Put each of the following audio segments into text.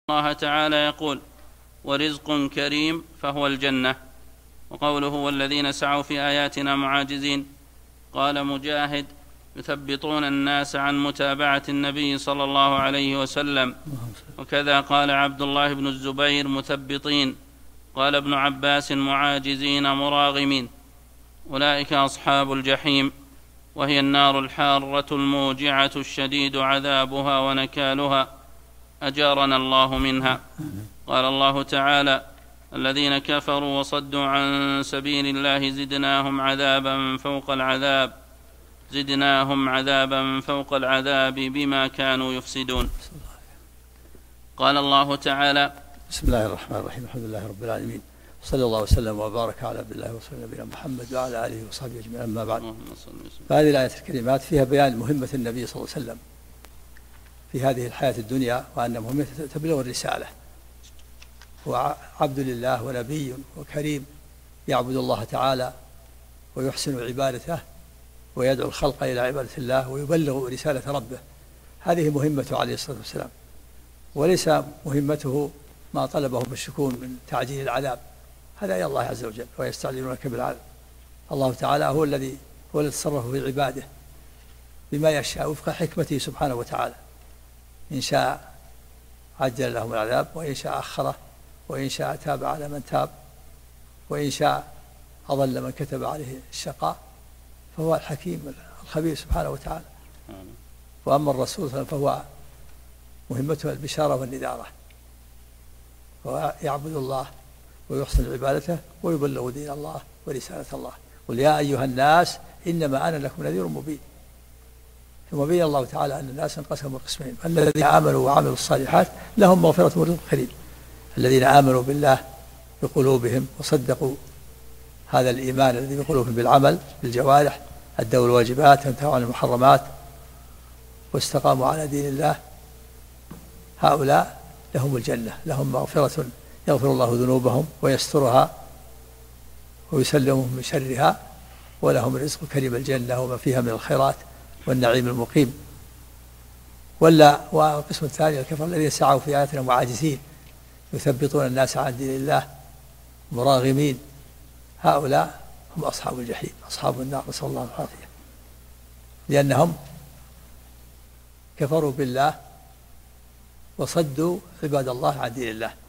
الله تعالى يقول: ورزق كريم فهو الجنة. وقوله: والذين سعوا في آياتنا معاجزين. قال مجاهد: يثبطون الناس عن متابعة النبي صلى الله عليه وسلم. وكذا قال عبد الله بن الزبير: مثبطين. قال ابن عباس: معاجزين مراغمين. أولئك أصحاب الجحيم، وهي النار الحارة الموجعة الشديد عذابها ونكالها، أجارنا الله منها. قال الله تعالى: الذين كفروا وصدوا عن سبيل الله زدناهم عذابا فوق العذاب بما كانوا يفسدون. قال الله تعالى: بسم الله الرحمن الرحيم. الحمد لله رب العالمين، صلى الله وسلم وبارك على عبد الله ورسوله نبينا محمد وعلى آله وصحبه أجمعين. أما بعد، فهذه الآية الكريمات فيها بيان مهمة النبي صلى الله عليه وسلم في هذه الحياة الدنيا، وأن مهمته تبلغ الرسالة. هو عبد لله ونبي وكريم، يعبد الله تعالى ويحسن عبادته ويدعو الخلق إلى عبادة الله ويبلغ رسالة ربه. هذه مهمته عليه الصلاة والسلام، وليس مهمته ما طلبه المشركون من تعجيل العذاب. هذا إلى الله عز وجل، ويستعجلونك بالعذاب. الله تعالى هو الذي يتصرف في عباده بما يشاء وفق حكمته سبحانه وتعالى. إن شاء عجل لهم العذاب، وإن شاء أخره، وإن شاء تاب على من تاب، وإن شاء أضل من كتب عليه الشقاء. فهو الحكيم الخبير سبحانه وتعالى. وأما الرسول فهو مهمته البشارة والنذارة، ويعبد الله ويحسن عبادته ويبلغ دين الله ورسالة الله. قل يا أيها الناس إنما أنا لكم نذير مبين. ثم بين الله تعالى أن الناس انقسموا قسمين: الذين آمنوا وعملوا الصالحات لهم مغفرة ورزق كريم. الذين آمنوا بالله بقلوبهم وصدقوا هذا الإيمان الذي بقلوبهم بالعمل بالجوارح، أدوا الواجبات وانتهوا عن المحرمات واستقاموا على دين الله، هؤلاء لهم الجنة، لهم مغفرة يغفر الله ذنوبهم ويسترها ويسلمهم من شرها، ولهم رزق كريم الجنة وما فيها من الخيرات والنعيم المقيم. والقسم الثاني: الكفر الذين سعوا في آياتنا معاجزين، يثبطون الناس عن دين الله مراغمين. هؤلاء هم أصحاب الجحيم، أصحاب النار، نسأل الله العافية، لأنهم كفروا بالله وصدوا عباد الله عن دين الله،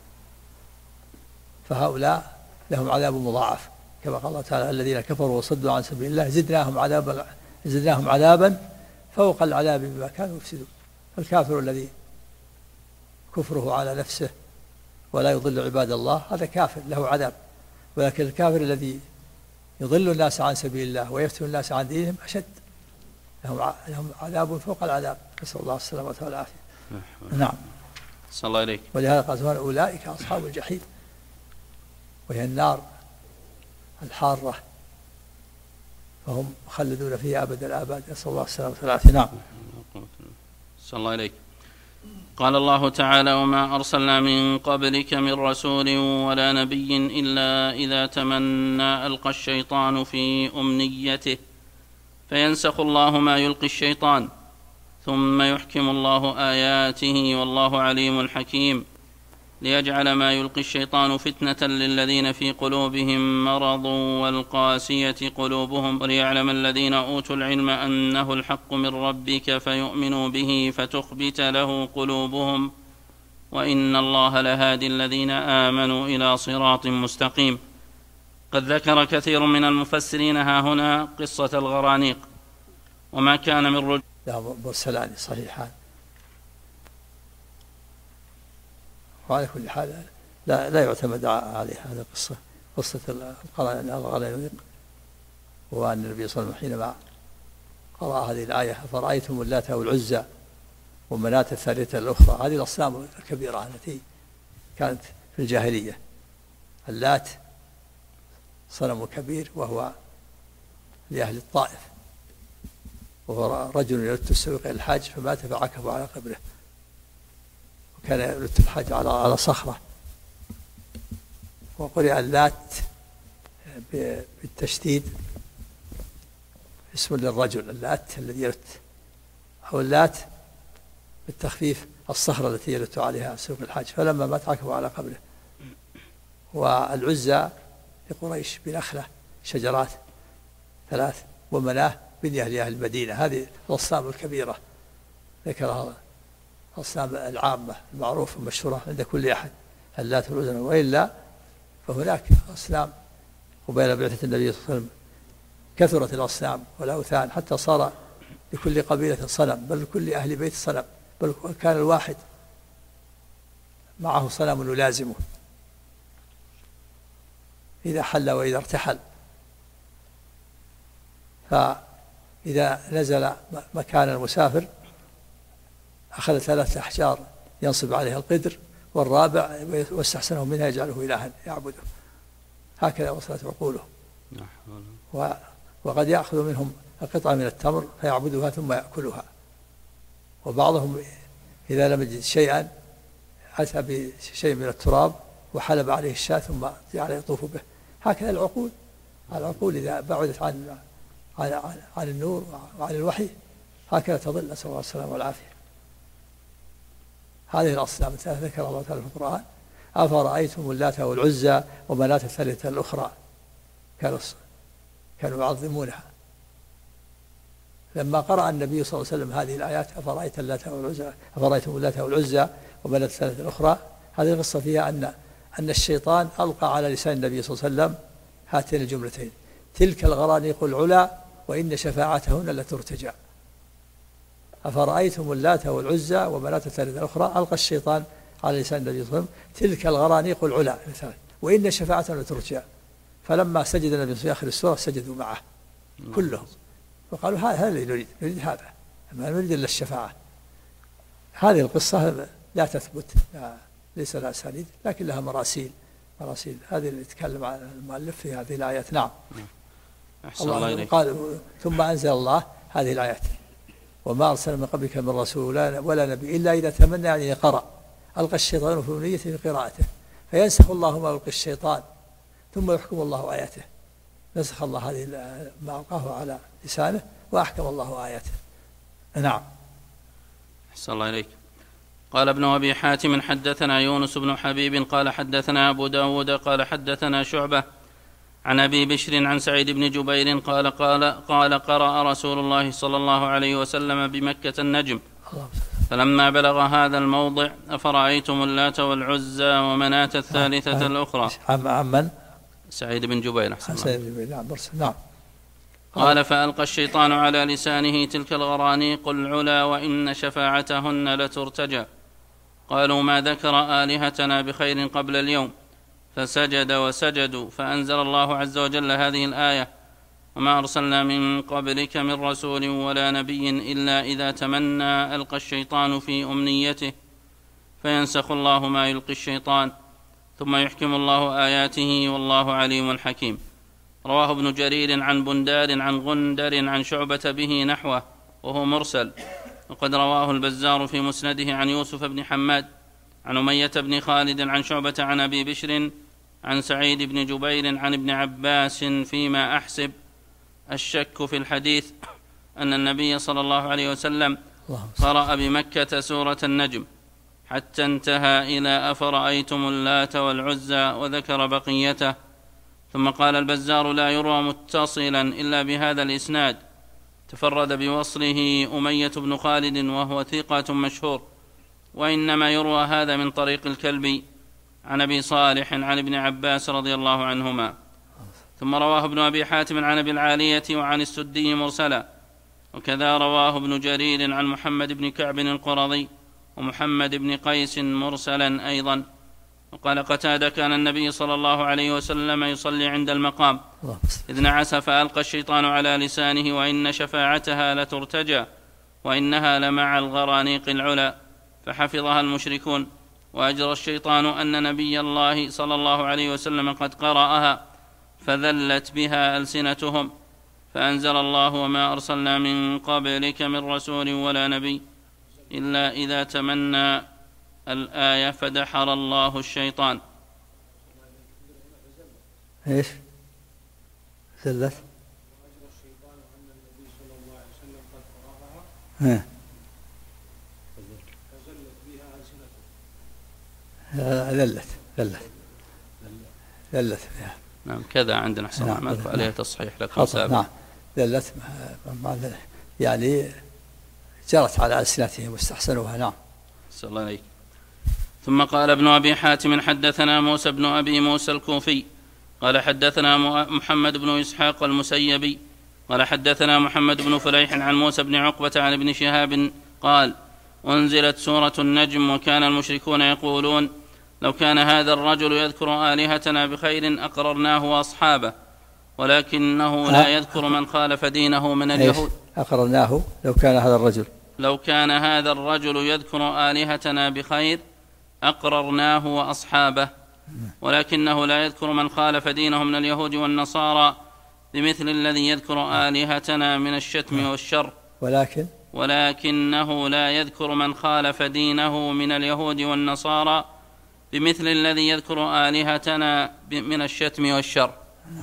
فهؤلاء لهم عذاب مضاعف، كما قال الله تعالى: الذين كفروا وصدوا عن سبيل الله زدناهم عذابا فوق العذاب بما كانوا يفسدون. الكافر الذي كفره على نفسه ولا يضل عباد الله، هذا كافر له عذاب. ولكن الكافر الذي يضل الناس عن سبيل الله ويفتن الناس عن دينهم أشد، لهم عذاب فوق العذاب، نسأل الله السلامة والعافية. نعم. صلى الله عليك. ولهذا قال سبحانه: أولئك أصحاب الجحيم، وهي النار الحارة، فهم مخلدون فيها أبد الآباد، نسأل الله السلامة والعافية. نعم. صلى الله عليك. قال الله تعالى: وما أرسلنا من قبلك من رسول ولا نبي إلا إذا تمنى ألقى الشيطان في أمنيته فينسخ الله ما يلقي الشيطان ثم يحكم الله آياته والله عليم حكيم، ليجعل ما يلقي الشيطان فتنة للذين في قلوبهم مرض والقاسية قلوبهم، وليعلم الذين أوتوا العلم أنه الحق من ربك فيؤمنوا به فتخبت له قلوبهم، وإن الله لهادي الذين آمنوا إلى صراط مستقيم. قد ذكر كثير من المفسرين هنا قصة الغرانيق وما كان من رجل مرسلان صحيحان. وعلى كل حال لا يعتمد عليه هذا قصة الغرانيق، وأن النبي صلى الله عليه وسلم حينما قرأ هذه الآية: فرأيتم اللات والعزى ومناة الثالثة الأخرى. هذه الأصنام الكبيرة التي كانت في الجاهلية. اللات صنم كبير وهو لأهل الطائف، وهو رجل يلت السويق إلى الحاج فمات فعكفوا على قبره، وكان يلت الحاج على صخرة. وقرئ اللات بالتشديد اسم للرجل، اللات الذي يلت، أو اللات بالتخفيف الصخرة التي يلت عليها سوق الحج، فلما مات عكفوا على قبره. والعزى لقريش بنخلة شجرات 3، ومناه بنية لأهل المدينة. هذه الأصنام الكبيرة ذكرها الأصنام العامة المعروفة المشهورة عند كل أحد، اللات والعزى. وإلا فهناك أصنام قبيل بعثة النبي صلى الله عليه وسلم كثرت الأصنام والأوثان حتى صار لكل قبيلة صنم، بل لكل أهل بيت صنم، بل كان الواحد معه صنم يلازمه إذا حل وإذا ارتحل. فإذا نزل مكان المسافر أخذ 3 أحجار ينصب عليها القدر، والرابع واستحسنه منها يجعله إلها يعبده. هكذا وصلت عقولهم. وقد يأخذ منهم قطعة من التمر فيعبدها ثم يأكلها. وبعضهم إذا لم يجد شيئا أتى بشيء من التراب وحلب عليه الشاة ثم جعل يطوف به. هكذا العقول إذا بعدت عن النور وعن الوحي هكذا تضل، نسأل الله السلامة والعافية. هذه الأصنام الثلاثة ذكر الله تعالى في القرآن: أفرأيتم اللات والعزى ومناة الثالثة الأخرى. كانوا يعظمونها. لما قرأ النبي صلى الله عليه وسلم هذه الآيات: أفرأيتم اللات والعزى ومناة الثالثة الأخرى، هذه القصة فيها أن الشيطان ألقى على لسان النبي صلى الله عليه وسلم هاتين الجملتين: تلك الغرانيق العلا وإن شفاعتهن لترتجى. أفرأيتم اللات والعزى ومناة الثالثة الأخرى، ألقى الشيطان على لسان النبي صلى الله عليه وسلم تلك الغرانيق العلا وإن شفاعتهن لترتجى. فلما سجد النبي في آخر السورة سجدوا معه كلهم، وقالوا هذا اللي نريد هذا، ما نريد إلا الشفاعة. هذه القصة لا تثبت، ليس لها أسانيد، لكن لها مراسيل هذه اللي يتكلم عن المؤلف في هذه الآيات. نعم. الله قال: ثم أنزل الله هذه الآيات: وما أرسلنا من قبلك من رسول ولا نبي إلا إذا تمنى يعني قرأ ألقى الشيطان في أمنيته في قراءته فينسخ الله ما ألقى الشيطان ثم يحكم الله آياته. نسخ الله هذه ما ألقاه على لسانه وأحكم الله آياته. نعم. أحسن الله إليك. قال ابن أبي حاتم: حدثنا يونس بن حبيب قال حدثنا أبو داود قال حدثنا شعبة عن أبي بشر عن سعيد بن جبير قال قرأ رسول الله صلى الله عليه وسلم بمكة النجم، فلما بلغ هذا الموضع: أفرأيتم اللات والعزى ومناة الثالثة الأخرى. عمن؟ سعيد بن جبير. نعم. قال: فألقى الشيطان على لسانه تلك الغرانيق العلا وإن شفاعتهن لترتجى. قالوا: ما ذكر آلهتنا بخير قبل اليوم؟ فسجد وسجدوا، فأنزل الله عز وجل هذه الآية: وما أرسلنا من قبلك من رسول ولا نبي إلا إذا تمنى ألقى الشيطان في أمنيته فينسخ الله ما يلقي الشيطان ثم يحكم الله آياته والله عليم حكيم. رواه ابن جرير عن بندار عن غندر عن شعبة به نحوه وهو مرسل، وقد رواه البزار في مسنده عن يوسف بن حماد عن أمية بن خالد عن شعبة عن أبي بشر عن سعيد بن جبير عن ابن عباس فيما أحسب. الشك في الحديث أن النبي صلى الله عليه وسلم قرأ بمكة سورة النجم حتى انتهى إلى أفرأيتم اللات والعزى وذكر بقيته. ثم قال البزار: لا يروى متصلا إلا بهذا الإسناد، تفرد بوصله أمية بن خالد وهو ثقة مشهور، وإنما يروى هذا من طريق الكلبي عن أبي صالح عن ابن عباس رضي الله عنهما. ثم رواه ابن أبي حاتم عن أبي العالية وعن السدي مرسلا، وكذا رواه ابن جرير عن محمد بن كعب القرظي ومحمد بن قيس مرسلا أيضا. وقال قتادة: كان النبي صلى الله عليه وسلم يصلي عند المقام إذ نعس فألقى الشيطان على لسانه وإن شفاعتها لترتجى وإنها لمع الغرانيق العلا، فحفظها المشركون، وأجرى الشيطان أن نبي الله صلى الله عليه وسلم قد قرأها فذلت بها ألسنتهم، فأنزل الله: وما أرسلنا من قبلك من رسول ولا نبي إلا إذا تمنى الآية فدحر الله الشيطان. إيش؟ زلت؟ وأجرى الشيطان أن النبي صلى الله عليه وسلم قد قرأها فزلت بها ذلت. نعم كذا عندنا حسن نعم الله عليه تصحيح لكم سابق. نعم ذلت يعني جرت على ألسنتهم واستحسنوها. نعم. صلى الله عليك. ثم قال ابن أبي حاتم حدثنا موسى بن أبي موسى الكوفي قال حدثنا محمد بن إسحاق المسيبي قال حدثنا محمد بن فليح عن موسى بن عقبة عن ابن شهاب قال أنزلت سورة النجم وكان المشركون يقولون لو كان هذا الرجل يذكر آلهتنا بخير أقررناه وأصحابه ولكنه لا يذكر من خالف دينه من اليهود. أقررناه لو كان هذا الرجل يذكر آلهتنا بخير أقررناه وأصحابه ولكنه لا يذكر من خالف دينه من اليهود والنصارى بمثل الذي يذكر آلهتنا من الشتم والشر. ولكنه لا يذكر من خالف دينه من اليهود والنصارى بمثل الذي يذكر آلهتنا من الشتم والشر.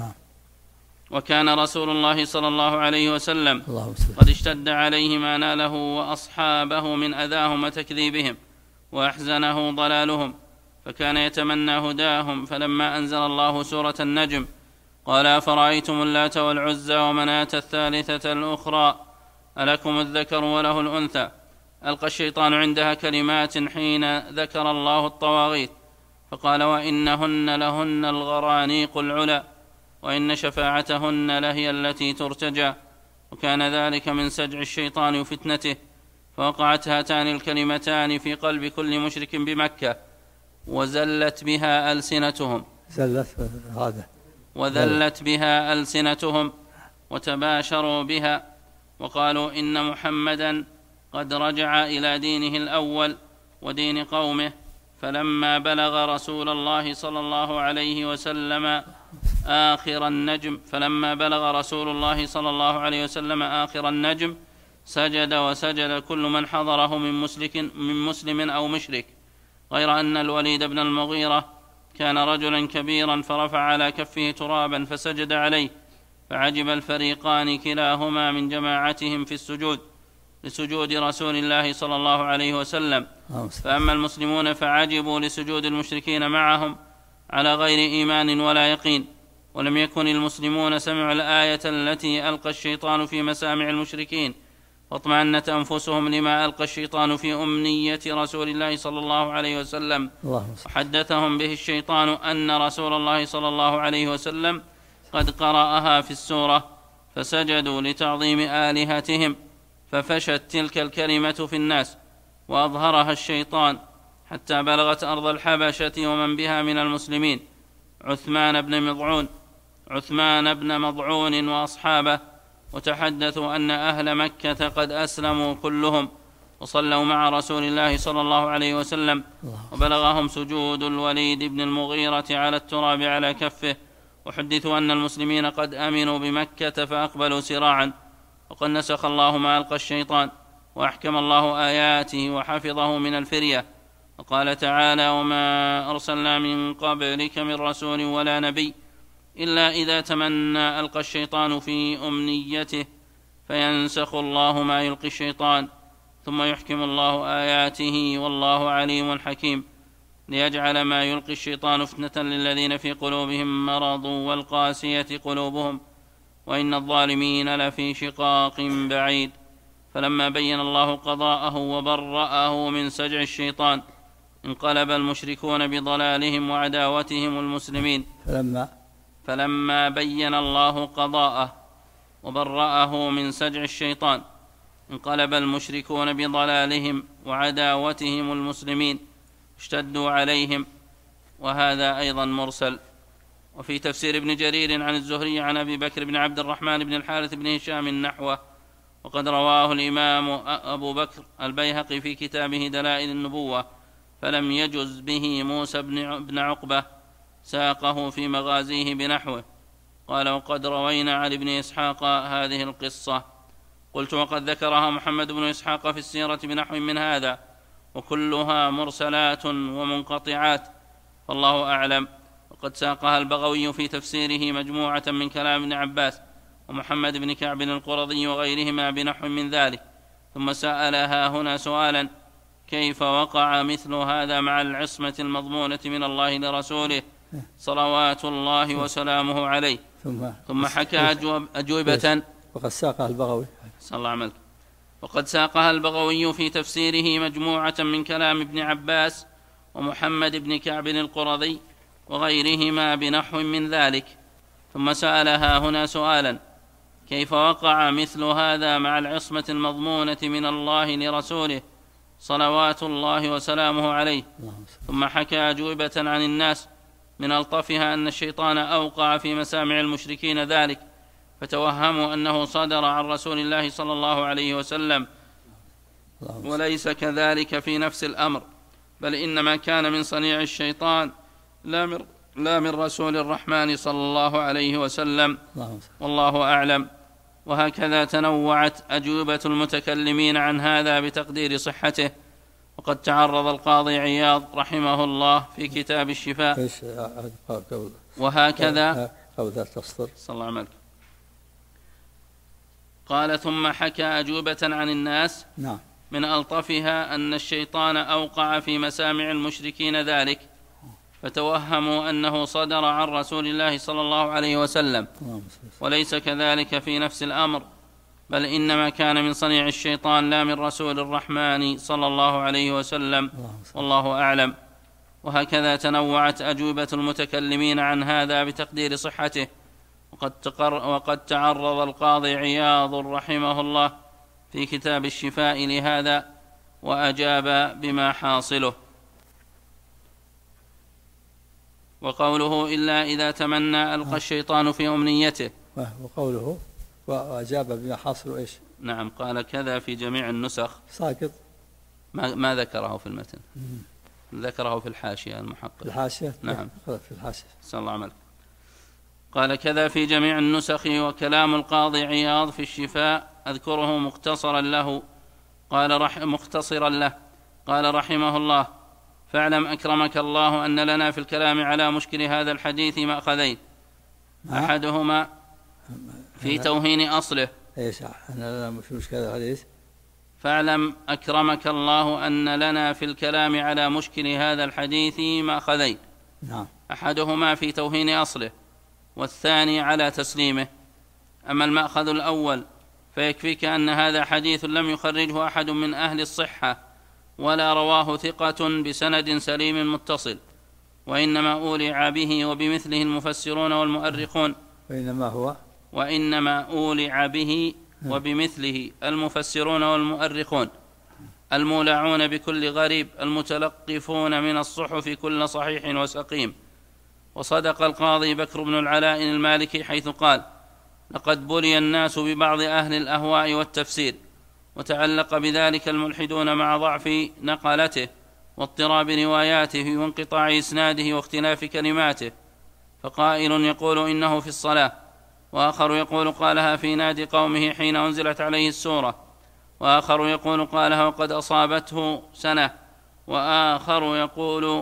وكان رسول الله صلى الله عليه وسلم قد اشتد عليه ما ناله وأصحابه من أذاهم وتكذيبهم وأحزنه ضلالهم فكان يتمنى هداهم. فلما أنزل الله سورة النجم قال أفرأيتم اللات والعزى ومناة الثالثة الأخرى ألكم الذكر وله الأنثى ألقى الشيطان عندها كلمات حين ذكر الله الطواغيت فقال وإنهن لهن الغرانيق العلا وإن شفاعتهن لهي التي ترتجى. وكان ذلك من سجع الشيطان وفتنته فوقعت هاتان الكلمتان في قلب كل مشرك بمكة وذلت بها ألسنتهم وتباشروا بها وقالوا إن محمدا قد رجع إلى دينه الأول ودين قومه. فلما بلغ رسول الله صلى الله عليه وسلم آخر النجم سجد وسجد كل من حضره من مسلم أو مشرك غير أن الوليد بن المغيرة كان رجلا كبيرا فرفع على كفه ترابا فسجد عليه فعجب الفريقان كلاهما من جماعتهم في السجود لسجود رسول الله صلى الله عليه وسلم. فأما المسلمون فعجبوا لسجود المشركين معهم على غير إيمان ولا يقين. ولم يكن المسلمون سمعوا الآية التي ألقى الشيطان في مسامع المشركين واطمأنت أنفسهم لما ألقى الشيطان في أمنية رسول الله صلى الله عليه وسلم وحدثهم به الشيطان أن رسول الله صلى الله عليه وسلم قد قرأها في السورة فسجدوا لتعظيم آلهتهم ففشت تلك الكلمة في الناس وأظهرها الشيطان حتى بلغت أرض الحبشة ومن بها من المسلمين عثمان بن مضعون وأصحابه وتحدثوا أن أهل مكة قد أسلموا كلهم وصلوا مع رسول الله صلى الله عليه وسلم وبلغهم سجود الوليد بن المغيرة على التراب على كفه وحدثوا أن المسلمين قد أمنوا بمكة فأقبلوا سراعا. وقد نسخ الله ما ألقى الشيطان وأحكم الله آياته وحفظه من الفرية. وقال تعالى وما أرسلنا من قبلك من رسول ولا نبي إلا إذا تمنى ألقى الشيطان في أمنيته فينسخ الله ما يلقي الشيطان ثم يحكم الله آياته والله عليم حكيم ليجعل ما يلقي الشيطان فتنة للذين في قلوبهم مرض والقاسية قلوبهم وإن الظالمين لفي شقاق بعيد. فلما بين الله قضاءه وبرأه من سجع الشيطان انقلب المشركون بضلالهم وعداوتهم المسلمين. فلما بين الله قضاءه وبرأه من سجع الشيطان انقلب المشركون بضلالهم وعداوتهم المسلمين اشتدوا عليهم. وهذا أيضا مرسل. وفي تفسير ابن جرير عن الزهري عن أبي بكر بن عبد الرحمن بن الحارث بن هشام نحوه وقد رواه الإمام أبو بكر البيهقي في كتابه دلائل النبوة فلم يجز به موسى بن عقبة ساقه في مغازيه بنحوه. قال وقد روينا عن ابن إسحاق هذه القصة. قلت وقد ذكرها محمد بن إسحاق في السيرة بنحو من هذا وكلها مرسلات ومنقطعات فالله أعلم. وقد ساقها البغوي في تفسيره مجموعة من كلام ابن عباس ومحمد بن كعب القرظي وغيرهما بنحو من ذلك. ثم سألها هنا سؤالا كيف وقع مثل هذا مع العصمة المضمونة من الله لرسوله صلوات الله وسلامه عليه. ثم حكى أجوبة وقد ساقها البغوي صلى الله عليه. وقد ساقها البغوي في تفسيره مجموعة من كلام ابن عباس ومحمد بن كعب القرظي وغيرهما بنحو من ذلك. ثم سألها هنا سؤالا: كيف وقع مثل هذا مع العصمة المضمونة من الله لرسوله صلوات الله وسلامه عليه؟ ثم حكى أجوبة عن الناس من ألطفها أن الشيطان أوقع في مسامع المشركين ذلك، فتوهموا أنه صدر عن رسول الله صلى الله عليه وسلم، وليس كذلك في نفس الأمر، بل إنما كان من صنيع الشيطان لا من رسول الرحمن صلى الله عليه وسلم، والله أعلم. وهكذا تنوعت أجوبة المتكلمين عن هذا بتقدير صحته. وقد تعرض القاضي عياض رحمه الله في كتاب الشفاء وهكذا صلى الله عليه وسلم قال: ثم حكى أجوبة عن الناس من ألطفها أن الشيطان أوقع في مسامع المشركين ذلك، فتوهموا أنه صدر عن رسول الله صلى الله عليه وسلم، وليس كذلك في نفس الأمر، بل إنما كان من صنيع الشيطان لا من رسول الرحمن صلى الله عليه وسلم، والله أعلم. وهكذا تنوعت أجوبة المتكلمين عن هذا بتقدير صحته. وقد تعرض القاضي عياض رحمه الله في كتاب الشفاء لهذا وأجاب بما حاصله. وقوله: إلا إذا تمنى ألقى الشيطان في أمنيته، وقوله وأجاب بما حاصله إيش؟ نعم، قال كذا في جميع النسخ، ساقط، ما ذكره في المتن، ذكره في الحاشية المحقق. الحاشية؟ نعم، في الحاشية. صلى الله عليه وسلم. قال كذا في جميع النسخ. وكلام القاضي عياض في الشفاء أذكره مختصرا له. قال رحمه الله: فاعلم أكرمك الله أن لنا في الكلام على مشكل هذا الحديث مأخذين، أحدهما في توهين أصله. إيش أن لنا مشكلة هذا الحديث؟ فاعلم أكرمك الله أن لنا في الكلام على مشكل هذا الحديث مأخذين، أحدهما في توهين أصله، والثاني على تسليمه. أما المأخذ الأول فيكفيك أن هذا حديث لم يخرجه أحد من أهل الصحة، ولا رواه ثقة بسند سليم متصل، وإنما أولع به وبمثله المفسرون والمؤرخون. وإنما أولع به وبمثله المفسرون والمؤرخون المولعون بكل غريب، المتلقفون من الصحف كل صحيح وسقيم. وصدق القاضي بكر بن العلاء المالكي حيث قال: لقد بلي الناس ببعض أهل الأهواء والتفسير، وتعلق بذلك الملحدون مع ضعف نقلته واضطراب رواياته وانقطاع إسناده واختلاف كلماته، فقائل يقول إنه في الصلاة، وآخر يقول قالها في نادي قومه حين أنزلت عليه السورة، وآخر يقول قالها وقد أصابته سنة، وآخر يقول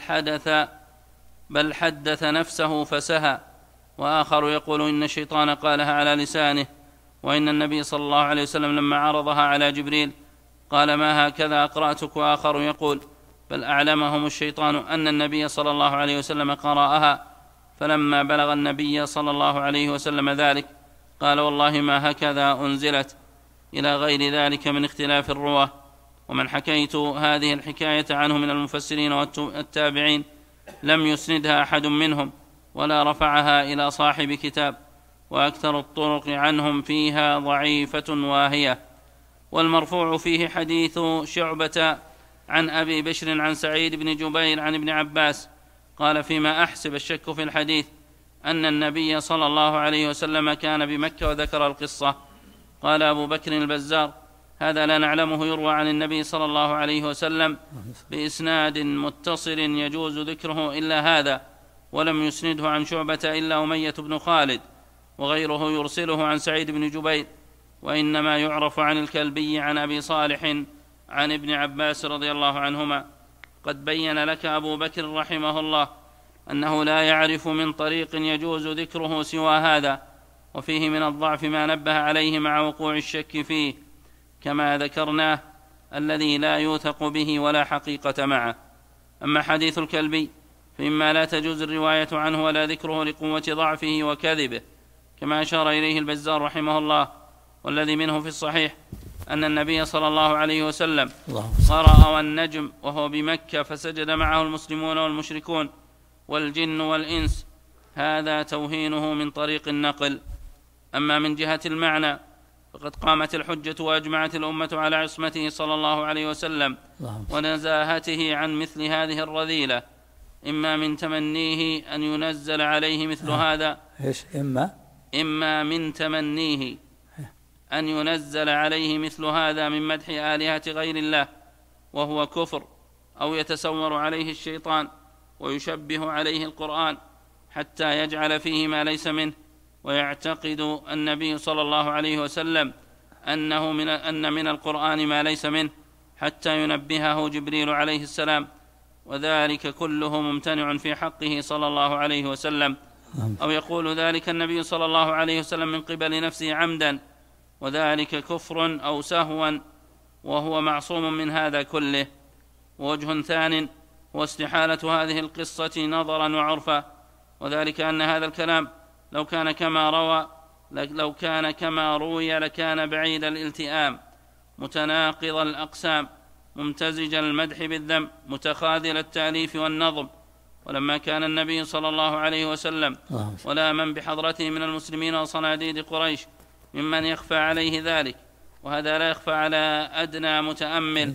بل حدث نفسه فسهى، وآخر يقول إن الشيطان قالها على لسانه، وإن النبي صلى الله عليه وسلم لما عرضها على جبريل قال: ما هكذا أقرأتك. وآخر يقول: بل أعلمهم الشيطان أن النبي صلى الله عليه وسلم قرأها، فلما بلغ النبي صلى الله عليه وسلم ذلك قال: والله ما هكذا أنزلت، إلى غير ذلك من اختلاف الرواة. ومن حكيت هذه الحكاية عنه من المفسرين والتابعين لم يسندها أحد منهم ولا رفعها إلى صاحب كتاب، وأكثر الطرق عنهم فيها ضعيفة واهية. والمرفوع فيه حديث شعبة عن أبي بشر عن سعيد بن جبير عن ابن عباس قال: فيما أحسب الشك في الحديث أن النبي صلى الله عليه وسلم كان بمكة، وذكر القصة. قال أبو بكر البزار: هذا لا نعلمه يروى عن النبي صلى الله عليه وسلم بإسناد متصل يجوز ذكره إلا هذا، ولم يسنده عن شعبة إلا أمية بن خالد، وغيره يرسله عن سعيد بن جبير، وإنما يعرف عن الكلبي عن أبي صالح عن ابن عباس رضي الله عنهما. قد بين لك أبو بكر رحمه الله أنه لا يعرف من طريق يجوز ذكره سوى هذا، وفيه من الضعف ما نبه عليه مع وقوع الشك فيه كما ذكرناه. الذي لا يوثق به ولا حقيقة معه. أما حديث الكلبي فإما لا تجوز الرواية عنه ولا ذكره لقوة ضعفه وكذبه، كما أشار إليه البزار رحمه الله. والذي منه في الصحيح أن النبي صلى الله عليه وسلم قرأ والنجم وهو بمكة فسجد معه المسلمون والمشركون والجن والإنس، هذا توهينه من طريق النقل. أما من جهة المعنى فقد قامت الحجة وأجمعت الأمة على عصمته صلى الله عليه وسلم ونزاهته عن مثل هذه الرذيلة، إما من تمنيه أن ينزل عليه مثل هذا، إما من تمنيه أن ينزل عليه مثل هذا من مدح آلهة غير الله وهو كفر، أو يتسور عليه الشيطان ويشبه عليه القرآن حتى يجعل فيه ما ليس منه، ويعتقد النبي صلى الله عليه وسلم أن من القرآن ما ليس منه حتى ينبهه جبريل عليه السلام، وذلك كله ممتنع في حقه صلى الله عليه وسلم. أو يقول ذلك النبي صلى الله عليه وسلم من قبل نفسه عمدا، وذلك كفر أو سهوا، وهو معصوم من هذا كله. ووجه ثان هو استحالة هذه القصة نظرا وعرفا، وذلك أن هذا الكلام لو كان كما روي لكان بعيد الالتئام متناقض الأقسام ممتزج المدح بالذم متخاذل التأليف والنظم. ولما كان النبي صلى الله عليه وسلم ولا من بحضرته من المسلمين وصناديد قريش ممن يخفى عليه ذلك، وهذا لا يخفى على أدنى متأمل،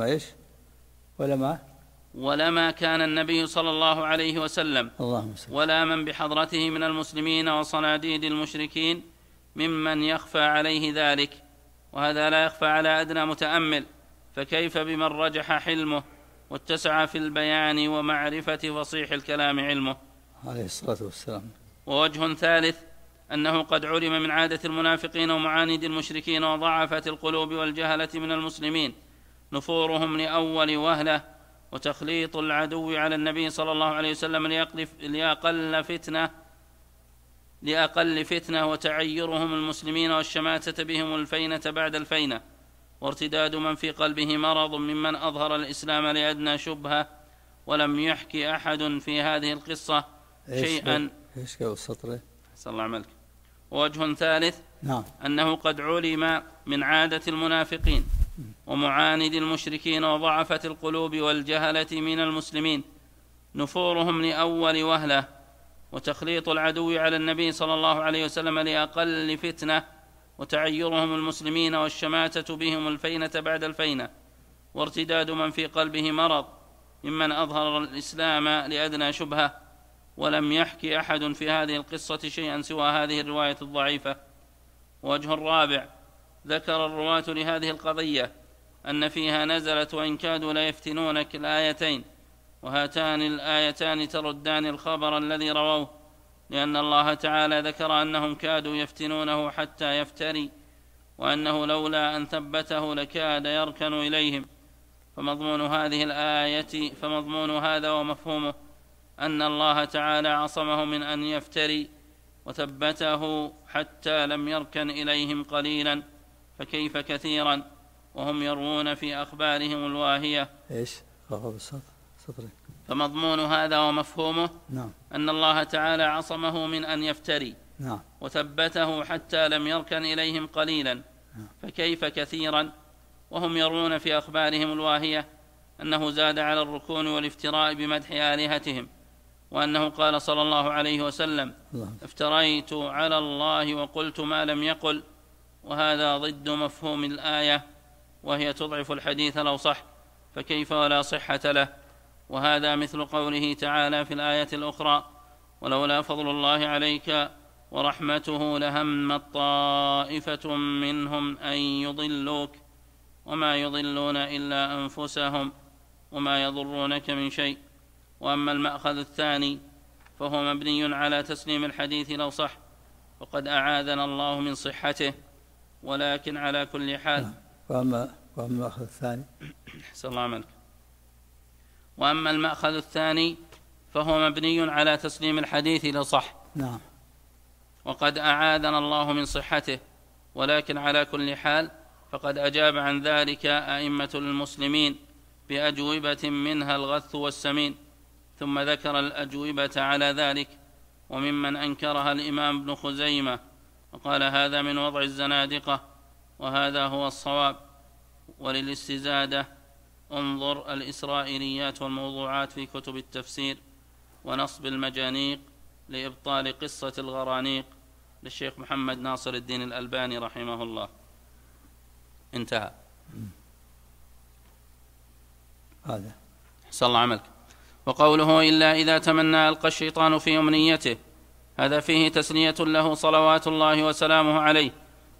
ولما كان النبي صلى الله عليه وسلم ولا من بحضرته من المسلمين وصناديد المشركين ممن يخفى عليه ذلك، وهذا لا يخفى على أدنى متأمل، فكيف بمن رجح حلمه واتسع في البيان ومعرفة فصيح الكلام علمه عليه الصلاة والسلام. ووجه ثالث أنه قد علم من عادة المنافقين ومعاند المشركين وضعفة القلوب والجهلة من المسلمين نفورهم لأول وهلة وتخليط العدو على النبي صلى الله عليه وسلم لأقل فتنة وتعيرهم المسلمين والشماتة بهم الفينة بعد الفينة، وارتداد من في قلبه مرض ممن أظهر الإسلام لأدنى شبهة. ولم يحكي أحد في هذه القصة شيئا. صلى الله عليه. ووجه ثالث أنه قد علم من عادة المنافقين ومعاند المشركين وضعفة القلوب والجهلة من المسلمين نفورهم لأول وهلة وتخليط العدو على النبي صلى الله عليه وسلم لأقل فتنة وتعيرهم المسلمين والشماتة بهم الفينة بعد الفينة، وارتداد من في قلبه مرض ممن أظهر الإسلام لأدنى شبهة. ولم يحكي أحد في هذه القصة شيئا سوى هذه الرواية الضعيفة. وجه الرابع ذكر الرواة لهذه القضية أن فيها نزلت وإن كادوا ليفتنونك الآيتين، وهاتان الآيتان تردان الخبر الذي رووه، لأن الله تعالى ذكر أنهم كادوا يفتنونه حتى يفتري، وأنه لولا أن ثبته لكاد يركن إليهم. فمضمون هذه الآية فمضمون هذا ومفهومه أن الله تعالى عصمه من أن يفتري وثبته حتى لم يركن إليهم قليلا، فكيف كثيرا وهم يروون في أخبارهم الواهية. فمضمون هذا ومفهومه أن الله تعالى عصمه من أن يفتري وثبته حتى لم يركن إليهم قليلا، فكيف كثيرا وهم يروون في أخبارهم الواهية أنه زاد على الركون والافتراء بمدح آلهتهم، وأنه قال صلى الله عليه وسلم افتريت على الله وقلت ما لم يقل، وهذا ضد مفهوم الآية وهي تضعف الحديث لو صح، فكيف ولا صحة له. وهذا مثل قوله تعالى في الآية الأخرى ولولا فضل الله عليك ورحمته لهمت طائفة منهم أن يضلوك وما يضلون إلا أنفسهم وما يضرونك من شيء. وأما المأخذ الثاني فهو مبني على تسليم الحديث لو صح، وقد أعاذنا الله من صحته، ولكن على كل حال. وأما المأخذ الثاني أحسن الله عملك. وأما المأخذ الثاني فهو مبني على تسليم الحديث لو صح، وقد أعاذنا الله من صحته، ولكن على كل حال فقد أجاب عن ذلك أئمة المسلمين بأجوبة منها الغث والسمين، ثم ذكر الأجوبة على ذلك. وممن أنكرها الإمام ابن خزيمة وقال هذا من وضع الزنادقة، وهذا هو الصواب. وللاستزادة انظر الإسرائيليات والموضوعات في كتب التفسير، ونصب المجانيق لإبطال قصة الغرانيق للشيخ محمد ناصر الدين الألباني رحمه الله. انتهى. هذا حسن الله عملك. وقوله إلا إذا تمنى ألقى الشيطان في أمنيته، هذا فيه تسلية له صلوات الله وسلامه عليه،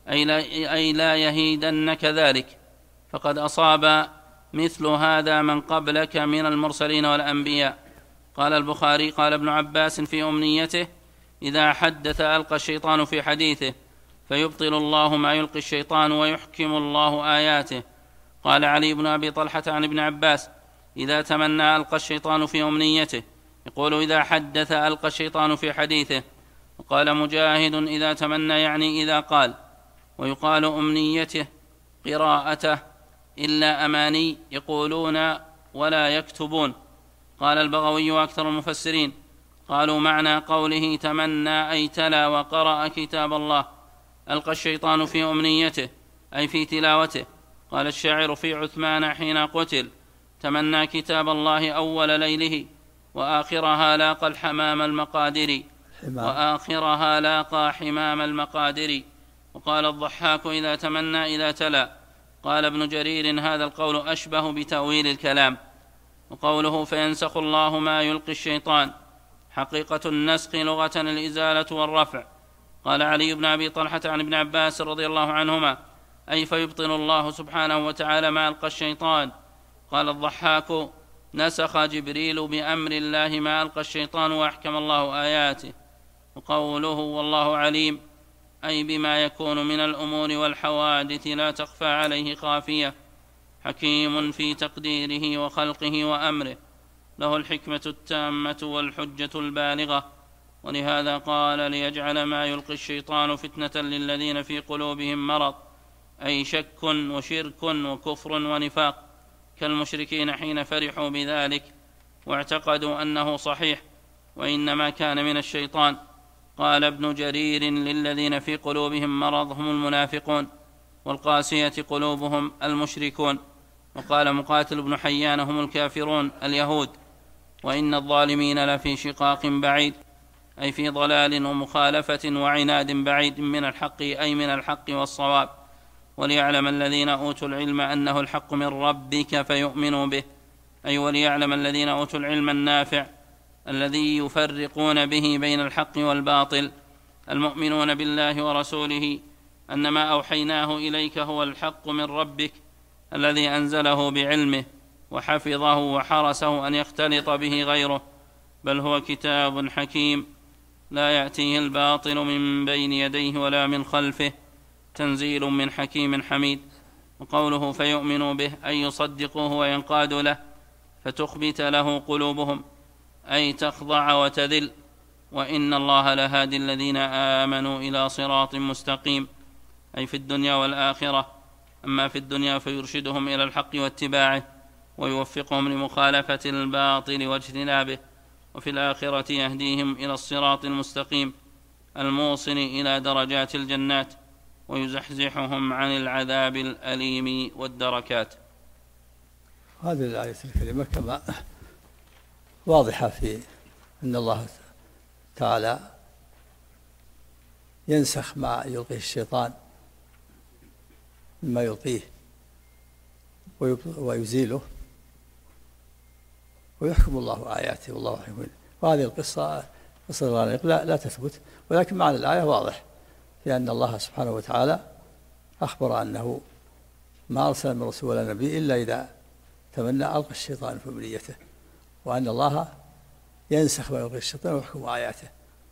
أي لا يهيدنك ذلك، فقد أصاب مثل هذا من قبلك من المرسلين والأنبياء. قال البخاري قال ابن عباس في أمنيته إذا حدث ألقى الشيطان في حديثه، فيبطل الله ما يلقي الشيطان ويحكم الله آياته. قال علي بن أبي طلحة عن ابن عباس إذا تمنى ألقى الشيطان في أمنيته، يقول إذا حدث ألقى الشيطان في حديثه. وقال مجاهد إذا تمنى يعني إذا قال. ويقال أمنيته قراءته إلا أماني يقولون ولا يكتبون. قال البغوي وأكثر المفسرين قالوا معنى قوله تمنى أي تلا وقرأ كتاب الله، ألقى الشيطان في أمنيته أي في تلاوته. قال الشاعر في عثمان حين قتل تمنى كتاب الله أول ليله وآخرها لاقى الحمام المقادر، وآخرها لاقى حمام المقادر. وقال الضحاك إذا تمنى إذا تلا. قال ابن جرير هذا القول أشبه بتأويل الكلام. وقوله فينسخ الله ما يلقي الشيطان، حقيقة النسخ لغة الإزالة والرفع. قال علي بن أبي طلحة عن ابن عباس رضي الله عنهما أي فيبطل الله سبحانه وتعالى ما ألقى الشيطان. قال الضحاك نسخ جبريل بأمر الله ما ألقى الشيطان وأحكم الله آياته. وقوله والله عليم أي بما يكون من الأمور والحوادث لا تخفى عليه خافية، حكيم في تقديره وخلقه وأمره، له الحكمة التامة والحجة البالغة. ولهذا قال ليجعل ما يلقي الشيطان فتنة للذين في قلوبهم مرض، أي شك وشرك وكفر ونفاق، كالمشركين حين فرحوا بذلك واعتقدوا أنه صحيح وإنما كان من الشيطان. قال ابن جرير للذين في قلوبهم مرض هم المنافقون، والقاسية قلوبهم المشركون. وقال مقاتل بن حيان هم الكافرون اليهود. وإن الظالمين لفي شقاق بعيد، أي في ضلال ومخالفة وعناد بعيد من الحق، أي من الحق والصواب. وليعلم الذين أوتوا العلم أنه الحق من ربك فيؤمنوا به، أي وليعلم الذين أوتوا العلم النافع الذي يفرقون به بين الحق والباطل المؤمنون بالله ورسوله أن ما أوحيناه إليك هو الحق من ربك الذي أنزله بعلمه وحفظه وحرسه أن يختلط به غيره، بل هو كتاب حكيم لا يأتيه الباطل من بين يديه ولا من خلفه، تنزيل من حكيم حميد. وقوله فيؤمنوا به أي يصدقوه وينقادوا له، فتخبت له قلوبهم أي تخضع وتذل. وإن الله لهادي الذين آمنوا إلى صراط مستقيم، أي في الدنيا والآخرة. أما في الدنيا فيرشدهم إلى الحق واتباعه ويوفقهم لمخالفة الباطل واجتنابه، وفي الآخرة يهديهم إلى الصراط المستقيم الموصل إلى درجات الجنات ويزحزحهم عن العذاب الأليم والدركات. هذه الآية الكريمة كما واضحة في أن الله تعالى ينسخ ما يلقيه الشيطان مما يلقيه ويزيله ويحكم الله آياته والله حكيم. وهذه القصة قصة الغرانيق لا تثبت، ولكن معنى الآية واضح في أن الله سبحانه وتعالى أخبر أنه ما أرسل من رسول ولا نبي إلا إذا تمنى ألقى الشيطان في أمنيته، وأن الله ينسخ ما يلقي الشيطان ويحكم آياته.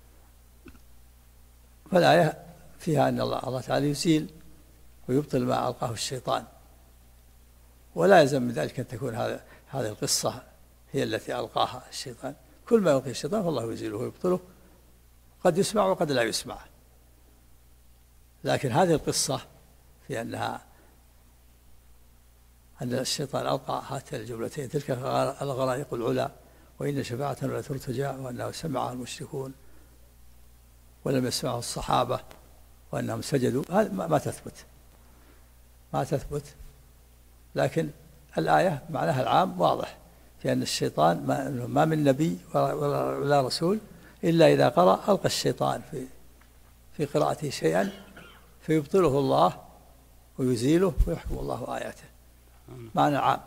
فالآية فيها أن الله تعالى يزيل ويبطل ما ألقاه الشيطان، ولا يلزم من ذلك أن تكون هذه القصة هي التي ألقاها الشيطان. كل ما يلقي الشيطان فالله يزيله ويبطله، قد يسمع وقد لا يسمع. لكن هذه القصة في أنها أن الشيطان ألقى هاتين الجملتين: تلك الغرائق العلا وإن شفاعة لا ترتجى، وأنه سمعها المشركون ولم يسمعه الصحابة وأنهم سجدوا. هذا ما تثبت. لكن الآية معناها العام واضح في أن الشيطان ما من نبي ولا رسول إلا إذا قرأ ألقى الشيطان في قراءته شيئا فيبطله الله ويزيله ويحكم الله آياته. معنى عام.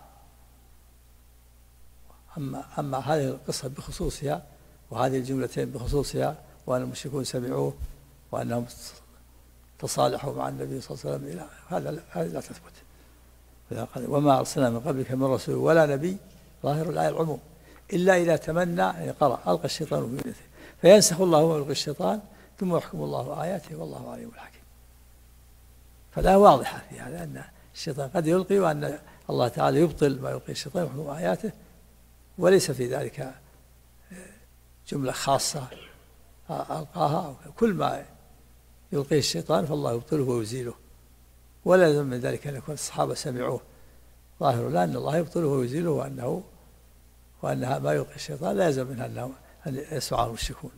أما هذه القصة بخصوصها وهذه الجملتين بخصوصها، وأن المشركون سمعوه وأنهم تصالحوا مع النبي صلى الله عليه وسلم، هذا لا تثبت. وما أرسلنا من قبلك من رسول ولا نبي، ظاهر الآية العموم، إلا إذا تمنى يعني قرأ ألقى الشيطان في أمنيته فينسخ الله ويلقي الشيطان ثم يحكم الله آياته والله عليم الحكيم. فلا واضحة في هذا أن الشيطان قد يلقي، وأن الله تعالى يبطل ما يلقي الشيطان ويحكم آياته، وليس في ذلك جملة خاصة ألقاها. كل ما يلقيه الشيطان فالله يبطله ويزيله، ولا يلزم من ذلك أن يكون الصحابة سمعوه. ظاهر لا أن الله يبطله ويزيله، وأنها ما يلقي الشيطان لا يلزم منها أن يسمعه المشركون.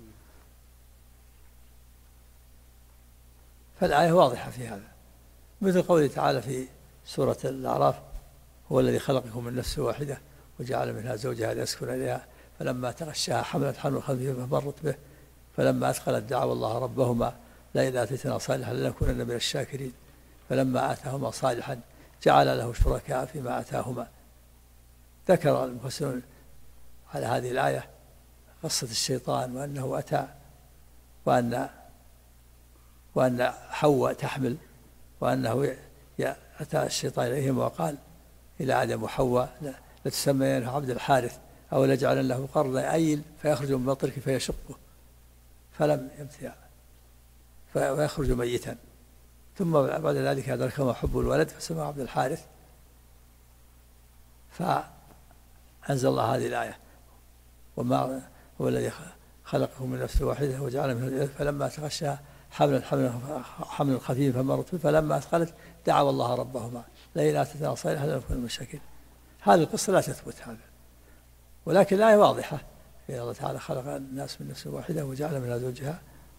فالآية واضحة في هذا، مثل قوله تعالى في سورة الأعراف: هو الذي خلقكم من نفس واحدة وجعل منها زوجها ليسكن إليها فلما تغشاها حملت حملا خفيفا فمرت به فلما أثقلت دعوا الله ربهما لئن آتيتنا صالحا لنكونن من الشاكرين فلما آتاهما صالحا جعل له شركاء فيما آتاهما. ذكر المفسرون على هذه الآية قصة الشيطان، وأنه أتى وأن حواء تحمل، وأنه أتى الشيطان إليهم وقال إلى آدم وحواء: لتسمينه عبد الحارث أو لجعل له قرن أيل فيخرج من بطنك فيشقه فلم يمتع ويخرج ميتا، ثم بعد ذلك أدركه حب الولد فسماه عبد الحارث. فأنزل الله هذه الآية: وما هو الذي خلقه من نفس واحدة وجعل منه فلما تغشاها حمل خفيف فمرت به فلما أثقلت دعوا الله ربهما لئن آتيتنا صالحا لنكونن من الشاكرين. هذه القصة لا تثبت هذا، ولكن الآية واضحة: إن الله تعالى خلق الناس من نفس واحدة وجعل منها زوجها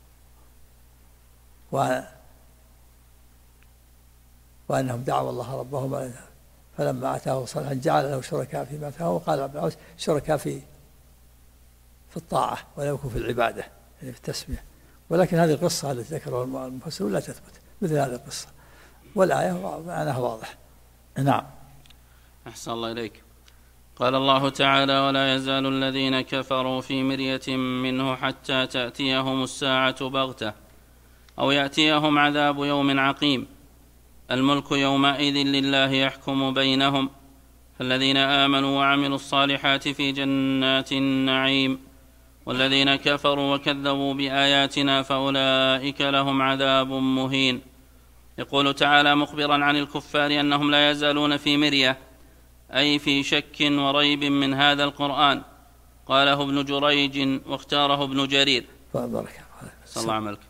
وأنهم دعوا الله ربهما فلما آتاه صالحا جعل له شركاء فيما آتاه، وقال ابن عباس: شركاء في الطاعة ولم يكن في العبادة، يعني في التسمية. ولكن هذه القصة التي ذكرها المفسرون لا تثبت مثل هذه القصة، والآية معناها واضح. نعم. أحسن الله إليك. قال الله تعالى: ولا يزال الذين كفروا في مرية منه حتى تأتيهم الساعة بغتة أو يأتيهم عذاب يوم عقيم. الملك يومئذ لله يحكم بينهم، فالذين آمنوا وعملوا الصالحات في جنات النعيم، والذين كفروا وكذبوا بآياتنا فأولئك لهم عذاب مهين. يقول تعالى مخبرا عن الكفار أنهم لا يزالون في مرية، أي في شك وريب من هذا القرآن. قاله ابن جريج واختاره ابن جرير. بارك صلى الله عملك.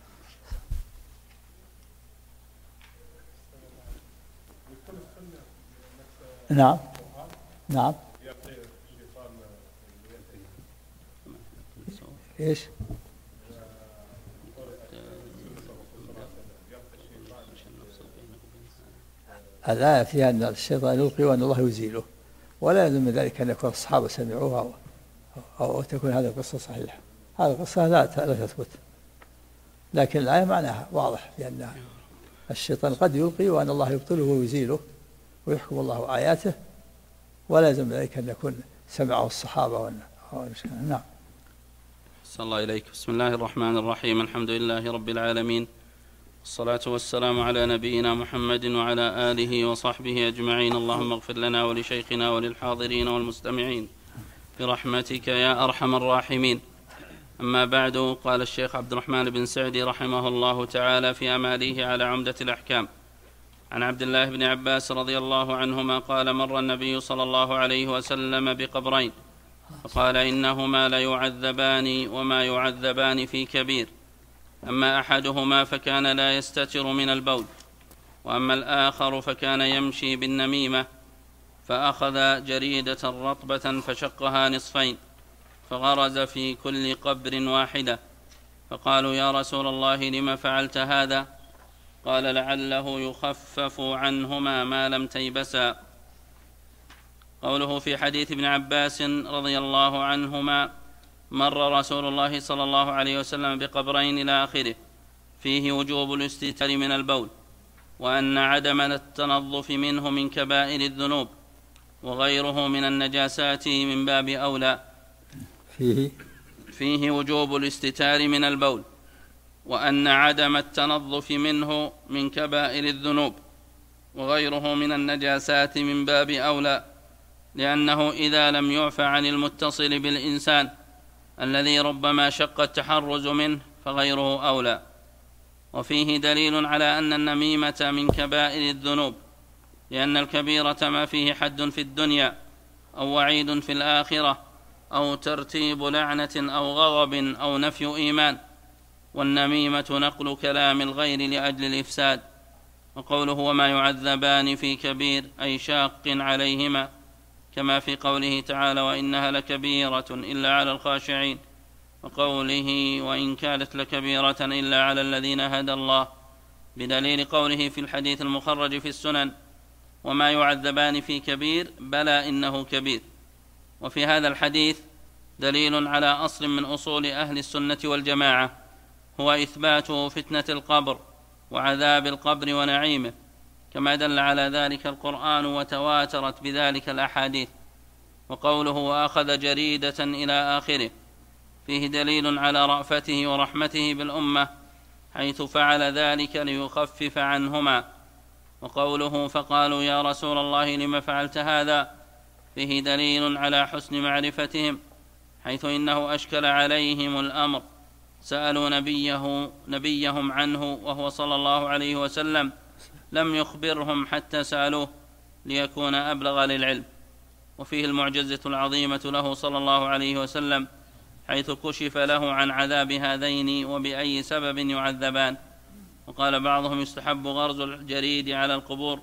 نعم. نعم. ايش؟ الآية فيها أن الشيطان يلقي وأن الله يزيله، ولا يلزم من ذلك أن يكون الصحابة سمعوها أو تكون هذه القصة صحيحة. هذه القصة لا تثبت، لكن الآية معناها واضح، لأن الشيطان قد يلقي وأن الله يبطله ويزيله ويحكم الله آياته، ولا يلزم من ذلك أن يكون سمعه الصحابة. نعم. صلى الله إليك. بسم الله الرحمن الرحيم. الحمد لله رب العالمين، والصلاة والسلام على نبينا محمد وعلى آله وصحبه أجمعين. اللهم اغفر لنا ولشيخنا وللحاضرين والمستمعين برحمتك يا أرحم الراحمين. أما بعد، قال الشيخ عبد الرحمن بن سعدي رحمه الله تعالى في أماله على عمدة الأحكام عن عبد الله بن عباس رضي الله عنهما قال: مر النبي صلى الله عليه وسلم بقبرين فقال: إنهما ليعذبان وما يعذبان في كبير، أما أحدهما فكان لا يستتر من البول، وأما الآخر فكان يمشي بالنميمة، فأخذ جريدة رطبة فشقها نصفين فغرز في كل قبر واحدة، فقالوا يا رسول الله لم فعلت هذا؟ قال لعله يخفف عنهما ما لم تيبسا. قوله في حديث ابن عباس رضي الله عنهما مر رسول الله صلى الله عليه وسلم بقبرين إلى آخره فيه وجوب الاستتار من البول، وأن عدم التنظف منه من كبائر الذنوب، وغيره من النجاسات من باب أولى. فيه وجوب الاستتار من البول، وأن عدم التنظف منه من كبائر الذنوب، وغيره من النجاسات من باب أولى، لأنه إذا لم يعف عن المتصل بالإنسان الذي ربما شق التحرز منه فغيره أولى. وفيه دليل على أن النميمة من كبائر الذنوب، لأن الكبيرة ما فيه حد في الدنيا أو وعيد في الآخرة أو ترتيب لعنة أو غضب أو نفي إيمان، والنميمة نقل كلام الغير لأجل الإفساد. وقوله وما يعذبان في كبير أي شاق عليهما، كما في قوله تعالى وإنها لكبيرة إلا على الخاشعين، وقوله وإن كانت لكبيرة إلا على الذين هدى الله، بدليل قوله في الحديث المخرج في السنن وما يعذبان في كبير بلى إنه كبير. وفي هذا الحديث دليل على أصل من أصول أهل السنة والجماعة، هو إثبات فتنة القبر وعذاب القبر ونعيمه، كما دل على ذلك القرآن وتواترت بذلك الأحاديث. وقوله وأخذ جريدة إلى آخره فيه دليل على رأفته ورحمته بالأمة، حيث فعل ذلك ليخفف عنهما. وقوله فقالوا يا رسول الله لم فعلت هذا فيه دليل على حسن معرفتهم، حيث إنه أشكل عليهم الأمر سألوا نبيهم عنه وهو صلى الله عليه وسلم لم يخبرهم حتى سألوه ليكون أبلغ للعلم. وفيه المعجزة العظيمة له صلى الله عليه وسلم، حيث كشف له عن عذاب هذين وبأي سبب يعذبان. وقال بعضهم يستحب غرز الجريد على القبور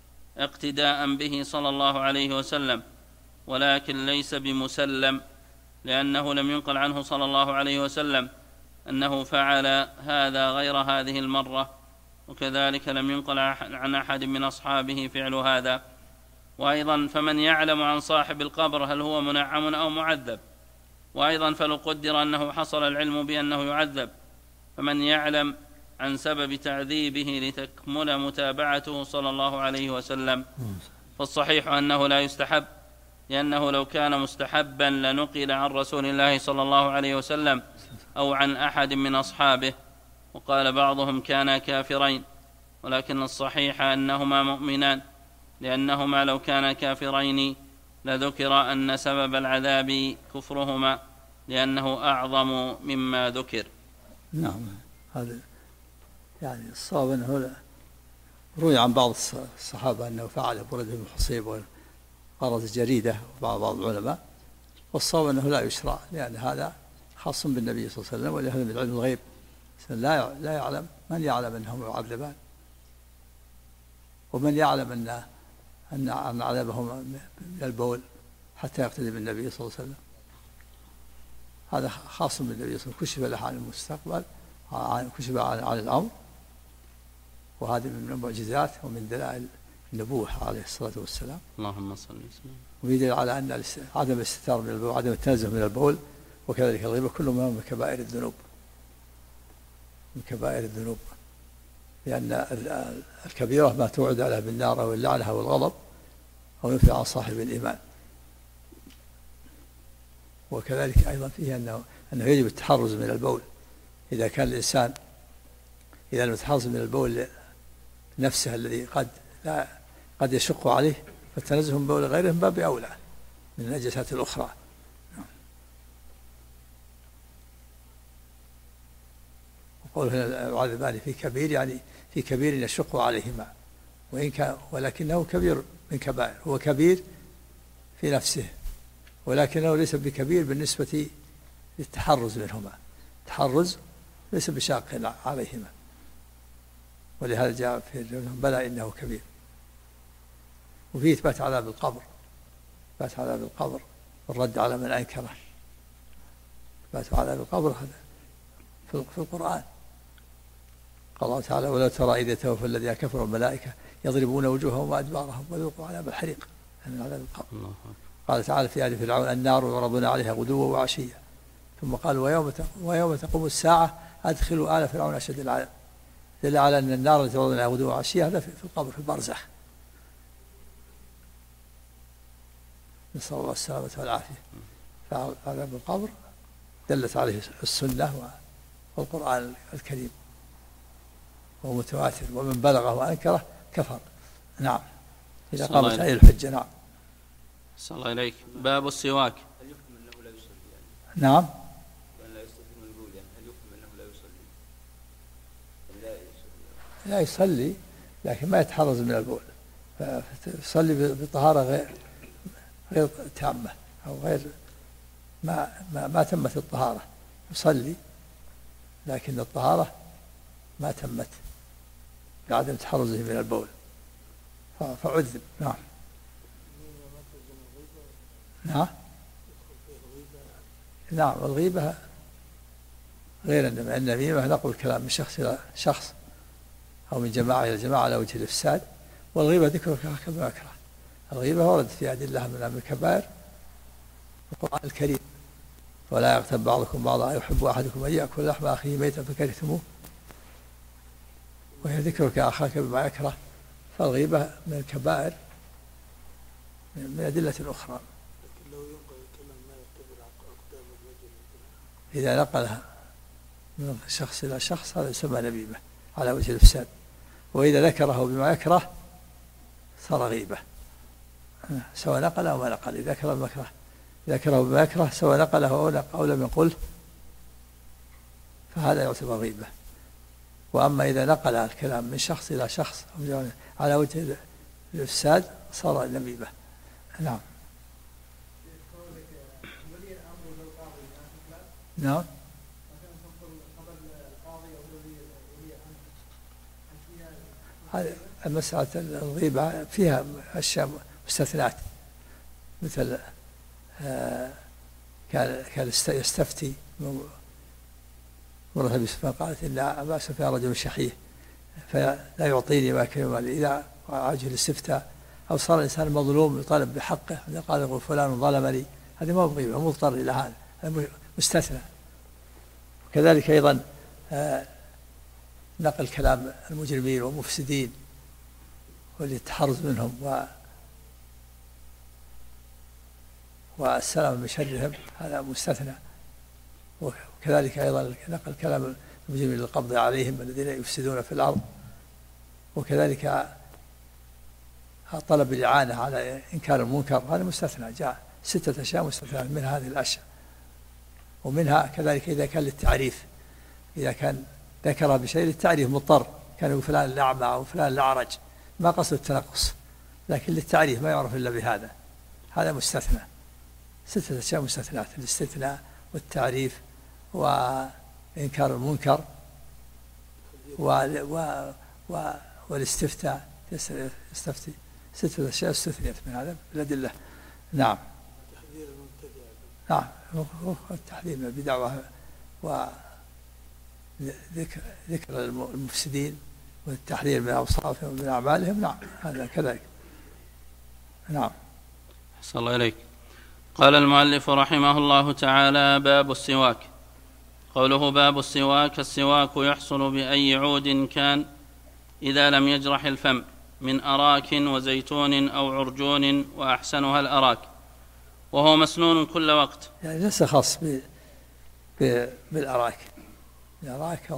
اقتداء به صلى الله عليه وسلم، ولكن ليس بمسلم، لأنه لم ينقل عنه صلى الله عليه وسلم أنه فعل هذا غير هذه المرة، وكذلك لم ينقل عن أحد من أصحابه فعل هذا. وأيضا فمن يعلم عن صاحب القبر هل هو منعم أو معذب؟ وأيضا فلو قدر أنه حصل العلم بأنه يعذب، فمن يعلم عن سبب تعذيبه لتكمل متابعته صلى الله عليه وسلم؟ فالصحيح أنه لا يستحب، لأنه لو كان مستحبا لنقل عن رسول الله صلى الله عليه وسلم أو عن أحد من أصحابه. وقال بعضهم كانا كافرين، ولكن الصحيح أنهما مؤمنان، لأنهما لو كانا كافرين لذكر أن سبب العذاب كفرهما، لأنه أعظم مما ذكر. نعم، هذا يعني الصواب أنه روي عن بعض الصحابة أنه فعل برد بن حصيب وغرز جريدة، وبعض العلماء، والصواب أنه لا يشرع، لأن هذا خاص بالنبي صلى الله عليه وسلم، ولهذا من علم الغيب لا يعلم من يعلم أنهم يعذبان، ومن يعلم أن عذابهم من البول حتى يقتدي بالنبي صلى الله عليه وسلم. هذا خاص بالنبي صلى الله عليه وسلم، كشف له عن المستقبل، كشف عن الأمر، وهذه من المعجزات ومن دلائل النبوة عليه الصلاة والسلام. اللهم صل وسلم. ويدل على أن عدم الاستتار من البول وعدم التنزه من البول وكذلك الغيبة كل ما من كبائر الذنوب، من كبائر الذنوب، لأن الكبيرة ما توعد عليها بالنار أو اللعنة أو الغضب أو ينفي عن صاحب الإيمان. وكذلك أيضا فيه أنه يجب التحرز من البول، إذا كان الإنسان إذا لم يتحرز من البول نفسه الذي قد يشق عليه، فالتنزه من بول غيره من باب أولى من النجاسات الأخرى. وقوله يعذبان في كبير يعني في كبير يشق عليهما، ولكنه كبير من كبائر، هو كبير في نفسه ولكنه ليس بكبير بالنسبة للتحرز منهما، التحرز ليس بشاق عليهما، ولهذا جاء في بلى إنه كبير. وفي إثبات عذاب القبر إثبات عذاب القبر والرد على من أنكره. إثبات عذاب القبر هذا في القرآن. قال الله تعالى: ولو ترى إذ يتوفى الذين كفروا الملائكة يضربون وجوههم وأدبارهم وذوقوا عذاب الحريق من عذاب القبر. قال تعالى في آل فرعون: النار يعرضون عليها غدوا وعشيا. ثم قال: ويوم تقوم الساعة أدخلوا آل فرعون أشد العذاب. دل على أن النار التي يعرضون عليها غدوا وعشيا هذا في القبر في البرزخ. نسأل الله السلامة والعافية. فعذاب القبر دلت عليه السنة والقرآن الكريم ومتواتر، ومن بلغه وأنكره كفر. نعم، إذا قامت عليه الحجة. نعم. صلى الله عليك. باب السواك. هل يحكم أنه لا يصلي يعني؟ نعم. لا يصلي من البول يعني، هل يحكم أنه لا يصلي؟ لا يصلي لكن ما يتحرز من البول، فيصلي بطهارة غير تامة أو غير ما تمت الطهارة. يصلي لكن الطهارة ما تمت بعدم تحرزه من البول فعذب. نعم. نعم. نعم. الغيبة غير النميمة نقل الكلام من شخص إلى شخص أو من جماعة إلى جماعة على وجه الإفساد، والغيبة ذكرك كما يكره. الغيبة وردت في أدلة من الكبائر القرآن الكريم: ولا يغتب بعضكم بعضا يحب أحدكم أن يأكل لحم أخيه ميتا فكرهتموه، وهي ذكرك أخاك بما يكره. فالغيبة من الكبائر من أدلة أخرى. لكن لو ينقل الكلام ما يعتبر أقدام الرجل إذا نقلها من شخص إلى شخص هذا يسمى نميمة على وجه الإفساد، وإذا ذكره بما يكره صار غيبة، سواء نقل أو ما نقل. إذا ذكره بما يكره سواء نقله أو لم يقله فهذا يعتبر غيبة. وأما إذا نقل الكلام من شخص إلى شخص على وجه الإفساد صار نميمة. نعم. نعم. مسألة الغيبة فيها أشياء مستثنات، مثل كان يستفتي مرة أبي سفيان قالت إن أبا سفيان رجل شحيح فلا يعطيني ما كان مالي إذا عاجل الاستفتاء، أو صار الإنسان مظلوم يطالب بحقه قال يقول فلان ظلمني، هذه ما بغيبة، مضطر إلى هذا مستثنى. وكذلك أيضا نقل كلام المجرمين والمفسدين والتحرز منهم والسلام من شرهم هذا مستثنى. وكذلك أيضا نقل كلام المجرمين للقبض عليهم الذين يفسدون في الأرض، وكذلك طلب الإعانة على إنكار المنكر هذا مستثنى. جاء 6 أشياء مستثنى من هذه الأشياء. ومنها كذلك إذا كان للتعريف، إذا كان ذكر بشيء للتعريف مضطر، كان يقول فلان الأعمى أو فلان الأعرج، ما قصد التنقص لكن للتعريف ما يعرف إلا بهذا، هذا مستثنى. 6 أشياء مستثنات: الاستثناء والتعريف وإنكار المنكر والاستفتاء يستفتي. 6 أشياء استثنيت من هذا بالأدلة. نعم. تحذير المبتدع. نعم، التحذير من البدع وذكر المفسدين والتحذير من أوصافهم ومن أعمالهم. نعم، هذا كذلك. نعم. صلى الله عليك. قال المؤلف رحمه الله تعالى: باب السواك. قوله باب السواك: السواك يحصل بأي عود كان إذا لم يجرح الفم، من أراك وزيتون أو عرجون، وأحسنها الأراك، وهو مسنون كل وقت. يعني ليس خاص بالأراك، الأراك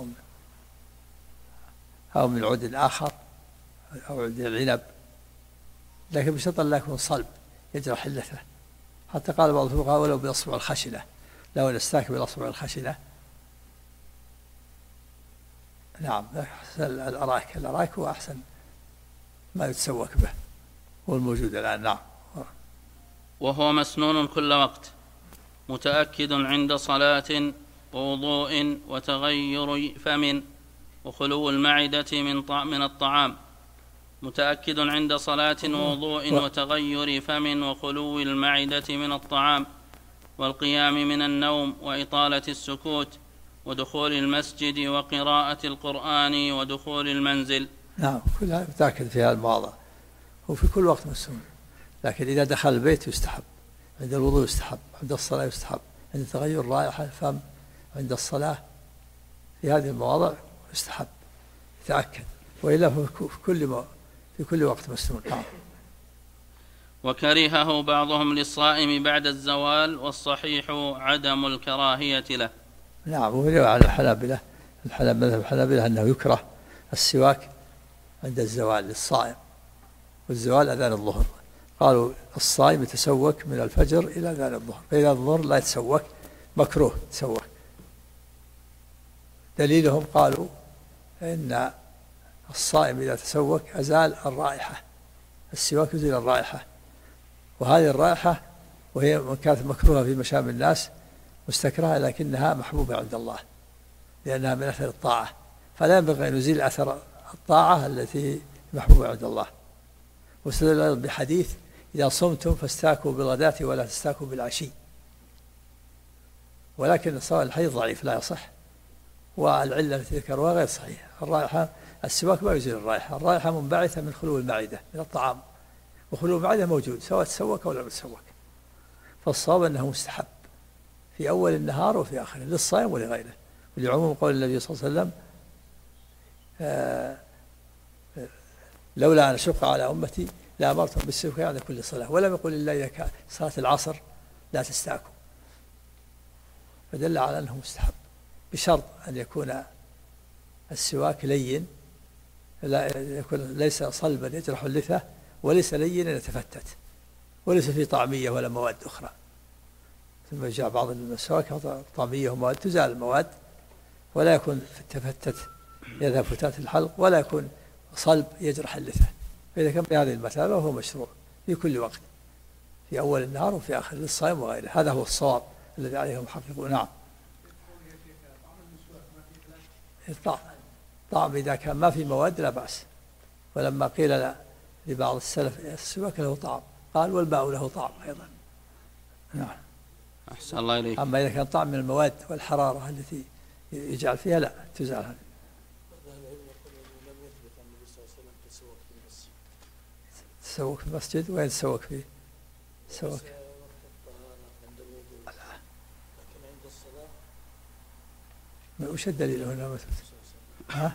أو من عود آخر أو عود العنب، لكن بشرط لا يكون صلب يجرح حلته. حتى قال بعض الفقهاء ولو بأصبع الخشنة، لو نستاك بالأصبع الخشنة. نعم. الأراك هو أحسن ما يتسوك به، هو الموجود الآن. نعم. وهو مسنون كل وقت، متأكد عند صلاة ووضوء وتغير فم وخلو المعدة من الطعام، متأكد عند صلاة ووضوء وتغير فم وخلو المعدة من الطعام والقيام من النوم وإطالة السكوت ودخول المسجد وقراءة القرآن ودخول المنزل. نعم، كلها متأكد في هذا المواضع وفي كل وقت مسنون، لكن إذا دخل البيت يستحب، عند الوضوء يستحب، عند الصلاة يستحب، عند تغير رائحة الفم، عند الصلاة، في هذه المواضع يستحب يتأكد، وإلا في كل وقت مسنون. وكرهه بعضهم للصائم بعد الزوال، والصحيح عدم الكراهية له. نعم، وهو على الحنابلة، مذهب الحنابلة أنه يكره السواك عند الزوال للصائم، والزوال أذان الظهر، قالوا الصائم يتسوك من الفجر إلى أذان الظهر، فإذا الظهر لا يتسوك، مكروه يتسوك. دليلهم قالوا إن الصائم إذا تسوك أزال الرائحة، السواك يزيل الرائحة، وهذه الرائحة وهي من كانت مكروهة في مشام الناس مستكرهة، لكنها محبوبة عند الله لأنها من أثر الطاعة، فلا ينبغي أن نزيل أثر الطاعة التي محبوبة عند الله. واستدل بحديث إذا صمتم فاستاكوا بالغداة ولا تستاكوا بالعشي، ولكن الحديث ضعيف لا يصح، والعلة التي ذكروها غير صحيحة. الرائحة السواك ما يزيل الرائحة، الرائحة منبعثة من خلو المعدة من الطعام، وخلو المعدة موجود سواء تسوك أو لم يتسوك، فالصواب أنه مستحب في أول النهار وفي آخره للصائم ولغيره، ولعموم قول النبي صلى الله عليه وسلم لولا أن أشق على أمتي لأمرتهم بالسواك عند كل صلاة، ولم يقل إلا إذا كان صلاة العصر لا تستاكوا، فدل على أنه مستحب بشرط أن يكون السواك لين، ليس صلبا يجرح اللثة، وليس لينا يتفتت، وليس فيه طعمية ولا مواد أخرى. ثم جاء بعض السواك طعمية ومواد تزال المواد، ولا يكون تفتت يذهب فتات الحلق، ولا يكون صلب يجرح اللثة. فإذا كان بهذه المثابة هو مشروع في كل وقت، في أول النهار وفي آخر للصائم وغيره، هذا هو الصواب الذي عليه المحققون. نعم، طعم إذا كان ما في مواد لا بأس، ولما قيل لبعض السلف السواك له طعم قال والماء له طعم أيضا. نعم، أحسن الله إليك. أما إذا كان طعم من المواد والحرارة التي يجعل فيها لا تزال هذه. تسوك في المسجد، وين تسوك فيه؟ تسوك وش الدليل هنا مثلا؟ ها؟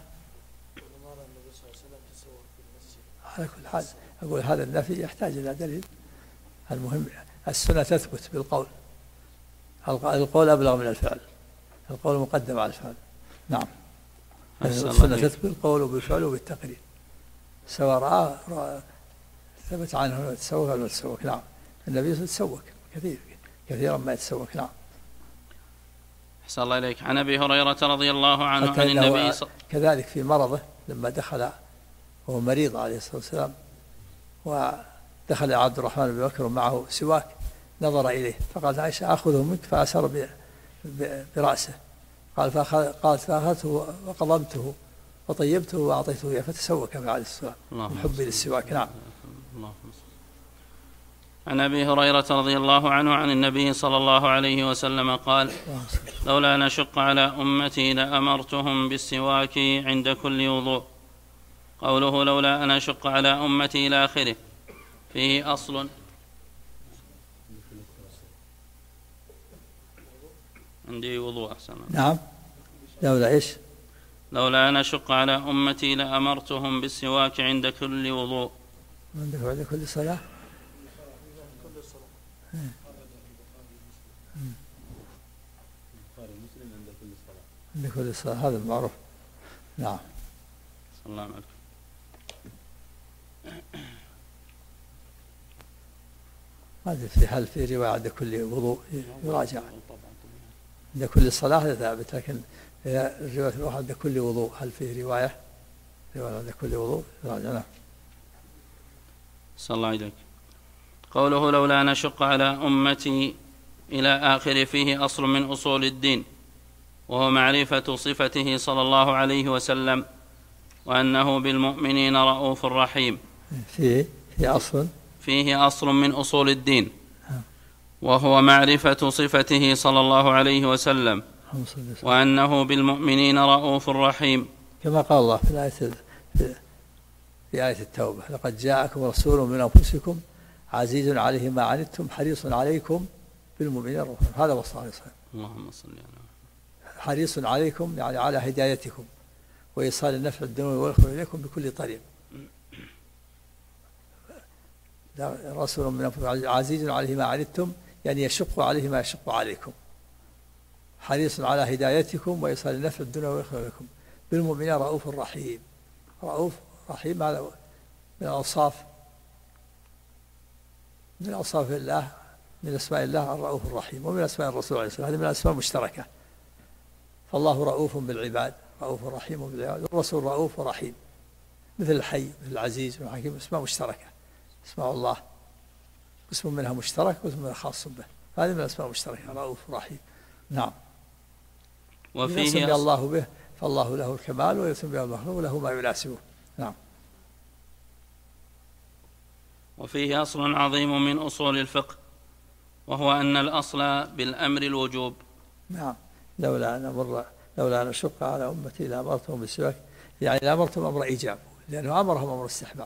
على كل حال أقول هذا النفي يحتاج إلى دليل. المهم السنة تثبت بالقول، القول أبلغ من الفعل، القول مقدم على الفعل. نعم، السنة تثبت بالقول وبالفعل وبالتقرير، سواء رأى ثبت عنه يتسوق أو لا يتسوق. نعم، النبي يتسوق كثيرا ما يتسوق. نعم. أحسن الله إليك. عن أبي هريرة رضي الله عنه عن النبي كذلك في مرضه لما دخل وهو مريض عليه الصلاة والسلام، ودخل عبد الرحمن بن بكر معه سواك، نظر إليه فقال عائشة أخذه منك، فأشار برأسه، قالت فأخذته وقضمته وطيبته وأعطيته إياه، فتسوك عليه الصلاة والسلام من حبي للسواك. نعم. عن أبي هريرة رضي الله عنه عن النبي صلى الله عليه وسلم قال لولا أن أشق على أمتي لأمرتهم بالسواك عند كل وضوء. قوله لولا أن أشق على أمتي إلى آخره فيه أصل. عندي وضوء أحسن. نعم، لولا إيش؟ لولا أن أشق على أمتي لأمرتهم بالسواك عند كل وضوء. عند كل صلاة. عند كل صلاة، هذا المعروف. نعم. صلى الله عليه وسلم. هذا في هل في رواية عند كل وضوء يراجع، عند كل صلاة هذا ثابت، لكن الرواية الأخرى عند كل وضوء هل فيه رواية عند كل وضوء يراجع. نعم. صلى الله عليك. قوله لولا أن أشق على أمتي إلى آخر فيه أصل من أصول الدين، وهو معرفة صفته صلى الله عليه وسلم وأنه بالمؤمنين رؤوف رحيم. فيه أصل من أصول الدين، وهو معرفة صفته صلى الله عليه وسلم، وأنه بالمؤمنين رؤوف رحيم، كما قال الله في آية التوبة: لقد جاءكم رسول من أنفسكم عزيز عليه ما عنتم حريص عليكم بالمؤمنين رؤوف رحيم. هذا وصف عليه الصلاة والسلام. اللهم صل على حريص عليكم يعني على هدايتكم وإيصال النفع الدنيوي والأخروي إليكم بكل طريق. رسول من أنفسكم عزيز عليه ما عنتم يعني يشق عليه ما يشق عليكم، حريص على هدايتكم وإيصال النفع الدنيوي والأخروي إليكم، بالمؤمنين رؤوف رحيم. رؤوف رحيم هذا من أوصاف الله، من أسماء الله الرؤوف الرحيم، ومن أسماء الرسول عليه الصلاة والسلام. هذه من الأسماء المشتركة، فالله رؤوف بالعباد رؤوف رحيم بالعباد، والرسول رؤوف ورحيم، مثل الحي مثل العزيز والحكيم، أسماء مشتركة. أسماء الله قسم منها مشترك وقسم منها خاص به، هذه من الأسماء المشتركة رؤوف ورحيم. نعم. وفيه يسمي الله به فالله له الكمال، ويسمي به المخلوق له ما يناسبه. نعم. وفيه أصل عظيم من أصول الفقه، وهو أن الأصل بالأمر الوجوب. نعم. لولا أن أشق على أمتي لأمرتهم بالسواك، يعني لأمرتهم أمر إيجاب، لأنه أمرهم أمر استحباب،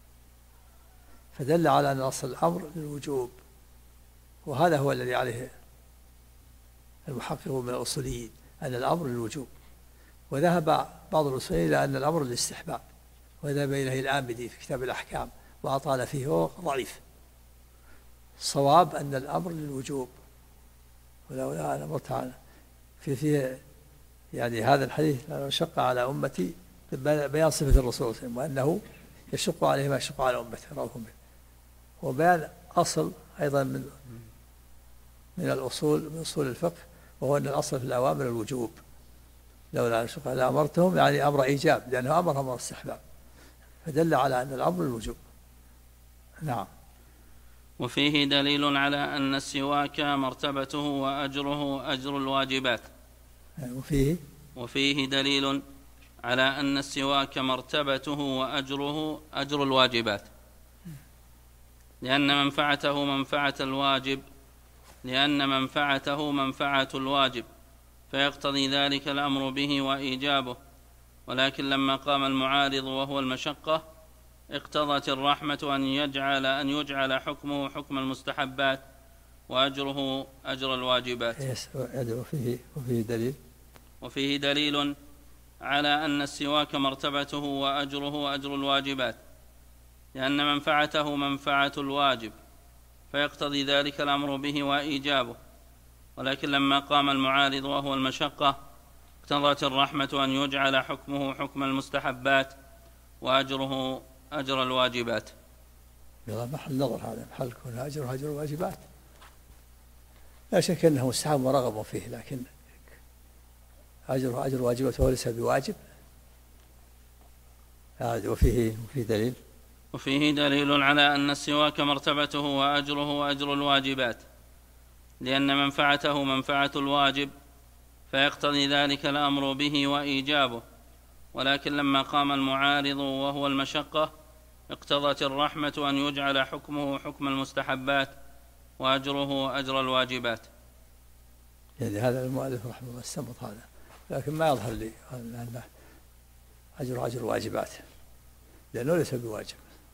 فدل على أن أصل الأمر للوجوب، وهذا هو الذي عليه المحقق من الأصوليين، أن الأمر للوجوب. وذهب بعض الأصوليين إلى أن الأمر للاستحباب، وذهب إليه الآمدي في كتاب الأحكام وأطال فيه، هو ضعيف. الصواب أن الأمر للوجوب، ولولا أن أمرت عنه فيه يعني هذا الحديث لأنه شق على أمتي بيان صفة الرسول صلى الله عليه وسلم، وأنه يشق عليه ما يشق على أمته رأوهم به، وبيان أصل أيضا من الأصول من أصول الفقه، وهو أن الأصل في الأوامر الوجوب. لولا أن شق لأمرتهم يعني أمر إيجاب، لأنه أمر استحباب، فدل على أن الأمر الوجوب. نعم. وفيه دليل على أن السواك مرتبته وأجره أجر الواجبات. وفيه دليل على أن السواك مرتبته وأجره أجر الواجبات، لأن منفعته منفعة الواجب، فيقتضي ذلك الأمر به وإيجابه. ولكن لما قام المعارض وهو المشقة، اقتضت الرحمة أن يجعل حكمه حكم المستحبات وأجره أجر الواجبات. وفيه دليل على أن السواك مرتبته وأجره أجر الواجبات، لأن منفعته منفعة الواجب، فيقتضي ذلك الأمر به وإيجابه. ولكن لما قام المعارض وهو المشقة، اقتضت الرحمة أن يجعل حكمه حكم المستحبات وأجره أجر الواجبات. محل نظر، هذا محل كون أجر الواجبات، لا شك أنه مستحب ورغب فيه، لكن أجر الواجبات هو ليس بواجب. وفيه دليل. وفيه دليل على أن السواك مرتبته وأجره أجر الواجبات، لأن منفعته منفعة الواجب، فيقتضي ذلك الأمر به وإيجابه. ولكن لما قام المعارض وهو المشقة، اقتضت الرحمة أن يجعل حكمه حكم المستحبات وأجره أجر الواجبات. يعني هذا المؤلف رحمه الله استنبط هذا، لكن ما يظهر لي أن أجر الواجبات، لأنه ليس بواجب.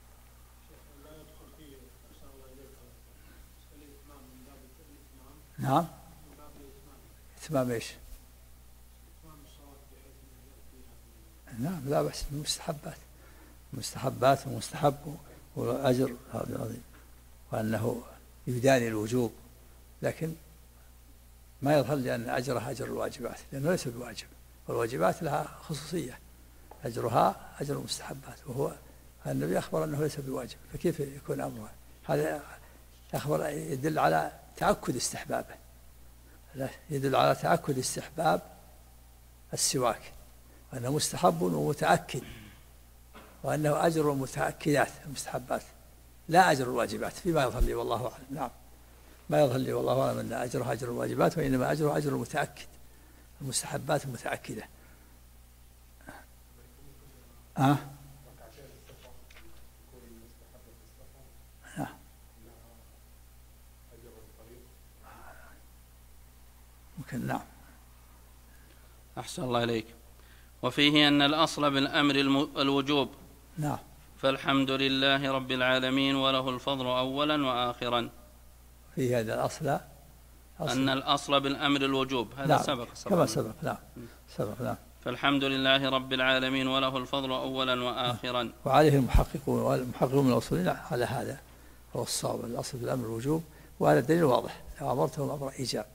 نعم. إتمام إيش؟ نعم، لا بأس بالمستحبات ومستحب والأجر هذا عظيم، وأنه يداني الوجوب، لكن ما يظهر لي أن أجره أجر الواجبات، لأنه ليس بواجب، والواجبات لها خصوصية، أجرها أجر المستحبات، وهو النبي أخبر أنه ليس بواجب، فكيف يكون أمره؟ هذا أخبر يدل على تأكد استحبابه، يدل على تأكد استحباب السواك، وأنه مستحب ومتأكد، وأنه أجر المتأكدات المستحبات لا أجر الواجبات، فيما يظهر لي والله أعلم. نعم، ما يظهر لي والله أعلم أن أجره أجر الواجبات، وإنما أجره أجر المتأكد، المستحبات المتأكدة. نعم. ممكن. نعم. أحسن الله إليك. وفيه أن الأصل بالأمر الوجوب. نعم. فالحمد لله رب العالمين وله الفضل أولا وآخرا. فيه هذا الأصل أن الأصل بالأمر الوجوب. هذا نعم. سبق كما سبق. نعم. سبق. نعم. فالحمد لله رب العالمين وله الفضل أولا وآخرا. وعليه المحققون والمحققون من الأصولين على هذا هو الصواب. الأصل بالأمر الوجوب، وهذا الدليل واضح. لو أمرتهم أمر إيجاب.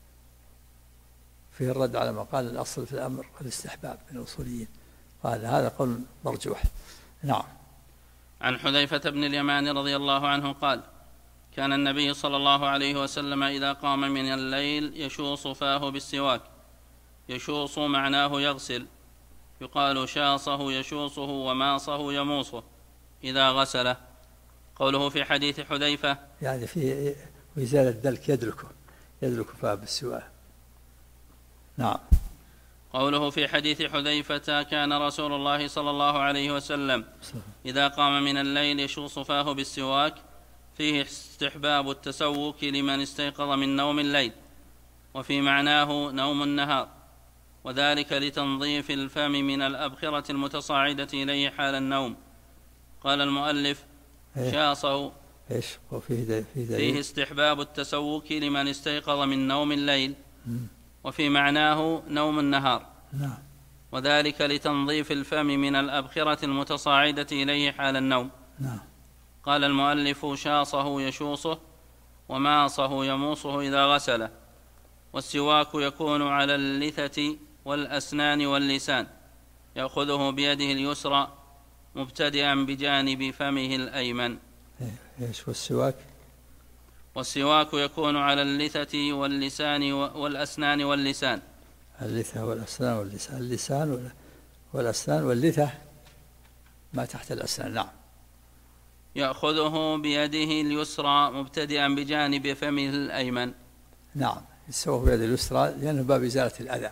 فيه الرد على ما قال الأصل في الأمر الاستحباب من الأصوليين، هذا قول مرجوح. نعم. عن حذيفة بن اليمان رضي الله عنه قال: كان النبي صلى الله عليه وسلم إذا قام من الليل يشوص فاه بالسواك. يشوص معناه يغسل، يقال شاصه يشوصه وماصه يموصه إذا غسله. قوله في حديث حذيفة يعني في إزالة الدلك يدلك فاه بالسواك. نعم. قوله في حديث حذيفة كان رسول الله صلى الله عليه وسلم إذا قام من الليل يشوص فاه بالسواك، فيه استحباب التسوك لمن استيقظ من نوم الليل، وفي معناه نوم النهار، وذلك لتنظيف الفم من الأبخرة المتصاعدة إليه حال النوم. قال المؤلف: شاصه فيه استحباب التسوك لمن استيقظ من نوم الليل، وفي معناه نوم النهار، وذلك لتنظيف الفم من الأبخرة المتصاعدة إليه حال النوم. قال المؤلف: شاصه يشوصه وماصه يموصه إذا غسله. والسواك يكون على اللثة والأسنان واللسان، يأخذه بيده اليسرى مبتدئا بجانب فمه الأيمن. ايش والسواك يكون على اللثة واللسان والأسنان واللسان. اللثة والأسنان واللسان. اللسان والأسنان واللثة ما تحت الأسنان. نعم. يأخذه بيده اليسرى مبتدئا بجانب فمه الأيمن. نعم. يسوه بيده اليسرى لأنه باب إزالة الأذى.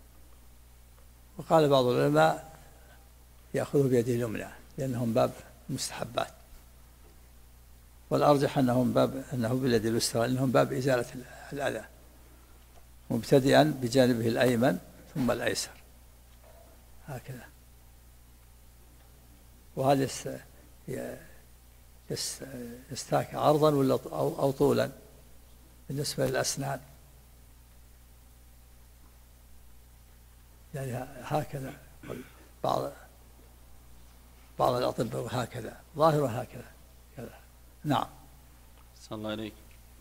وقال بعض العلماء يأخذه بيده اليمنى لأنهم باب مستحبات، والأرجح أنه باليد اليسرى لأنهم باب إزالة الأذى، مبتدئا بجانبه الأيمن ثم الأيسر هكذا. وهذا يستاك عرضا ولا أو طولا بالنسبة للأسنان، يعني هكذا. بعض الأطباء هكذا، ظاهره هكذا. نعم. صلى الله عليك.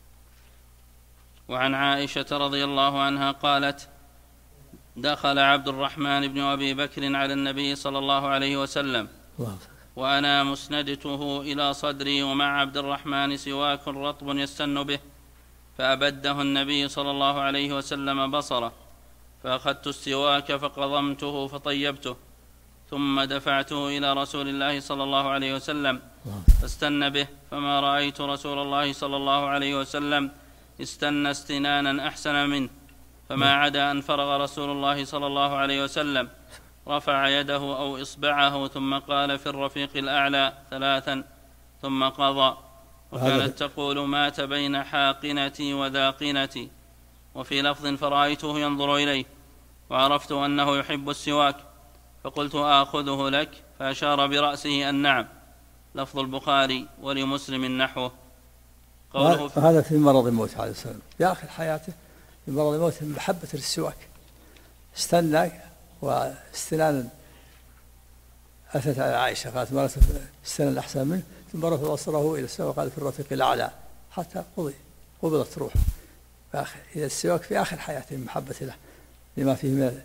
وعن عائشة رضي الله عنها قالت: دخل عبد الرحمن بن أبي بكر على النبي صلى الله عليه وسلم وأنا مسندته إلى صدري ومع عبد الرحمن سواك رطب يستن به، فأبده النبي صلى الله عليه وسلم بصره، فأخذت السواك فقضمته فطيبته، ثم دفعته إلى رسول الله صلى الله عليه وسلم فاستن به، فما رأيت رسول الله صلى الله عليه وسلم استنى استنانا أحسن منه، فما عدا أن فرغ رسول الله صلى الله عليه وسلم رفع يده أو إصبعه ثم قال في الرفيق الأعلى 3 ثم قضى. وكانت تقول: مات بين حاقنتي وذاقنتي. وفي لفظ: فرأيته ينظر إليه وعرفت أنه يحب السواك، فقلت: آخذه لك؟ فأشار برأسه أن نعم. لفظ البخاري ولمسلم نحوه. هذا في مرض الموت عليه السلام، في آخر حياته في مرض الموت محبة السواك، استنى واستنانا أتت على عائشة قالت: ما استنى أحسن منه، ثم رفع بصره إلى السماء وقال: في الرفيق الأعلى، حتى قبضت روحه. إذا السواك في آخر حياته من محبة له لما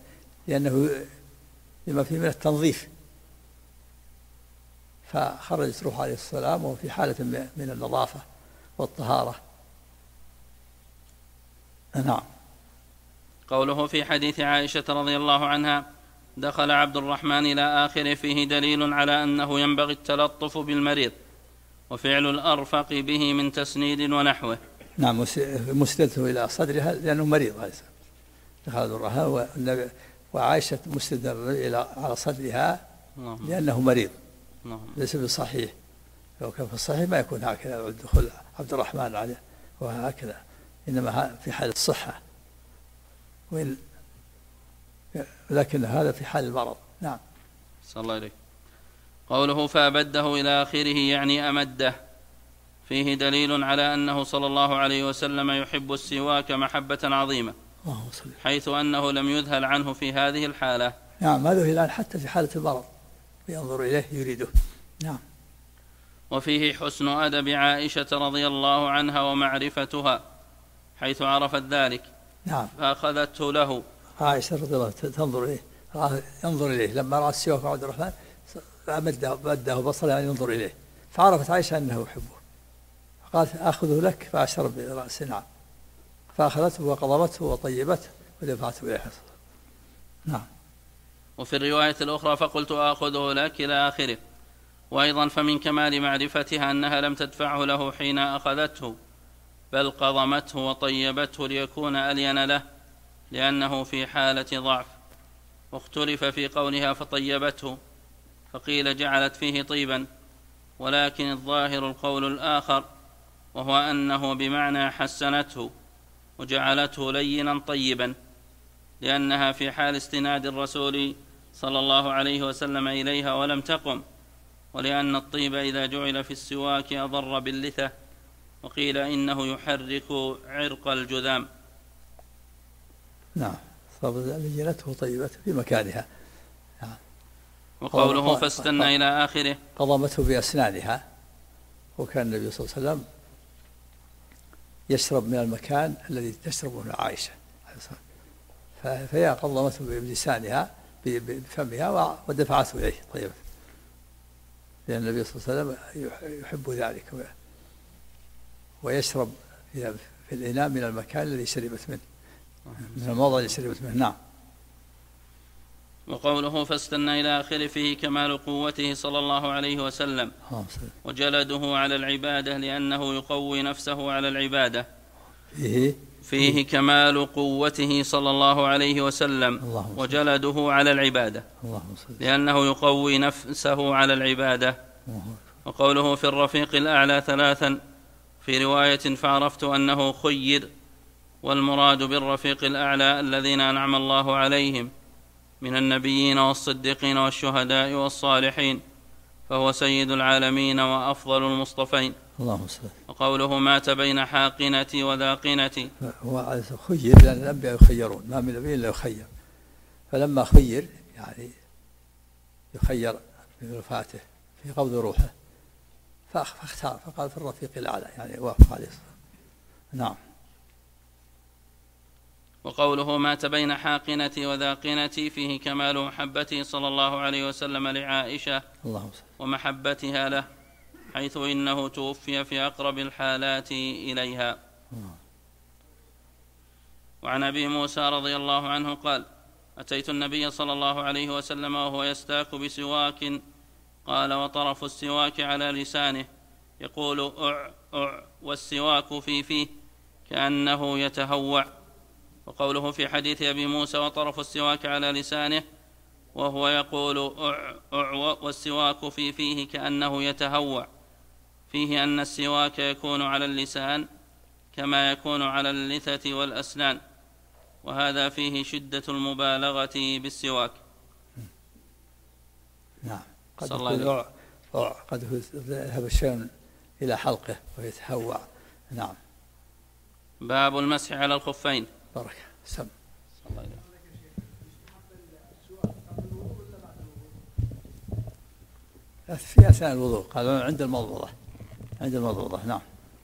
فيه من التنظيف، فخرجت روح عليه السلام وهو في حالة من النظافة والطهارة. نعم. قوله في حديث عائشة رضي الله عنها: دخل عبد الرحمن إلى آخره، فيه دليل على أنه ينبغي التلطف بالمريض وفعل الأرفق به من تسنيد ونحوه. نعم. مسندته إلى صدرها لأنه مريض. دخل عبد الرحمن وعائشة مسندة على صدرها لأنه مريض اللهم ليس بصحيح. لو كان في الصحيح ما يكون هكذا دخول عبد الرحمن عليه وهكذا، إنما في حال الصحة، لكن هذا في حال المرض. نعم. صلى الله عليه. قوله فأبده إلى آخره يعني أمده، فيه دليل على أنه صلى الله عليه وسلم يحب السواك محبة عظيمة، حيث أنه لم يذهل عنه في هذه الحالة. نعم، ما ذهل عنه حتى في حالة المرض ينظر إليه يريده. نعم. وفيه حسن أدب عائشة رضي الله عنها ومعرفتها، حيث عرفت ذلك. نعم. فأخذته له. عائشة رضي الله تنظر إليه، ينظر إليه لما رأى السواك عبد الرحمن مده بصره يعني ينظر إليه، فعرفت عائشة أنه يحبه، فقالت أخذه لك، فأشار برأسه. نعم. فأخذته وقضمته وطيبته ودفعته إليه. نعم. وفي الرواية الأخرى فقلت آخذه لك إلى آخره. وأيضا فمن كمال معرفتها أنها لم تدفعه له حين أخذته، بل قضمته وطيبته ليكون ألين له، لأنه في حالة ضعف. واختلف في قولها فطيبته، فقيل جعلت فيه طيبا، ولكن الظاهر القول الآخر، وهو أنه بمعنى حسنته وجعلته لينا طيبا، لأنها في حال استناد الرسول صلى الله عليه وسلم إليها ولم تقم، ولأن الطيب إذا جعل في السواك أضر باللثة، وقيل إنه يحرك عرق الجذام. نعم. فلينته طيبته في مكانها. نعم. وقوله فاستنى إلى آخره قضمته بأسنانها، وكان النبي صلى الله عليه وسلم يشرب من المكان الذي تشرب منه عائشة، فهي قضمته بلسانها بفمها ودفعته إليه طيبة، لأن النبي صلى الله عليه وسلم يحب ذلك، ويشرب في الإناء من المكان الذي شربت منه، من الموضع الذي شربت منه. نعم. وقوله فاستنى إلى آخره فيه كمال قوته صلى الله عليه وسلم، وجلده على العبادة، لأنه يقوي نفسه على العبادة. فيه كمال قوته صلى الله عليه وسلم وجلده على العبادة، لأنه يقوي نفسه على العبادة. وقوله في الرفيق الأعلى ثلاثا، في رواية فعرفت أنه خير، والمراد بالرفيق الأعلى الذين أنعم الله عليهم من النبيين والصديقين والشهداء والصالحين، فهو سيد العالمين وأفضل المصطفين. وقوله مات بين حاقنتي وذاقنتي، هو خير لأن الأنبياء يخيرون، ما من نبي إلا يخير، فلما خير يعني يخير في وفاته في قبض روحه، فاختار فقال في الرفيق الأعلى، يعني وافق عليه. نعم. وقوله مات بين حاقنتي وذاقنتي، فيه كمال محبته صلى الله عليه وسلم لعائشة ومحبتها له، حيث إنه توفي في أقرب الحالات إليها. وعن أبي موسى رضي الله عنه قال أتيت النبي صلى الله عليه وسلم وهو يستاك بسواك، قال وطرف السواك على لسانه يقول أع أع، والسواك في فيه كأنه يتهوع. وقوله في حديث أبي موسى وطرف السواك على لسانه وهو يقول أع أع والسواك في فيه كأنه يتهوع، فيه أن السواك يكون على اللسان كما يكون على اللثة والأسنان، وهذا فيه شدة المبالغة بالسواك. نعم. قد يذهب الشيء إلى حلقه ويتهوع. نعم. باب المسح على الخفين. بركة. سم. في أثناء الوضوء، قالوا عند المضمضة. عند المضمضة. نعم.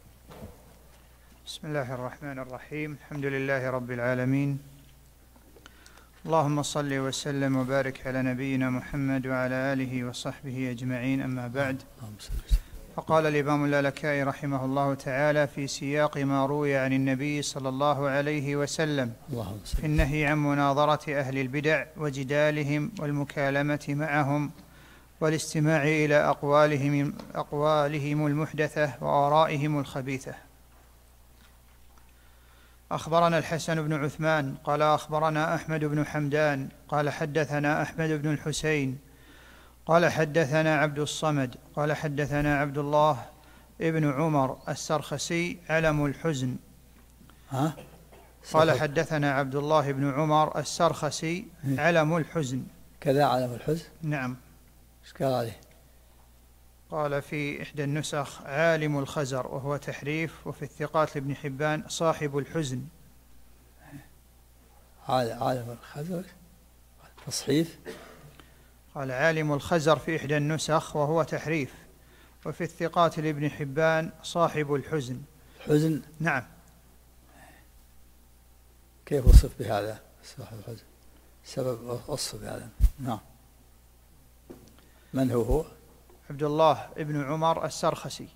بسم الله الرحمن الرحيم. الحمد لله رب العالمين، اللهم صل وسلم وبارك على نبينا محمد وعلى آله وصحبه أجمعين، أما بعد. فقال الإمام اللالكائي رحمه الله تعالى في سياق ما روي عن النبي صلى الله عليه وسلم في النهي عن مناظرة أهل البدع وجدالهم والمكالمة معهم والاستماع إلى أقوالهم المحدثة وآرائهم الخبيثة. أخبرنا الحسن بن عثمان قال أخبرنا أحمد بن حمدان قال حدثنا أحمد بن الحسين قال حدثنا عبد الصمد قال حدثنا عبد الله ابن عمر السرخسي علم الحزن. قال حدثنا عبد الله بن عمر السرخسي علم الحزن. كذا علم الحزن؟ نعم. ايش قال عليه؟ قال في إحدى النسخ عالم الخزر وهو تحريف، وفي الثقات لابن حبان صاحب الحزن. عالم الخزر تصحيف. قال عالم الخزر في إحدى النسخ وهو تحريف، وفي الثقات لابن حبان صاحب الحزن. الحزن؟ نعم. كيف وصف بهذا صاحب الحزن؟ سبب وصف بهذا؟ نعم. من هو؟ عبد الله ابن عمر السرخسي.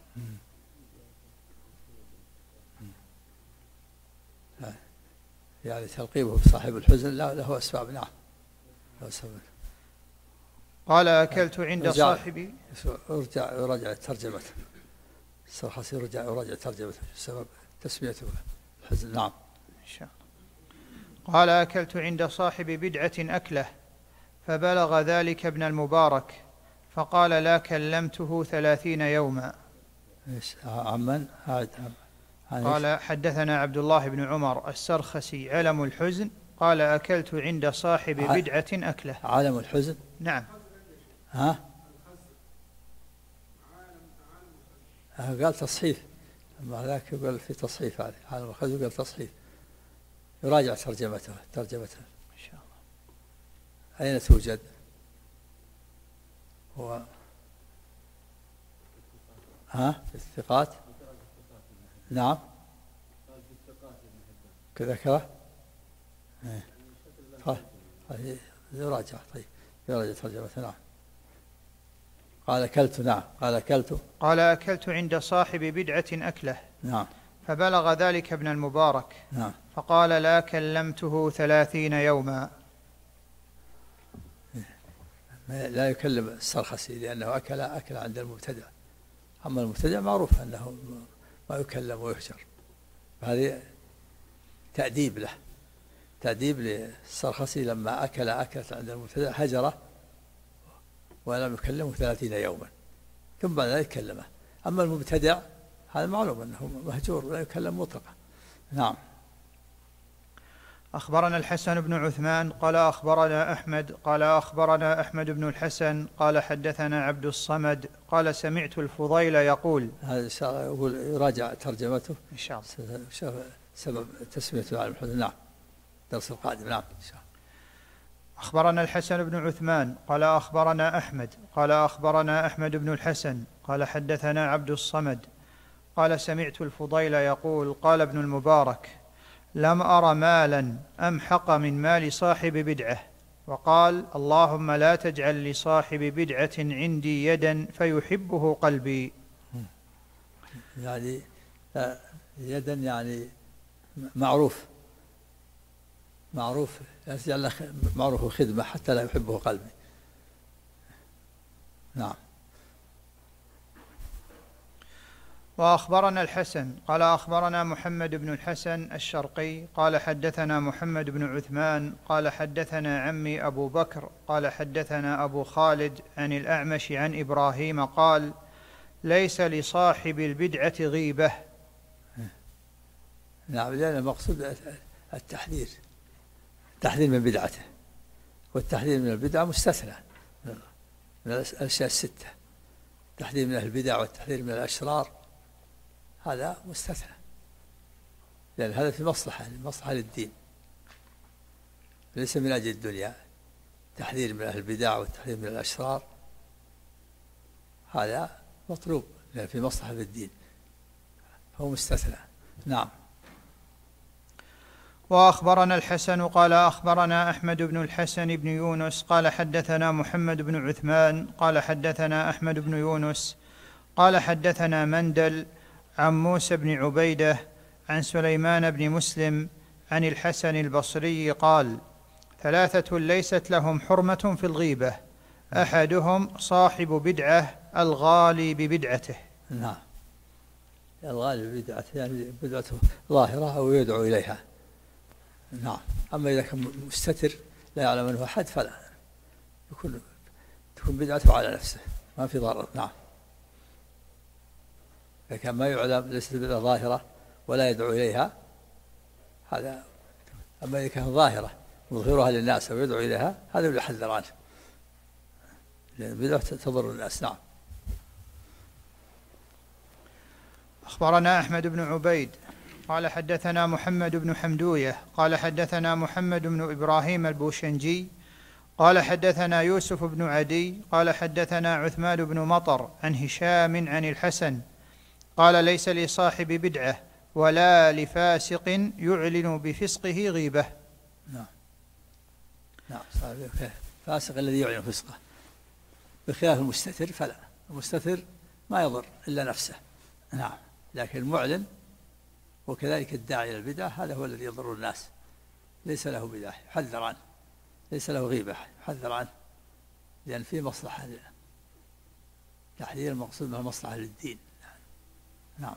يعني تلقيبه بصاحب الحزن له أسباب. نعم له أسباب. قال أكلت عند صاحبي. يراجع ترجمته السرخسي، يراجع ترجمته سبب تسميته الحزن. نعم إن شاء الله. قال أكلت عند صاحب بدعة أكله فبلغ ذلك ابن المبارك فقال لا كلمته 30 يوما. عمن؟ قال حدثنا عبد الله بن عمر السرخسي علم الحزن قال أكلت عند صاحب بدعة أكله. عالم الحزن؟ نعم. قال تصحيف، أما ذاك يقول في تصحيف. هذا عالم الحزن قال تصحيف. يراجع ترجمته إن شاء الله. أين توجد؟ هو في الثقات. نعم كذكره. يراجع. طيب يراجع ترجمته. نعم. قال أكلت. نعم قال أكلت. قال أكلت عند صاحب بدعة أكله. نعم. فبلغ ذلك ابن المبارك. نعم. فقال لا كلمته 30 يوما. لا يكلم السرخسي لأنه أكل عند المبتدع. أما المبتدع معروف أنه ما يكلم ويهجر، هذه تأديب له، تأديب للسرخسي لما أكلت عند المبتدع هجره ولم يكلمه 30 يوما ثم بعد ذلك كلمه. أما المبتدع هذا معلوم أنه مهجور ولا يكلم مطلقا. نعم. أخبرنا الحسن بن عثمان قال أخبرنا أحمد قال أخبرنا أحمد بن الحسن قال حدثنا عبد الصمد قال سمعت الفضيل يقول. هذا يقول يراجع ترجمته إن شاء الله. سبب تسميته على الحزن. نعم درس القادم. نعم إن شاء الله. أخبرنا الحسن بن عثمان قال أخبرنا أحمد قال أخبرنا أحمد بن الحسن قال حدثنا عبد الصمد قال سمعت الفضيل يقول قال ابن المبارك لم أر مالا أمحق من مال صاحب بدعة، وقال اللهم لا تجعل لصاحب بدعة عندي يدا فيحبه قلبي. يعني يدا يعني معروف لا تجعل معروف خدمة حتى لا يحبه قلبي. نعم. وأخبرنا الحسن قال أخبرنا محمد بن الحسن الشرقي قال حدثنا محمد بن عثمان قال حدثنا عمي أبو بكر قال حدثنا أبو خالد عن الأعمش عن إبراهيم قال ليس لصاحب البدعة غيبة. نعم لأن المقصود التحذير من بدعته، والتحذير من البدعة مستثنى من الأشياء الستة. التحذير من البدع والتحذير من الأشرار هذا مستثنى، لأن هذا في مصلحة للدين ليس من أجل الدنيا. التحذير من أهل البدع والتحذير من الأشرار هذا مطلوب لأن في مصلحة للدين، هو مستثنى. نعم. وأخبرنا الحسن قال أخبرنا أحمد بن الحسن بن يونس قال حدثنا محمد بن عثمان قال حدثنا أحمد بن يونس قال حدثنا مندل عن موسى بن عبيدة عن سليمان بن مسلم عن الحسن البصري قال ثلاثة ليست لهم حرمة في الغيبة، أحدهم صاحب بدعة الغالي ببدعته. نعم الغالي ببدعته يعني بدعته ظاهرة أو يدعو إليها. نعم. أما إذا كان مستتر لا يعلم أنه أحد فلا يكون تكون بدعته على نفسه ما في ضرر. نعم. إذا كان ما يعلم ليست بدعة ظاهرة ولا يدعو إليها هذا. أما إذا كان ظاهرة يظهرها للناس ويدعو إليها هذا يحذر عنه، لأن البدعة تضر الناس. نعم. أخبرنا أحمد بن عبيد قال حدثنا محمد بن حمدوية قال حدثنا محمد بن إبراهيم البوشنجي قال حدثنا يوسف بن عدي قال حدثنا عثمان بن مطر عن هشام عن الحسن قال ليس لصاحب بدعة ولا لفاسق يعلن بفسقه غيبة. نعم. نعم. فاسق الذي يعلن فسقه، بخلاف المستتر فلا، المستتر ما يضر إلا نفسه. نعم. لكن المعلن وكذلك الداعي إلى البدعة هذا هو الذي يضر الناس، ليس له بدعة يحذر عنه، ليس له غيبة يحذر عنه، لأن فيه مصلحة، تحذير المقصود من مصلحة للدين. نعم.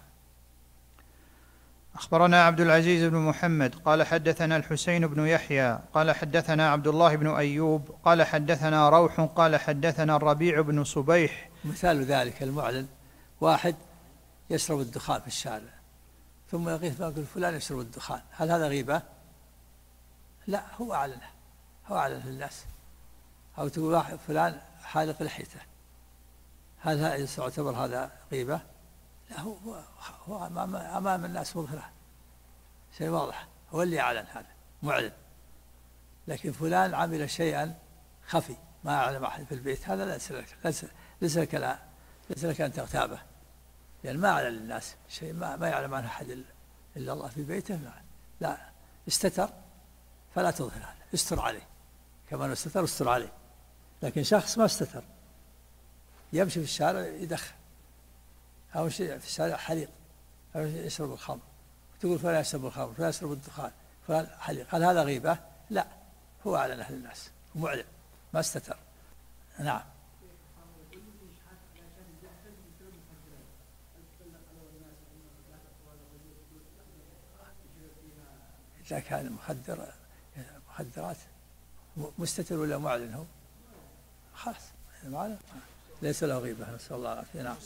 أخبرنا عبد العزيز بن محمد قال حدثنا الحسين بن يحيى قال حدثنا عبد الله بن أيوب قال حدثنا روح قال حدثنا الربيع بن صبيح. مثال ذلك المعلن واحد يشرب الدخان في الشارع ثم يقف يقول فلان يشرب الدخان، هل هذا غيبة؟ لا، هو أعلنه، هو أعلن للناس. أو تقول واحد فلان حالق لحيته، هل يعتبر هذا غيبة؟ لا، هو أمام الناس مظهره، شيء واضح، هو اللي أعلن، هذا معلن. لكن فلان عمل شيئا خفي ما أعلم أحد في البيت، هذا ليس لك أن تغتابه، لأن ما أعلن للناس شيء ما يعلم عنه أحد إلا الله في بيته. لا، استتر فلا تظهر هذا، استر عليه كما استتر استر عليه. لكن شخص ما استتر يمشي في الشارع يدخن، أو شيء في الشارع حليق، أو يشرب الخمر، تقول فلان يشرب الخمر فلان يشرب الدخان فلان حليق، هل هذا غيبة؟ لا، هو أعلن أهل الناس، معلن ما استتر. نعم. إذا كان مخدرات مستتر ولا معلن هو خلاص معلن ليس له غيبة، نسأل الله العافية. نعم.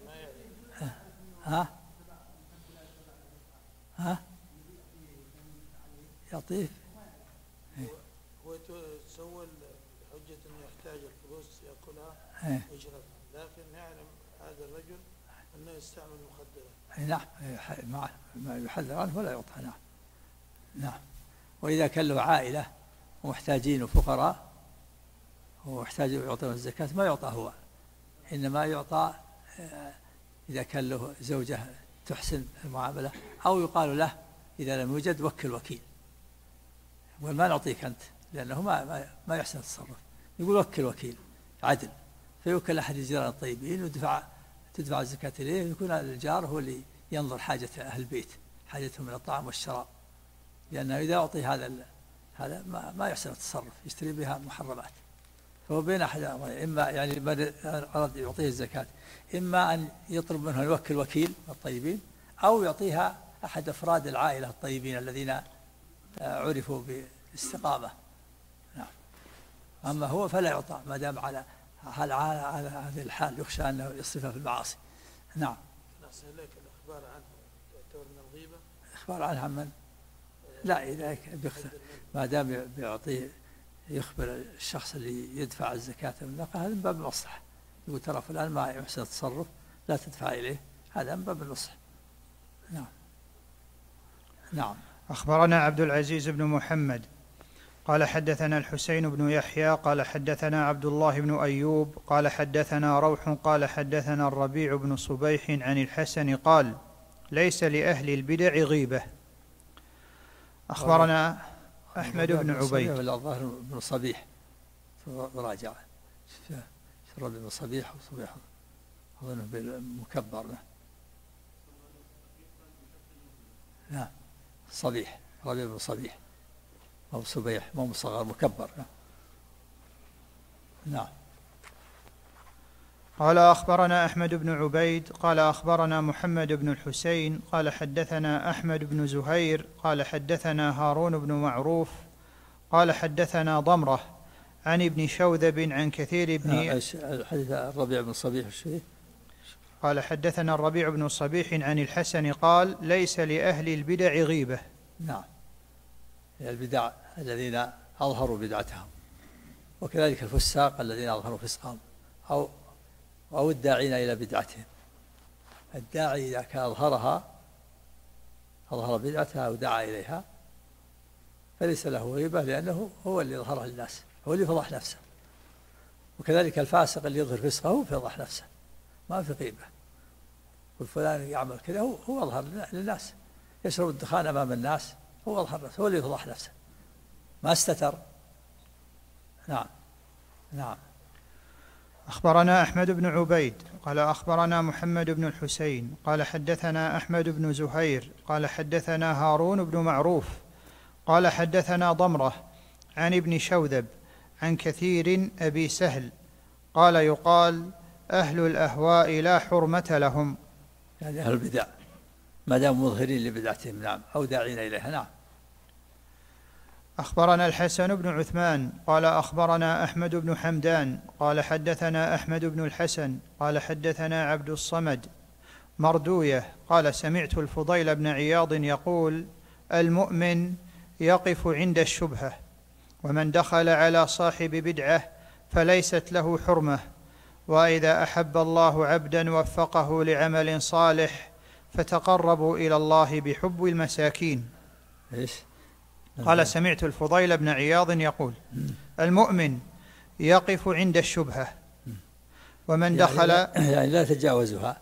ها يطيف هو يتسول حجة أنه يحتاج الفلوس يأكلها ويشربها، لكن يعلم هذا الرجل أنه يستعمل مخدرات. نعم، ما يحذر عنه ولا يعطى. نعم. نعم. وإذا كان له عائلة ومحتاجين وفقراء ومحتاج يعطيهم الزكاة ما يعطى هو، إنما يعطى إذا كان له زوجة تحسن المعاملة، أو يقال له إذا لم يوجد وكل وكيل، وما نعطيك أنت لأنه ما يحسن التصرف، يقول وكل وكيل عدل، فيوكل أحد الجيران الطيبين وتدفع الزكاة إليه، يكون الجار هو اللي ينظر حاجة أهل البيت، حاجتهم من الطعام والشراب، لأنه إذا أعطي هذا ما يحسن التصرف، يشتري بها محرمات. فهو بين أحد أمرين، إما يعني من أراد يعطيه الزكاة إما أن يطلب منه أن يوكل وكيل الطيبين، أو يعطيها أحد أفراد العائلة الطيبين الذين عرفوا بالاستقامة. نعم. أما هو فلا يعطى ما دام على هذه الحال، يخشى أنه يصرفها في المعاصي. نعم. نحسن لك الإخبار عنه تعتبر من الغيبة؟ إخبار عنه عمن؟ لا، إذا ما دام بيعطيه يخبر الشخص اللي يدفع الزكاة من النفقة، هذا من باب المصلحة، يقول ترى فلان ما يحسن التصرف لا تدفع إليه، هذا من باب النصح. نعم. نعم. أخبرنا عبد العزيز بن محمد قال حدثنا الحسين بن يحيى قال حدثنا عبد الله بن أيوب قال حدثنا روح قال حدثنا الربيع بن صبيح عن الحسن قال ليس لأهل البدع غيبة. أخبرنا أحمد بن عبيد. الظاهر بن صبيح راجع الربيع بن صبيح وصبيح أظنه بالمكبر. نعم. صبيح، ربيع بن صبيح أو صبيح، مو مصغر مكبر. نعم. قال أخبرنا أحمد بن عبيد قال أخبرنا محمد بن الحسين قال حدثنا أحمد بن زهير قال حدثنا هارون بن معروف قال حدثنا ضمرة عن ابن شوذب عن كثير بن حديث الربيع بن صبيح الشيء قال حدثنا الربيع بن صبيح عن الحسن قال ليس لأهل البدع غيبة. نعم، البدع الذين أظهروا بدعتهم، وكذلك الفساق الذين أظهروا فسقهم أو الداعين إلى بدعتهم. الداعي إذا كان أظهر بدعتها أو دعا إليها فليس له غيبة، لأنه هو اللي أظهرها للناس، هو اللي فضح نفسه. وكذلك الفاسق اللي يظهر فسقه هو فضح نفسه، ما في غيبة. والفلان يعمل كذا هو أظهر للناس، يشرب الدخان أمام الناس، هو أظهر نفسه، هو اللي فضح نفسه، ما استتر. نعم. نعم. أخبرنا أحمد بن عبيد قال أخبرنا محمد بن الحسين قال حدثنا أحمد بن زهير قال حدثنا هارون بن معروف قال حدثنا ضمرة عن ابن شوذب عن كثير أبي سهل قال يقال أهل الأهواء لا حرمة لهم، يعني أهل البدع ما دام مظهرين لبدعتهم. نعم، أو داعين إليها. نعم. أخبرنا الحسن بن عثمان قال أخبرنا أحمد بن حمدان قال حدثنا أحمد بن الحسن قال حدثنا عبد الصمد مردوية قال سمعت الفضيل بن عياض يقول المؤمن يقف عند الشبهة، ومن دخل على صاحب بدعة فليست له حرمة، وإذا أحب الله عبدا وفقه لعمل صالح فتقربوا إلى الله بحب المساكين. قال سمعت الفضيل بن عياض يقول المؤمن يقف عند الشبهة، ومن دخل يعني لا يتجاوزها،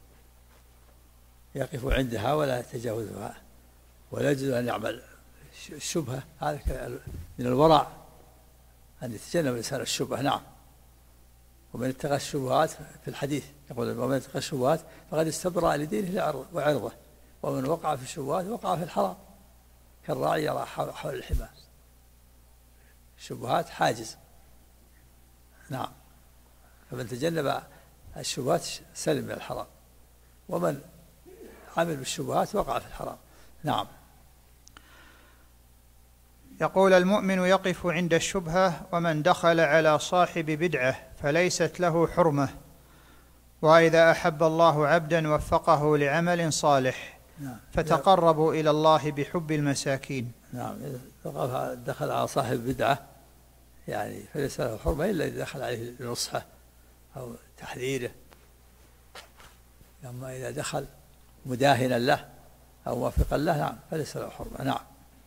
يقف عندها ولا يتجاوزها، ولا يجوز أن يعمل الشبهة. هذا من الورع أن يتجنب الإنسان الشبهة. نعم. ومن اتقى الشبهات في الحديث يقول ومن اتقى الشبهات فقد استبرأ لدينه وعرضه، ومن وقع في الشبهات وقع في الحرام، كالراعي يرعى حول الحمى. الشبهات حاجز. نعم. فمن تجنب الشبهات سلم من الحرام، ومن عمل بالشبهات وقع في الحرام. نعم. يقول المؤمن يقف عند الشبهة، ومن دخل على صاحب بدعة فليست له حرمة، وإذا أحب الله عبدا وفقه لعمل صالح فتقربوا إلى الله بحب المساكين. نعم. إذا دخل على صاحب بدعة يعني فليس له حرمة إلا إذا دخل عليه لنصحه أو تحذيره، أما إذا دخل مداهنا له أو موافقا له نعم فليس له حرمة. نعم.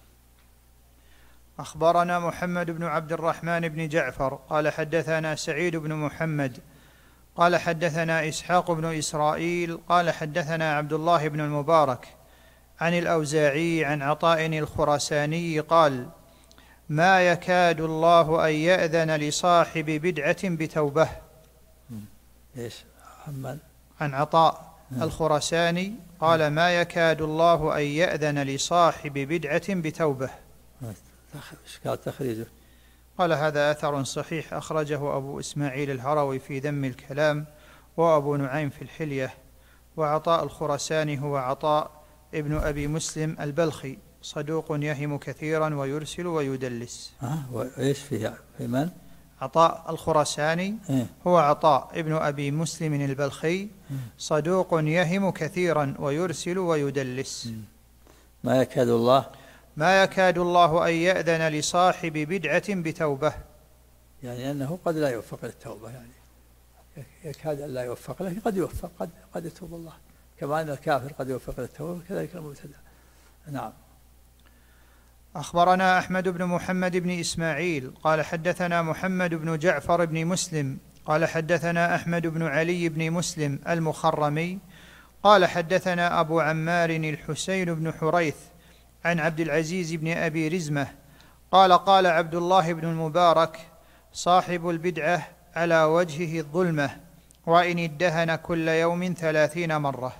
أخبرنا محمد بن عبد الرحمن بن جعفر قال حدثنا سعيد بن محمد قال حدثنا إسحاق بن إسرائيل قال حدثنا عبد الله بن المبارك عن الأوزاعي عن عطاء الخراساني قال ما يكاد الله أن يأذن لصاحب بدعة بتوبة. إيش محمد؟ عن عطاء الخراساني قال ما يكاد الله أن يأذن لصاحب بدعة بتوبة. قال تخريجه؟ قال هذا أثر صحيح أخرجه أبو إسماعيل الهروي في ذم الكلام، وأبو نعيم في الحلية. وعطاء الخراساني هو عطاء ابن أبي مسلم البلخي، صدوق يهم كثيرا ويرسل ويدلس. وإيش في من؟ عطاء الخراساني هو عطاء ابن أبي مسلم البلخي، صدوق يهم كثيرا ويرسل ويدلس. ما يكاد الله أن يأذن لصاحب بدعة بتوبة، يعني أنه قد لا يوفق للتوبة، يعني يكاد أن لا يوفق، لكن قد يوفق، قد يتوب الله، كما أن الكافر قد يوفق للتوبة كذلك المبتدع. نعم. أخبرنا أحمد بن محمد بن إسماعيل قال حدثنا محمد بن جعفر بن مسلم قال حدثنا أحمد بن علي بن مسلم المخرمي قال حدثنا أبو عمار الحسين بن حريث عن عبد العزيز بن أبي رزمة قال قال عبد الله بن المبارك صاحب البدعة على وجهه الظلمة، وإن ادهن كل يوم 30 مرة.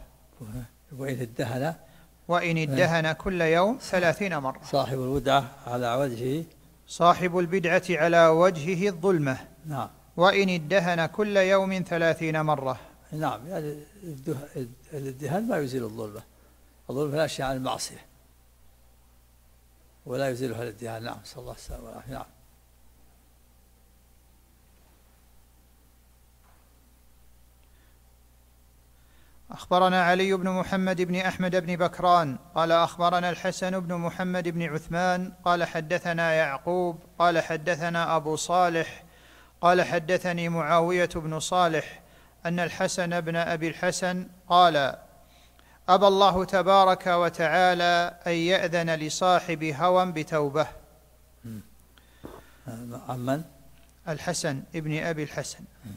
وإن ادهن كل يوم 30 مرة. صاحب البدعة على وجهه، صاحب البدعة على وجهه الظلمة. نعم. وإن ادهن كل يوم 30 مرة. نعم. يعني الادهان ما يزيل الظلمة، الظلمة لا شيء عن المعصية ولا يزيلها الادهان. نعم. صلى الله عليه وسلم. نعم. أخبرنا علي بن محمد بن أحمد بن بكران قال أخبرنا الحسن بن محمد بن عثمان قال حدثنا يعقوب قال حدثنا أبو صالح قال حدثني معاوية بن صالح أن الحسن بن أبي الحسن قال: أبى الله تبارك وتعالى أن يأذن لصاحب هوى بتوبة. عمن؟ الحسن ابن أبي الحسن.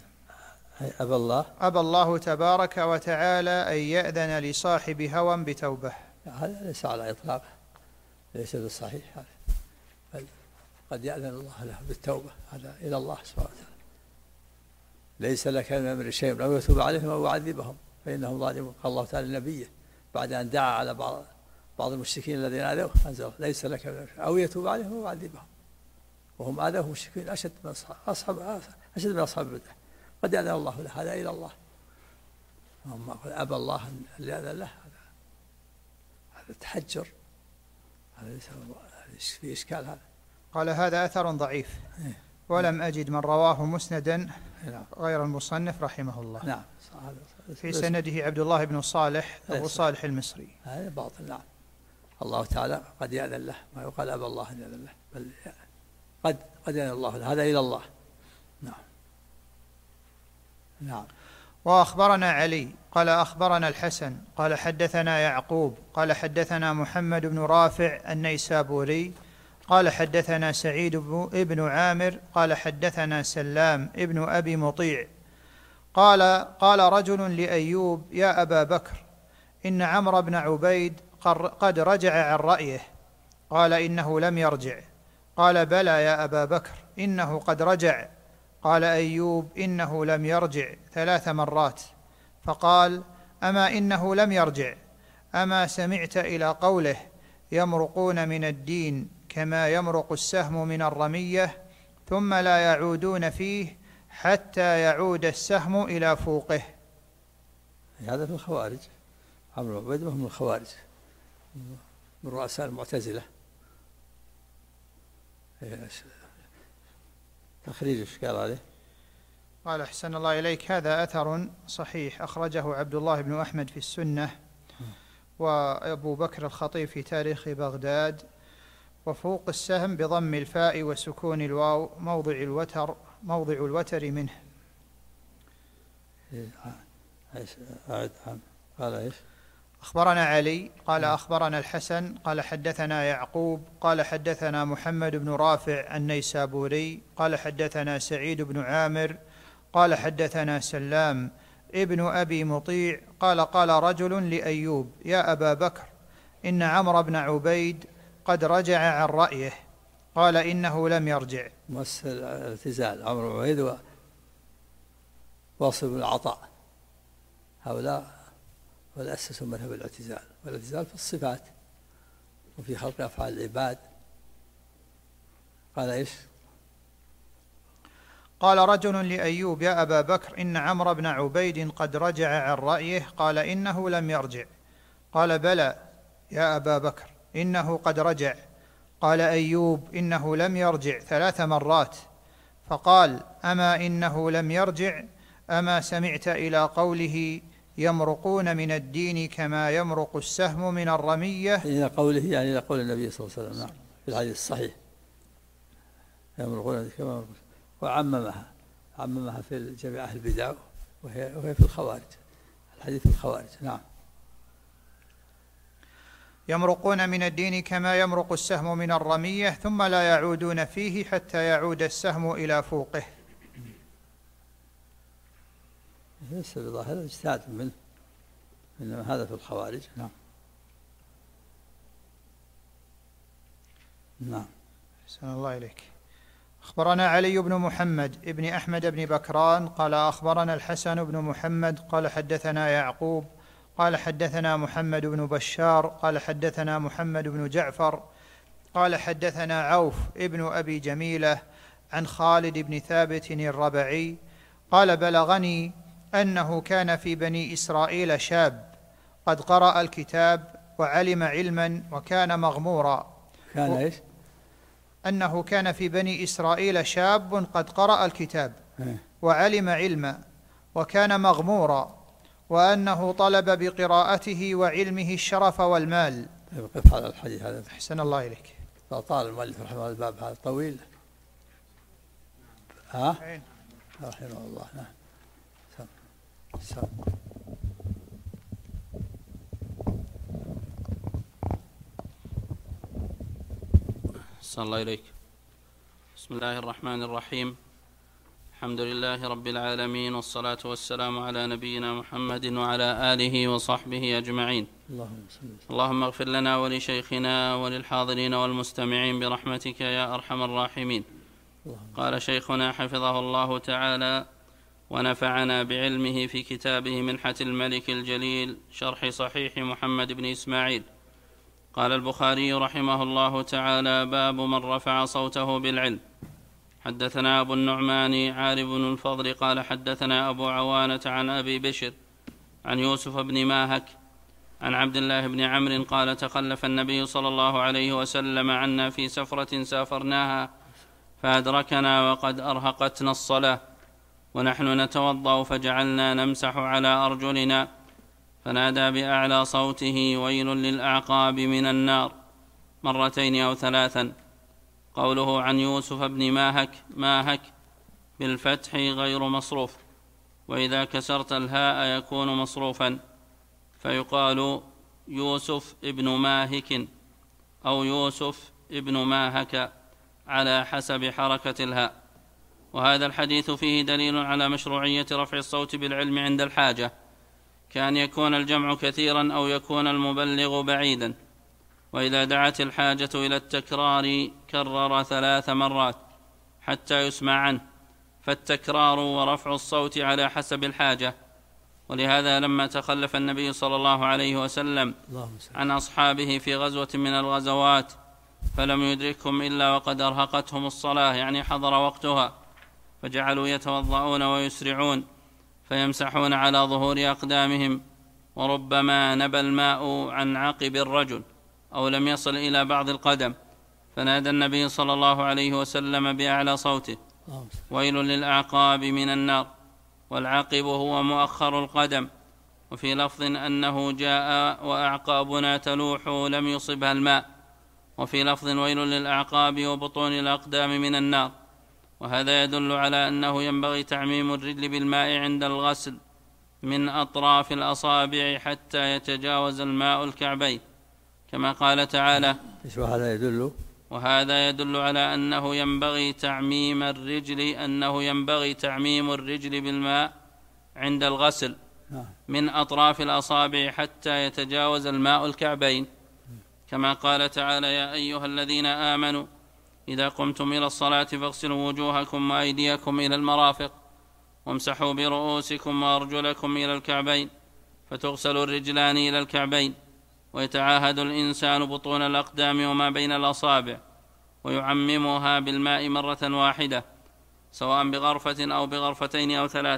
أبى الله تبارك وتعالى أن يأذن لصاحب هوى بتوبة. هذا ليس على إطلاقه، ليس بالصحيح هذا، بل قد يأذن الله له بالتوبة، هذا إلى الله سبحانه وتعالى. ليس لك من أمر شيء أو يتوب عليهم أو يعذبهم فإنهم ظالمون. قال الله تعالى لنبيه بعد أن دعا على بعض المشركين الذين آذوه أنزل: ليس لك من أمر أو يتوب عليهم أو يعذبهم، وهم آذوه مشركين أشد من أصحاب البدع. قد يأذن الله له، هذا إلى الله. أما أبى الله أن يأذن له، هذا تحجر، هذا ليس في إشكال. هذا قال: هذا أثر ضعيف ولم أجد من رواه مسندا غير المصنف رحمه الله. نعم. في سنده عبد الله بن صالح أبو صالح المصري. هذا باطل. نعم. الله تعالى قد يأذن له، ما يقال أبى الله أن يأذن له، بل قد يأذن الله له، هذا إلى الله. نعم. وأخبرنا علي قال أخبرنا الحسن قال حدثنا يعقوب قال حدثنا محمد بن رافع النيسابوري قال حدثنا سعيد بن عامر قال حدثنا سلام ابن أبي مطيع قال رجل لأيوب: يا أبا بكر، إن عمرو بن عبيد قد رجع عن رأيه. قال: إنه لم يرجع. قال: بلى يا أبا بكر، إنه قد رجع. قال أيوب: إنه لم يرجع 3 مرات. فقال: أما إنه لم يرجع، أما سمعت إلى قوله: يمرقون من الدين كما يمرق السهم من الرمية ثم لا يعودون فيه حتى يعود السهم إلى فوقه. هذا في الخوارج. عمرو بن عبيد من الخوارج، من رؤساء المعتزلة. تخريج ايش قال عليه؟ قال: أحسن الله إليك، هذا أثر صحيح أخرجه عبد الله بن أحمد في السنة، وأبو بكر الخطيب في تاريخ بغداد. وفوق السهم بضم الفاء وسكون الواو موضع الوتر منه. قال ايش؟ أخبرنا علي قال أخبرنا الحسن قال حدثنا يعقوب قال حدثنا محمد بن رافع النيسابوري قال حدثنا سعيد بن عامر قال حدثنا سلام ابن أبي مطيع قال رجل لأيوب: يا أبا بكر، إن عمرو بن عبيد قد رجع عن رأيه. قال: إنه لم يرجع. مؤسس الاعتزال عمرو بن عبيد واصل بن العطاء، هؤلاء والأسسوا مذهب الاعتزال، والاعتزال في الصفات وفي خلق أفعال العباد. قال إيش؟ قال رجل لأيوب: يا أبا بكر، إن عمرو بن عبيد قد رجع عن رأيه. قال: إنه لم يرجع. قال: بلى يا أبا بكر، إنه قد رجع. قال أيوب: إنه لم يرجع 3 مرات. فقال: أما إنه لم يرجع، أما سمعت إلى قوله: يمرقون من الدين كما يمرق السهم من الرمية؟ إلى قوله يعني إلى قول النبي صلى الله عليه وسلم. نعم، في الحديث الصحيح يمرقون كما يمرق، وعممها في جميع أهل البدع، وهي في الخوارج، الحديث في الخوارج. نعم. يمرقون من الدين كما يمرق السهم من الرمية ثم لا يعودون فيه حتى يعود السهم إلى فوقه. ليس بظاهر اجتهاد منه، إنما هذا في الخوارج. نعم. نعم. أحسن الله إليك. أخبرنا علي بن محمد ابن أحمد بن بكران قال أخبرنا الحسن بن محمد قال حدثنا يعقوب قال حدثنا محمد بن بشار قال حدثنا محمد بن جعفر قال حدثنا عوف ابن أبي جميلة عن خالد بن ثابت الربعي قال: بلغني أنه كان في بني إسرائيل شاب قد قرأ الكتاب وعلم علما وكان مغمورا. كان إيش؟ أنه كان في بني إسرائيل شاب قد قرأ الكتاب وعلم علما وكان مغمورا، وأنه طلب بقراءته وعلمه الشرف والمال. يقف على الحديث هذا. أحسن الله إليك. طال المؤلف رحمه الله الباب هذا طويل. رحمه الله. نعم. أحسن الله إليك. بسم الله الرحمن الرحيم. الحمد لله رب العالمين، والصلاة والسلام على نبينا محمد وعلى آله وصحبه أجمعين. اللهم اغفر لنا ولشيخنا وللحاضرين والمستمعين برحمتك يا أرحم الراحمين. قال شيخنا حفظه الله تعالى ونفعنا بعلمه في كتابه منحة الملك الجليل شرح صحيح محمد بن إسماعيل. قال البخاري رحمه الله تعالى: باب من رفع صوته بالعلم. حدثنا أبو النعمان عارب بن الفضل قال حدثنا أبو عوانة عن أبي بشر عن يوسف بن ماهك عن عبد الله بن عمرو قال: تخلف النبي صلى الله عليه وسلم عنا في سفرة سافرناها فأدركنا وقد أرهقتنا الصلاة ونحن نتوضأ، فجعلنا نمسح على أرجلنا، فنادى بأعلى صوته: ويل للأعقاب من النار، مرتين أو ثلاثا. قوله عن يوسف بن ماهك بالفتح غير مصروف، وإذا كسرت الهاء يكون مصروفا، فيقال يوسف ابن ماهك أو يوسف ابن ماهك على حسب حركة الهاء. وهذا الحديث فيه دليل على مشروعية رفع الصوت بالعلم عند الحاجة، كأن يكون الجمع كثيرا أو يكون المبلغ بعيدا، وإذا دعت الحاجة إلى التكرار كرر 3 مرات حتى يسمع عنه، فالتكرار ورفع الصوت على حسب الحاجة. ولهذا لما تخلف النبي صلى الله عليه وسلم عن أصحابه في غزوة من الغزوات فلم يدركهم إلا وقد أرهقتهم الصلاة، يعني حضر وقتها، فجعلوا يتوضؤون ويسرعون فيمسحون على ظهور أقدامهم، وربما نبى الماء عن عقب الرجل أو لم يصل إلى بعض القدم، فنادى النبي صلى الله عليه وسلم بأعلى صوته: ويل للأعقاب من النار. والعقب هو مؤخر القدم. وفي لفظ أنه جاء وأعقابنا تلوح لم يصبها الماء، وفي لفظ ويل للأعقاب وبطون الأقدام من النار. وهذا يدل على أنه ينبغي تعميم الرجل بالماء عند الغسل من أطراف الأصابع حتى يتجاوز الماء الكعبين، كما قال تعالى: وهذا يدل على أنه ينبغي تعميم الرجل بالماء عند الغسل من أطراف الأصابع حتى يتجاوز الماء الكعبين، كما قال تعالى: يا أيها الذين آمنوا إذا قمتم إلى الصلاة فاغسلوا وجوهكم وأيديكم إلى المرافق وامسحوا برؤوسكم وأرجلكم إلى الكعبين، فتغسل الرجلان إلى الكعبين، ويتعاهد الإنسان بطون الأقدام وما بين الأصابع، ويعممها بالماء مرة واحدة، سواء بغرفة أو بغرفتين أو 3،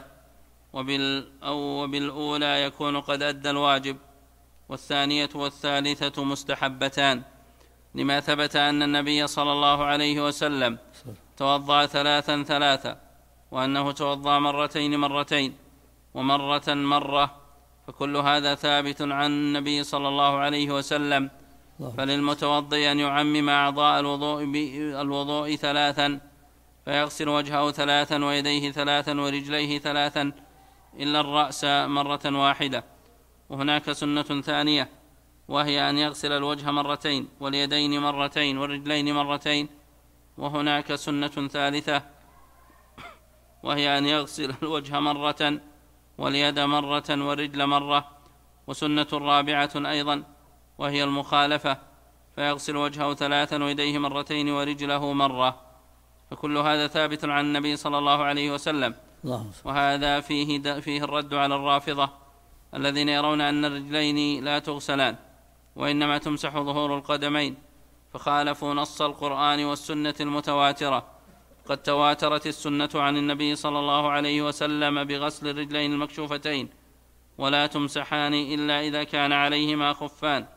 وبالأولى يكون قد أدى الواجب، والثانية والثالثة مستحبتان، لما ثبت أن النبي صلى الله عليه وسلم توضأ 3 وأنه توضأ 2 مرتين ومرة مرة، فكل هذا ثابت عن النبي صلى الله عليه وسلم. فللمتوضئ أن يعمم أعضاء الوضوء 3، فيغسل وجهه 3 ويديه 3 ورجليه 3 إلا الرأس مرة واحدة. وهناك سنة ثانية، وهي أن يغسل الوجه 2 واليدين 2 والرجلين 2، وهناك سنة ثالثة، وهي أن يغسل الوجه 1 واليد 1 والرجل 1، وسنة رابعة أيضا وهي المخالفة، فيغسل وجهه 3 ويديه 2 ورجله 1، فكل هذا ثابت عن النبي صلى الله عليه وسلم. وهذا فيه الرد على الرافضة الذين يرون أن الرجلين لا تغسلان وإنما تمسح ظهور القدمين، فخالفوا نص القرآن والسنة المتواترة. قد تواترت السنة عن النبي صلى الله عليه وسلم بغسل الرجلين المكشوفتين ولا تمسحان إلا إذا كان عليهما خفان،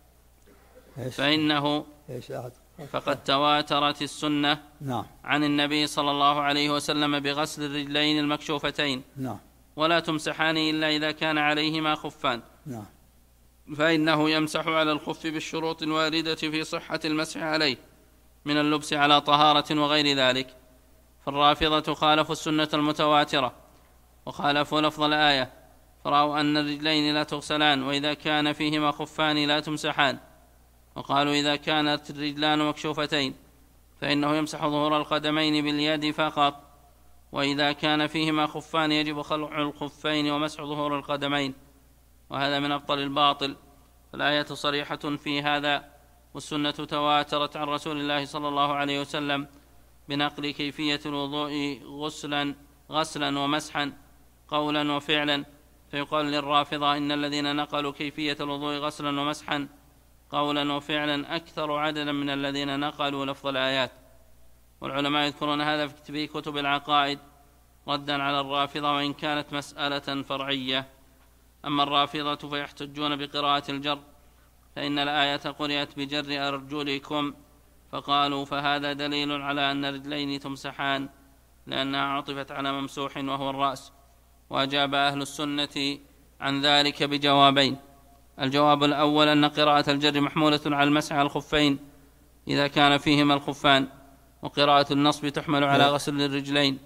فقد تواترت السنة عن النبي صلى الله عليه وسلم بغسل الرجلين المكشوفتين ولا تمسحان إلا إذا كان عليهما خفان. نعم. فإنه يمسح على الخف بالشروط الواردة في صحة المسح عليه من اللبس على طهارة وغير ذلك. فالرافضة خالفوا السنة المتواترة وخالفوا لفظ الآية، فرأوا أن الرجلين لا تغسلان وإذا كان فيهما خفان لا تمسحان، وقالوا إذا كانت الرجلان مكشوفتين فإنه يمسح ظهور القدمين باليد فقط، وإذا كان فيهما خفان يجب خلع الخفين ومسح ظهور القدمين، وهذا من أبطل الباطل. فالآية صريحة في هذا، والسنة تواترت عن رسول الله صلى الله عليه وسلم بنقل كيفية الوضوء غسلا ومسحا قولا وفعلا. فيقال للرافضة إن الذين نقلوا كيفية الوضوء غسلا ومسحا قولا وفعلا أكثر عددا من الذين نقلوا لفظ الآيات. والعلماء يذكرون هذا في كتب العقائد ردا على الرافضة، وإن كانت مسألة فرعية. أما الرافضة فيحتجون بقراءة الجر، فإن الآية قرأت بجر أرجلكم، فقالوا فهذا دليل على أن الرجلين تمسحان لأنها عطفت على ممسوح وهو الرأس. وأجاب أهل السنة عن ذلك بجوابين: الجواب الأول أن قراءة الجر محمولة على المسح على الخفين إذا كان فيهما الخفان، وقراءة النصب تحمل على غسل الرجلين.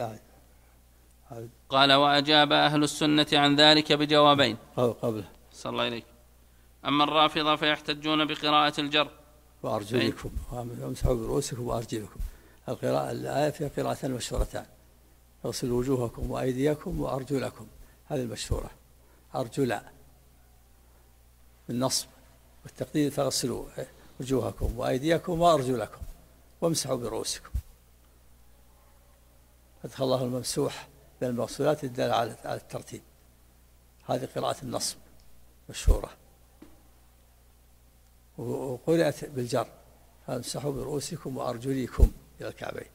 قال: وأجاب أهل السنة عن ذلك بجوابين. قبله صلى الله عليك. أما الرافضة فيحتجون بقراءة الجر وأرجلكم، وامسحوا برؤوسكم وأرجلكم. الآية فيها قراءتان مشهورتان: اغسلوا وجوهكم وأيديكم وأرجلكم. هذه المشهورة، أرجلا بالنصب، والتقدير فاغسلوا وجوهكم وأيديكم وأرجلكم وامسحوا برؤوسكم. أدخل الله الممسوح بين المغسولات الدالة على الترتيب. هذه قراءة النصب مشهورة. وقرأت بالجر: فامسحوا برؤوسكم وأرجلكم إلى الكعبين.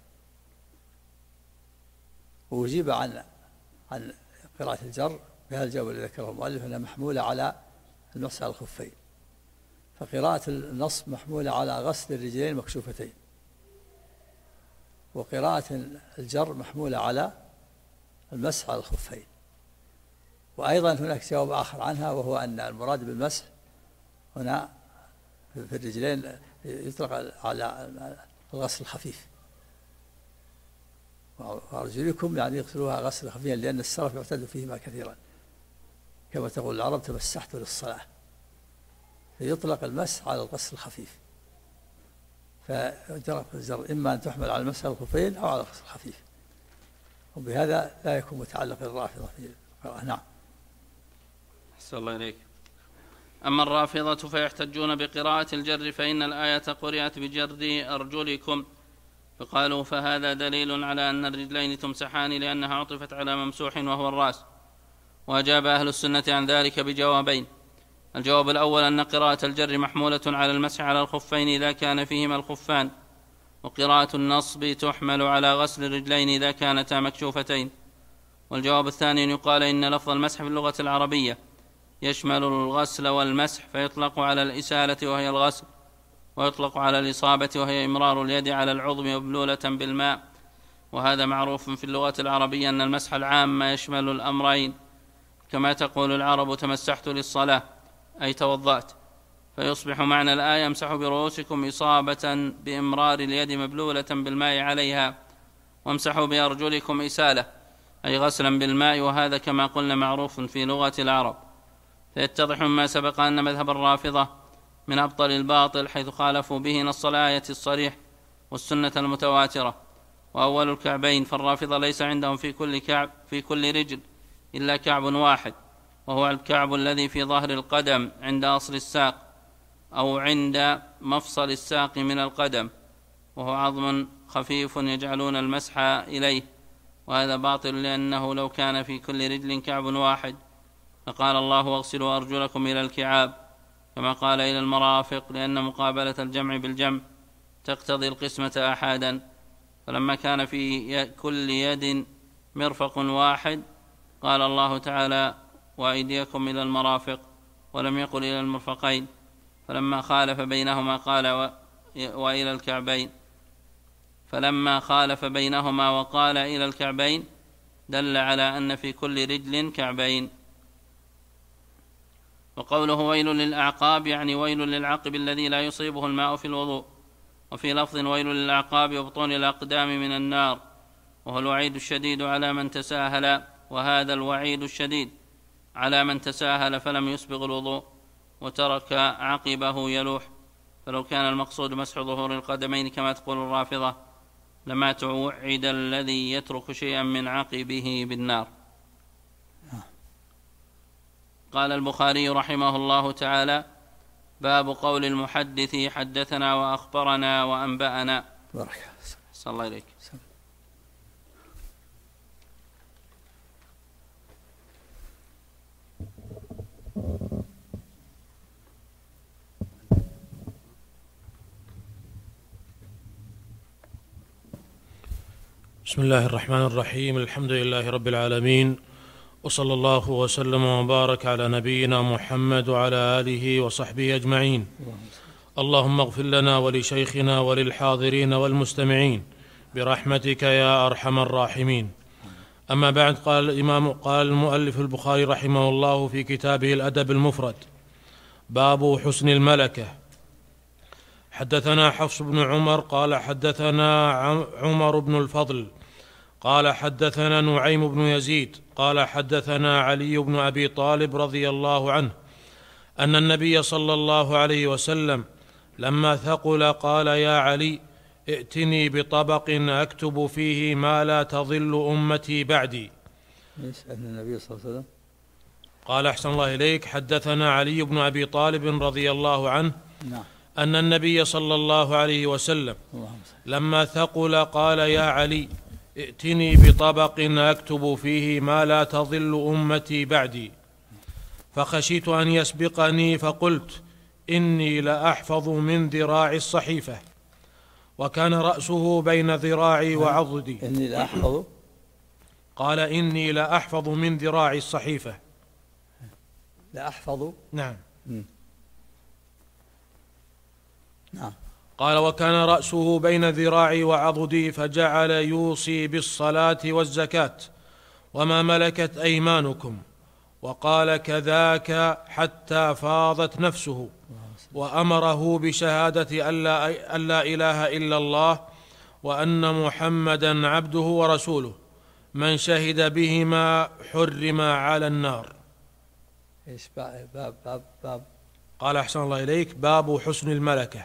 وأجيب عن قراءة الجر بهذا الجواب الذي ذكره المؤلف أنها محمولة على المسح على الخفين. فقراءة النصب محمولة على غسل الرجلين المكشوفتين، وقراءة الجر محمولة على المسح على الخفين. وأيضا هناك جواب آخر عنها، وهو أن المراد بالمسح هنا في الرجلين يطلق على الغسل الخفيف، وأرجلكم يعني يغسلوها غسل خفيفا، لأن السلف يعتد فيهما كثيرا، كما تقول العرب: تمسحت للصلاة. فيطلق المسح على الغسل الخفيف، فجرى الجر إما أن تحمل على المسح على الخفين أو على الغسل الخفيف، وبهذا لا يكون متعلق الرافضة في القراءة. نعم. أحسن الله إليك. أما الرافضة فيحتجون بقراءة الجر، فإن الآية قرأت بجر أرجلكم، فقالوا فهذا دليل على أن الرجلين تمسحان لأنها عطفت على ممسوح وهو الرأس. وأجاب أهل السنة عن ذلك بجوابين: الجواب الأول أن قراءة الجر محمولة على المسح على الخفين إذا كان فيهما الخفان، وقراءة النصب تحمل على غسل الرجلين إذا كانتا مكشوفتين. والجواب الثاني أن يقال إن لفظ المسح في اللغة العربية يشمل الغسل والمسح، فيطلق على الإسالة وهي الغسل، ويطلق على الإصابة وهي إمرار اليد على العظم مبلولة بالماء. وهذا معروف في اللغة العربية أن المسح العام يشمل الأمرين، كما تقول العرب: تمسحت للصلاة أي توضأت. فيصبح معنى الآية: امسحوا برؤوسكم إصابة بإمرار اليد مبلولة بالماء عليها، وامسحوا بأرجلكم إسالة أي غسلا بالماء. وهذا كما قلنا معروف في لغة العرب. فيتضح مما سبق أن مذهب الرافضة من أبطل الباطل، حيث خالفوا به نص الآية الصريح والسنة المتواترة. وأول الكعبين، فالرافضة ليس عندهم في كل رجل إلا كعب واحد، وهو الكعب الذي في ظهر القدم عند أصل الساق أو عند مفصل الساق من القدم، وهو عظم خفيف يجعلون المسح إليه. وهذا باطل، لأنه لو كان في كل رجل كعب واحد فقال الله: واغسلوا أرجلكم إلى الكعاب، كما قال إلى المرافق، لأن مقابلة الجمع بالجمع تقتضي القسمة أحادا. فلما كان في كل يد مرفق واحد قال الله تعالى: وأيديكم إلى المرافق، ولم يقل إلى المرفقين. فلما خالف بينهما قال: وإلى الكعبين. فلما خالف بينهما وقال إلى الكعبين دل على أن في كل رجل كعبين. وقوله ويل للأعقاب يعني ويل للعقب الذي لا يصيبه الماء في الوضوء. وفي لفظ ويل للأعقاب وبطون الأقدام من النار، وهو الوعيد الشديد على من تساهل، وهذا الوعيد الشديد على من تساهل فلم يسبغ الوضوء وترك عقبه يلوح. فلو كان المقصود مسح ظهور القدمين كما تقول الرافضة لما توعد الذي يترك شيئا من عقبه بالنار. قال البخاري رحمه الله تعالى: باب قول المحدث حدثنا وأخبرنا وأنبأنا. بارك صلى الله عليك. بسم الله الرحمن الرحيم. الحمد لله رب العالمين، وصلى الله وسلم وبارك على نبينا محمد وعلى آله وصحبه أجمعين. اللهم اغفر لنا ولشيخنا وللحاضرين والمستمعين برحمتك يا أرحم الراحمين. أما بعد، قال المؤلف البخاري رحمه الله في كتابه الأدب المفرد: باب حسن الملكة. حدثنا حفص بن عمر قال حدثنا عمر بن الفضل قال حدثنا نعيم بن يزيد قال حدثنا علي بن أبي طالب رضي الله عنه أن النبي صلى الله عليه وسلم لما ثقل قال: يا علي، ائتني بطبق أكتب فيه ما لا تضل أمتي بعدي. أن النبي صلى الله عليه وسلم قال: أحسن الله إليك. حدثنا علي بن أبي طالب رضي الله عنه أن النبي صلى الله عليه وسلم لما ثقل قال: يا علي، ائتني بطبق أكتب فيه ما لا تضل أمتي بعدي. فخشيت أن يسبقني فقلت: إني لأحفظ من ذراع الصحيفة. وكان رأسه بين ذراعي وعضدي. إني لأحفظ. قال: إني لأحفظ من ذراع الصحيفة. لأحفظ. نعم. نعم. قال: وكان رأسه بين ذراعي وعضدي، فجعل يوصي بالصلاة والزكاة وما ملكت أيمانكم، وقال: كذاك حتى فاضت نفسه، وأمره بشهادة أن لا إله إلا الله وأن محمدا عبده ورسوله، من شهد بهما حرم على النار. إيش باب قال: أحسن الله إليك. باب حسن الملكة.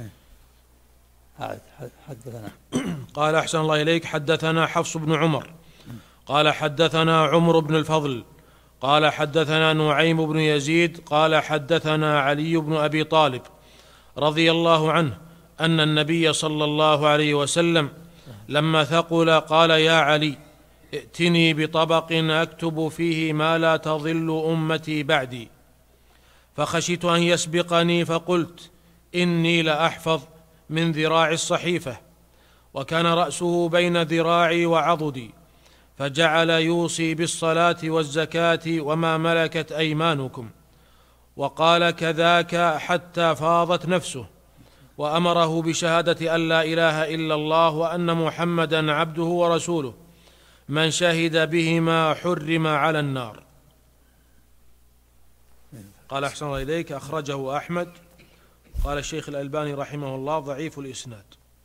حدثنا. قال: أحسن الله إليك. حدثنا حفص بن عمر قال حدثنا عمر بن الفضل قال حدثنا نعيم بن يزيد قال حدثنا علي بن أبي طالب رضي الله عنه أن النبي صلى الله عليه وسلم لما ثقل قال: يا علي، ائتني بطبق أكتب فيه ما لا تضل أمتي بعدي. فخشيت أن يسبقني فقلت: إني لأحفظ من ذراع الصحيفة. وكان رأسه بين ذراعي وعضدي، فجعل يوصي بالصلاة والزكاة وما ملكت أيمانكم، وقال: كذاك حتى فاضت نفسه، وأمره بشهادة أن لا إله إلا الله وأن محمدا عبده ورسوله، من شهد بهما حرم على النار. قال: أحسن الله إليك. أخرجه أحمد. قال الشيخ الألباني رحمه الله: ضعيف الإسناد.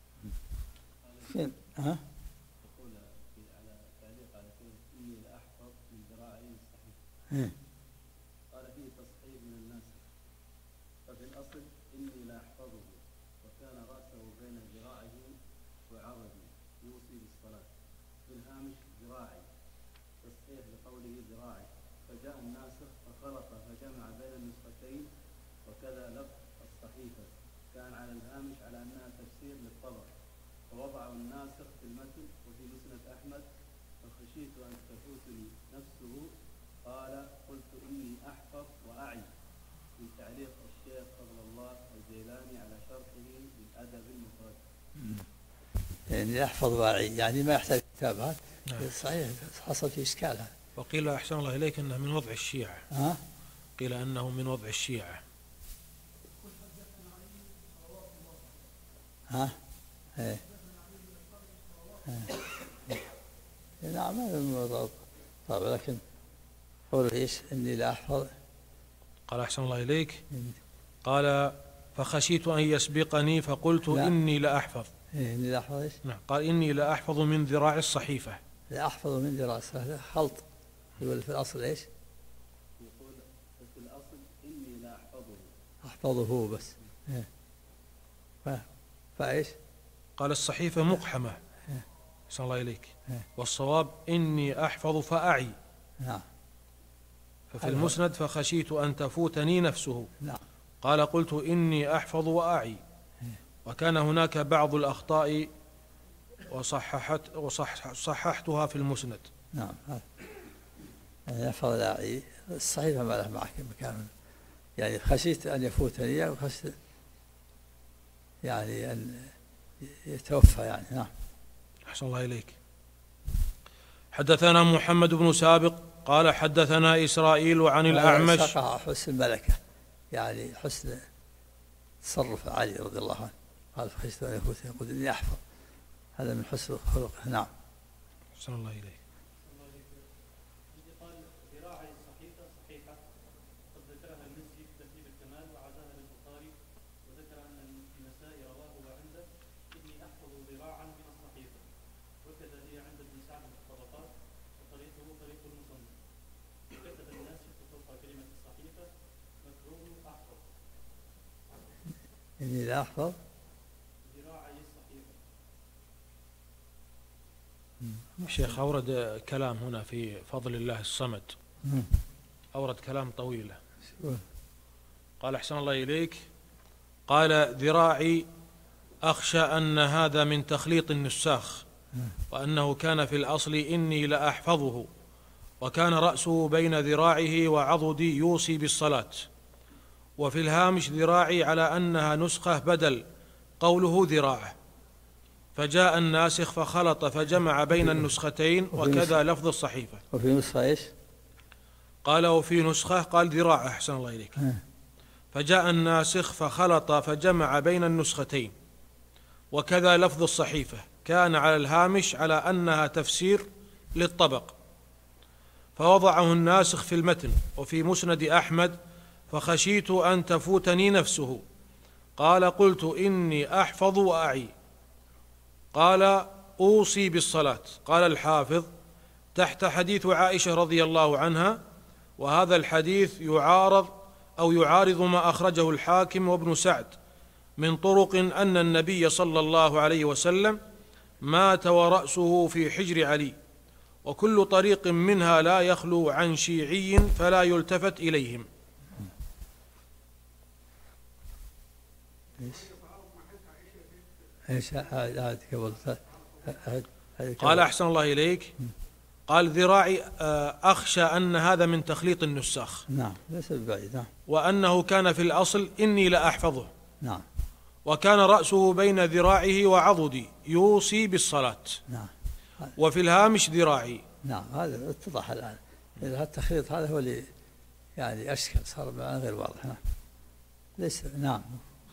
قال: فيه تصحيح من الناس، ففي الأصل إني لا أحفظه، وكان رأسه بين ذراعه وعضده يوصي بالصلاة. في الهامش ذراعي، تصحيح لقوله ذراعي، فجاء الناسخ فخلط فجمع بين النسختين، وكذا لفظ الصحيفة كان على الهامش على أنها تفسير للطبق، فوضعه الناسخ في المتن. وفي مسند أحمد: فخشيت أن تفوتني نفسه، قال: قلت إني أحفظ وأعي. في تعليق الشيخ فضل الله الجيلاني على شرحه بالأدب المفرد. يعني أحفظ وأعي، يعني ما يحتاج كتابات. صحيح، حصل في إشكال هذا. وقيل: أحسن الله إليك أنه من وضع الشيعة. قيل أنه من وضع الشيعة. نعم هذا طبعا، لكن قوله ايش؟ اني لا احفظ. قال أحسن الله إليك. قال فخشيت أن يسبقني فقلت لا. إني لا أحفظ. إني لا أحفظ إيش؟ نعم قال إني لا أحفظ من ذراع الصحيفة. لا أحفظ من ذراع الصحيفة خلط. يقول في الأصل إيش؟ يقول في الأصل إني لا أحفظه بس. فإيش؟ قال الصحيفة مقحمة. أحسن الله إليك. والصواب إني أحفظ فأعي. نعم. ففي المسند فخشيت أن تفوتني نفسه. نعم. قال قلت إني أحفظ وأعي. وكان هناك بعض الأخطاء وصححتها في المسند. نعم. يعني يحفظ الأعي الصحيفة ما له معك مكان، يعني خشيت أن يفوتني وخشيت يعني أن يتوفى يعني. نعم. أحسن الله إليك. حدثنا محمد بن سابق قال حدثنا إسرائيل عن الأعمش. حسن الملكة يعني حسن تصرف علي رضي الله عنه، قال فخشيت أن يفوتني قلت إني أحفظ، هذا من حسن خلقه. نعم. أحسن الله إليك. قال ذراعي الصحيفة صحيحة قد ذكرها المزي في تهذيب الكمال وعزاها للبخاري، وذكر أن النسائي رواه وعنده إني أحفظ ذراعا من الصحيفة، وكذا هي عند ابن سعد في الطبقات، وطريقه طريق المصنف. كتب الناس فوق كلمة الصحيفة مكروه أحفظ. إني لا أحفظ ذراعي الصحيفة. الشيخ أورد كلام هنا في فضل الله الصمد، أورد كلام طويلة. قال أحسن الله إليك. قال ذراعي أخشى أن هذا من تخليط النساخ، وأنه كان في الأصل إني لأحفظه، وكان رأسه بين ذراعه وعضدي يوصي بالصلاة، وفي الهامش ذراعي على أنها نسخة بدل قوله ذراعه، فجاء الناسخ فخلط فجمع بين النسختين، وكذا لفظ الصحيفة. وفي نسخة إيش؟ قال وفي نسخة قال ذراعه. أحسن الله إليك. فجاء الناسخ فخلط فجمع بين النسختين، وكذا لفظ الصحيفة كان على الهامش على أنها تفسير للطبق، فوضعه الناسخ في المتن. وفي مسند أحمد فخشيت أن تفوتني نفسه، قال قلت إني أحفظ وأعي. قال أوصي بالصلاة. قال الحافظ تحت حديث عائشة رضي الله عنها، وهذا الحديث يعارض ما أخرجه الحاكم وابن سعد من طرق أن النبي صلى الله عليه وسلم مات ورأسه في حجر علي، وكل طريق منها لا يخلو عن شيعي فلا يلتفت إليهم. قال أحسن الله إليك. قال ذراعي أخشى أن هذا من تخليط النساخ. نعم ليس ببعيد. نعم. وأنه كان في الأصل إني لأحفظه. نعم. وكان رأسه بين ذراعه وعضدي يوصي بالصلاة. نعم. وفي الهامش ذراعي. نعم هذا اتضح الآن. إذا التخليط هذا هو اللي يعني أشكل، صار غير واضح. نعم. ليس. نعم.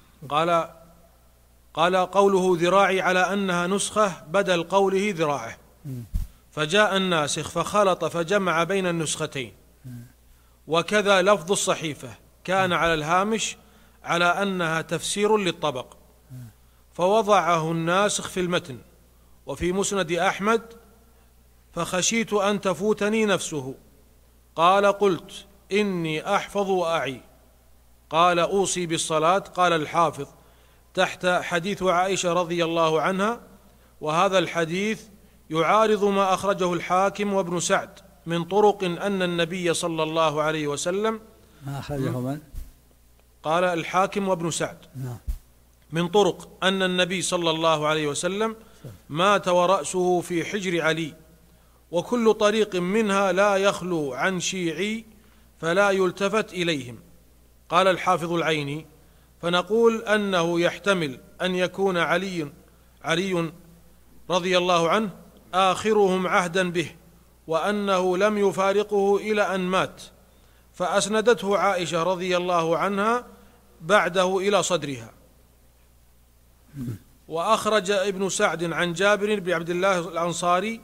قال قوله ذراعي على أنها نسخة بدل قوله ذراعه، فجاء الناسخ فخلط فجمع بين النسختين، وكذا لفظ الصحيفة كان على الهامش على أنها تفسير للطبق، فوضعه الناسخ في المتن. وفي مسند أحمد فخشيت أن تفوتني نفسه، قال قلت إني أحفظ وأعي. قال أوصي بالصلاة. قال الحافظ تحت حديث عائشة رضي الله عنها، وهذا الحديث يعارض ما أخرجه الحاكم وابن سعد من طرق أن النبي صلى الله عليه وسلم. ما أخرجه من؟ قال الحاكم وابن سعد. نعم. من طرق أن النبي صلى الله عليه وسلم مات ورأسه في حجر علي، وكل طريق منها لا يخلو عن شيعي فلا يلتفت إليهم. قال الحافظ العيني فنقول أنه يحتمل أن يكون علي رضي الله عنه آخرهم عهدا به، وأنه لم يفارقه إلى أن مات، فأسندته عائشة رضي الله عنها بعده إلى صدرها. وأخرج ابن سعد عن جابر بن عبد الله الأنصاري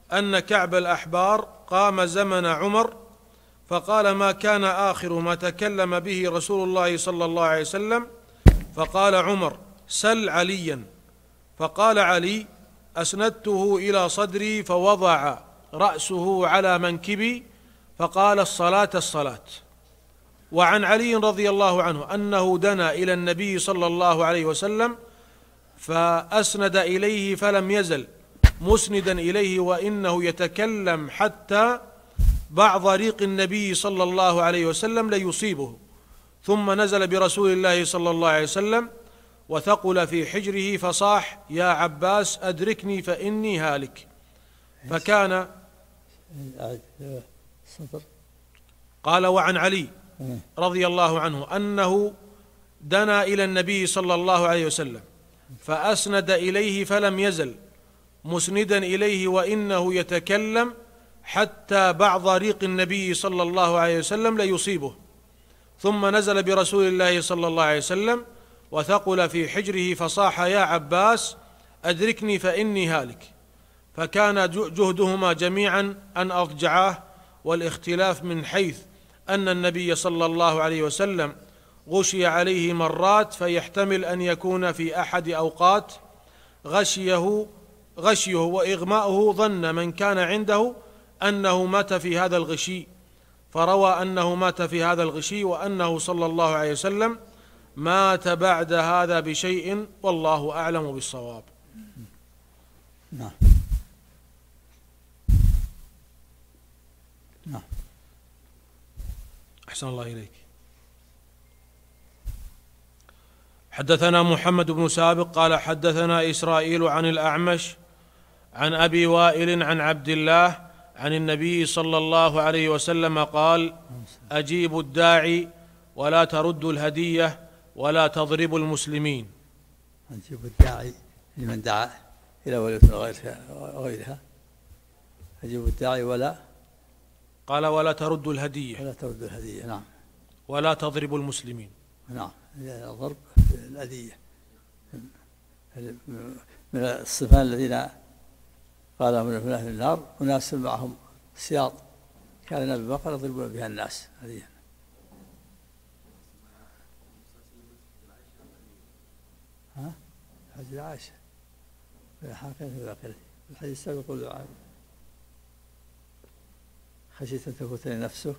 أن كعب الأحبار قام زمن عمر فقال: ما كان آخر ما تكلم به رسول الله صلى الله عليه وسلم؟ فقال عمر: سل عليا. فقال علي: أسندته إلى صدري فوضع رأسه على منكبي فقال: الصلاة الصلاة. وعن علي رضي الله عنه أنه دنا إلى النبي صلى الله عليه وسلم فأسند إليه فلم يزل مسندا إليه وإنه يتكلم حتى بعض ريق النبي صلى الله عليه وسلم ليصيبه، ثم نزل برسول الله صلى الله عليه وسلم وثقل في حجره فصاح: يا عباس أدركني فإني هالك. فكان قال: وعن علي رضي الله عنه أنه دنا إلى النبي صلى الله عليه وسلم فأسند إليه فلم يزل مسندا إليه وإنه يتكلم حتى بعض ريق النبي صلى الله عليه وسلم ليصيبه، ثم نزل برسول الله صلى الله عليه وسلم وثقل في حجره فصاح: يا عباس أدركني فإني هالك. فكان جهدهما جميعا أن أضجعاه، والاختلاف من حيث أن النبي صلى الله عليه وسلم غشي عليه مرات، فيحتمل أن يكون في أحد أوقات غشيه وإغماؤه ظن من كان عنده أنه مات في هذا الغشي، فروى أنه مات في هذا الغشي وأنه صلى الله عليه وسلم مات بعد هذا بشيء، والله أعلم بالصواب. نعم. نعم. أحسن الله إليك. حدثنا محمد بن سابق قال حدثنا إسرائيل عن الأعمش عن أبي وائل عن عبد الله عن النبي صلى الله عليه وسلم قال: أجيبوا الداعي ولا تردوا الهدية ولا تضربوا المسلمين. أجيبوا الداعي لمن دعا إلى ولية غيرها. أجيبوا الداعي ولا قال: ولا تردوا الهدية. ولا تردوا الهدية. نعم. ولا تضربوا المسلمين. نعم. ضرب الأذية من الصفان الذين قال من أهل النار أناس معهم سياط كان أبي بكر يضربون بها الناس. هذه حديث عائشة في حقيقة الحديث السابق يقول: خشيت أن تفوتني نفسه،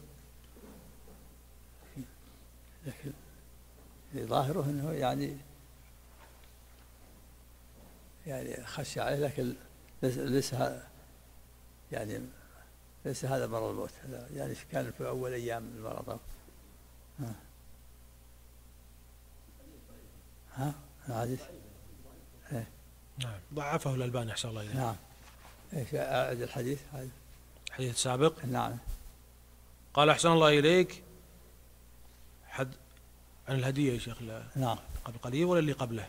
لكن ظاهره أنه يعني خشي عليه، لكن ليس هذا مرض الموت، يعني كان في أول أيام المرض. الحديث نعم ضعفه الألباني أحسن الله إليه. نعم. ايش أعد الحديث هذا؟ الحديث السابق. نعم. قال أحسن الله إليك عن الهدية يا شيخ. نعم. قبل قليل ولا اللي قبله؟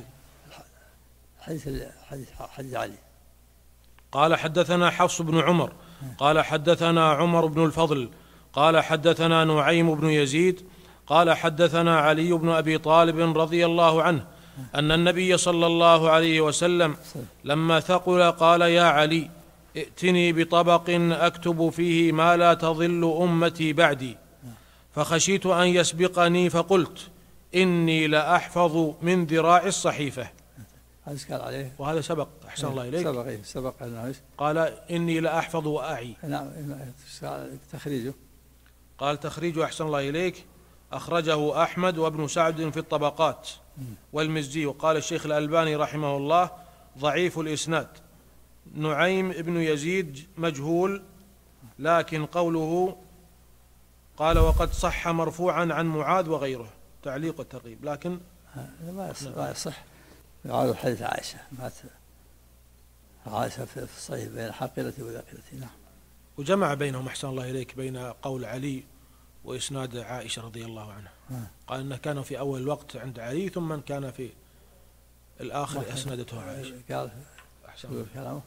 حديث علي. قال حدثنا حفص بن عمر قال حدثنا عمر بن الفضل قال حدثنا نعيم بن يزيد قال حدثنا علي بن أبي طالب رضي الله عنه أن النبي صلى الله عليه وسلم لما ثقل قال: يا علي ائتني بطبق أكتب فيه ما لا تضل أمتي بعدي، فخشيت أن يسبقني فقلت: إني لأحفظ من ذراع الصحيفة. قال عليه وهذا سبق أحسن الله إليك. سبق قال: إني لأحفظ وأعي. نعم. تخريجه قال: تخريجه أحسن الله إليك أخرجه أحمد وابن سعد في الطبقات والمزي. وقال الشيخ الألباني رحمه الله: ضعيف الإسناد. نعيم ابن يزيد مجهول، لكن قوله قال: وقد صح مرفوعا عن معاذ وغيره، تعليق الترغيب، لكن ما يصح. يعارض حديث عائشة، عائشة في الصحيح بين الحاقلة وذاكرته. نعم. وجمع بينهم أحسن الله إليك بين قول علي وإسناد عائشة رضي الله عنها. قال إنه كان في أول الوقت عند علي، ثم كان في الآخر أسندته عائشة. قال أحسن كلامه.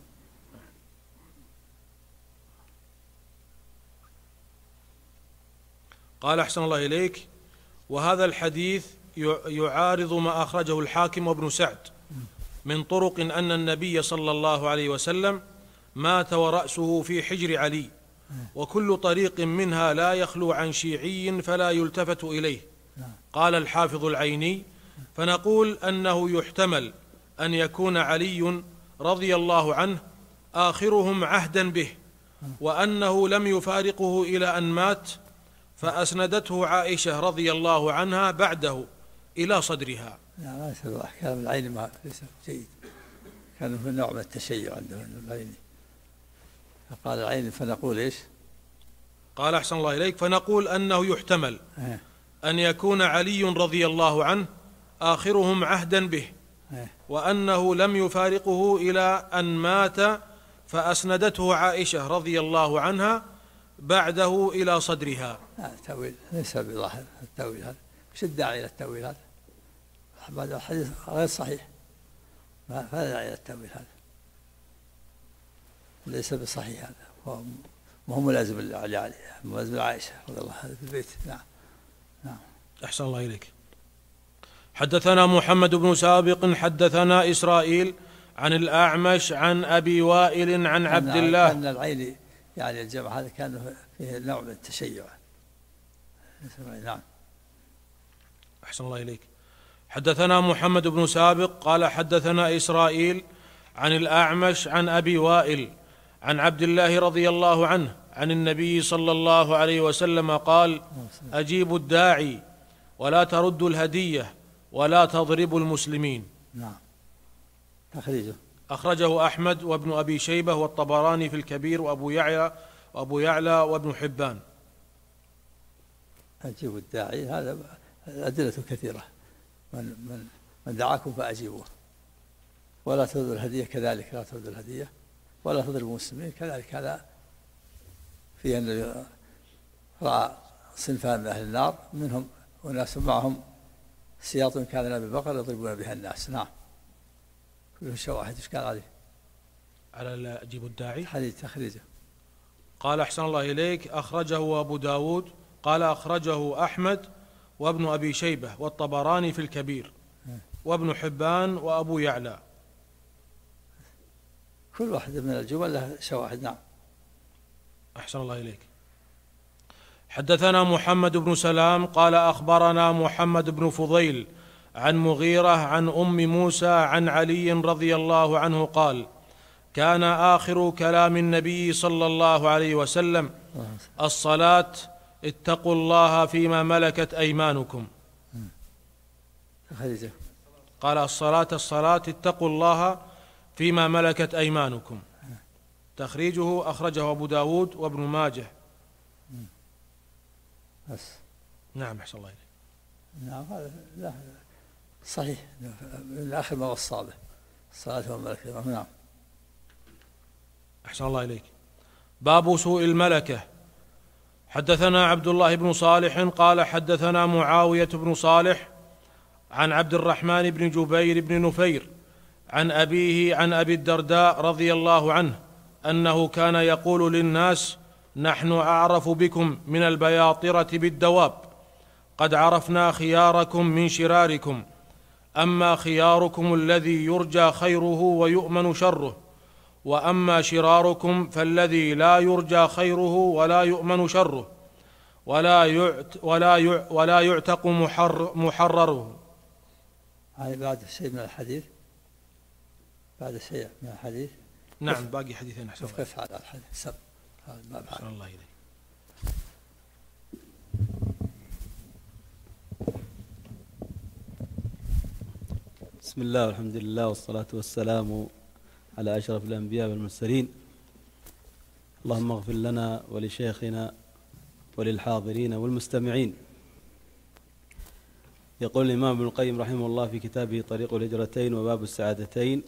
قال أحسن الله إليك: وهذا الحديث يعارض ما أخرجه الحاكم وابن سعد من طرق أن النبي صلى الله عليه وسلم مات ورأسه في حجر علي، وكل طريق منها لا يخلو عن شيعي فلا يلتفت إليه. قال الحافظ العيني: فنقول أنه يحتمل أن يكون علي رضي الله عنه آخرهم عهدا به، وأنه لم يفارقه إلى أن مات، فأسندته عائشة رضي الله عنها بعده إلى صدرها. لا كلام العين ما ليس جيد، كان في نوع من التشيع عنده العين. فقال العين فنقول إيش؟ قال أحسن الله إليك: فنقول أنه يحتمل أن يكون علي رضي الله عنه آخرهم عهدا به، وأنه لم يفارقه إلى أن مات، فأسندته عائشة رضي الله عنها بعده إلى صدرها. التأويل ليس بظاهر التأويل هذا، مش الداعي إلى التأويل هذا؟ هذا الحديث غير صحيح، فلا داعي إلى التأويل هذا، ليس بصحيح هذا، وهو ملازم لعلي، ملازم لعائشة رضي الله عنها في البيت. نعم. أحسن الله إليك. حدثنا محمد بن سابق حدثنا إسرائيل عن الأعمش عن أبي وائل عن عبد الله. أن العين يعني الجمع هذا كان فيه نوع من التشيع. نعم. أحسن الله إليك. حدثنا محمد بن سابق قال حدثنا إسرائيل عن الأعمش عن أبي وائل عن عبد الله رضي الله عنه عن النبي صلى الله عليه وسلم قال: أجيبوا الداعي ولا تردوا الهدية ولا تضربوا المسلمين. نعم. أخرجه أحمد وابن أبي شيبة والطبراني في الكبير وأبو يعلى وابن حبان. أجيبوا الداعي هذا أدلة كثيرة، من دعاكم فأجيبوه، ولا تردوا الهدية كذلك، لا تردوا الهدية ولا تضربوا المسلمين كذلك. هذا في أن رأى صنفان من أهل النار منهم وناس معهم سياط كان أبي بكر يضربون بها الناس. نعم. كله شواهد. إيش قال على أجيب الداعي؟ حديث تخريجه. قال أحسن الله إليك: أخرجه أبو داود. قال أخرجه أحمد وابن أبي شيبة والطبراني في الكبير وابن حبان وأبو يعلى. كل واحد من الجمل له شواهد. نعم. أحسن الله إليك. حدثنا محمد بن سلام قال أخبرنا محمد بن فضيل عن مغيرة عن أم موسى عن علي رضي الله عنه قال: كان آخر كلام النبي صلى الله عليه وسلم: الصلاة اتقوا الله فيما ملكت أيمانكم. قال: الصلاة اتقوا الله فيما ملكت أيمانكم. تخريجه أخرجه أبو داود وابن ماجه. نعم. أحسن الله إليك. نعم. هذا صحيح من آخر ما وصى به الصلاة والملكة. نعم. أحسن الله إليك. باب سوء الملكة. حدثنا عبد الله بن صالح قال حدثنا معاوية بن صالح عن عبد الرحمن بن جبير بن نفير عن أبيه عن أبي الدرداء رضي الله عنه أنه كان يقول للناس: نحن أعرف بكم من البياطرة بالدواب، قد عرفنا خياركم من شراركم، أما خياركم الذي يرجى خيره ويؤمن شره، وأما شراركم فالذي لا يرجى خيره ولا يؤمن شره، ولا يعتق محرره. هذا بعد شيء من الحديث. نعم. باقي حديثين. أحسن قف على الحديث سب. أحسن الله إليك. بسم الله والحمد لله والصلاة والسلام على أشرف الأنبياء والمرسلين. اللهم اغفر لنا ولشيخنا وللحاضرين والمستمعين. يقول الإمام ابن القيم رحمه الله في كتابه طريق الهجرتين وباب السعادتين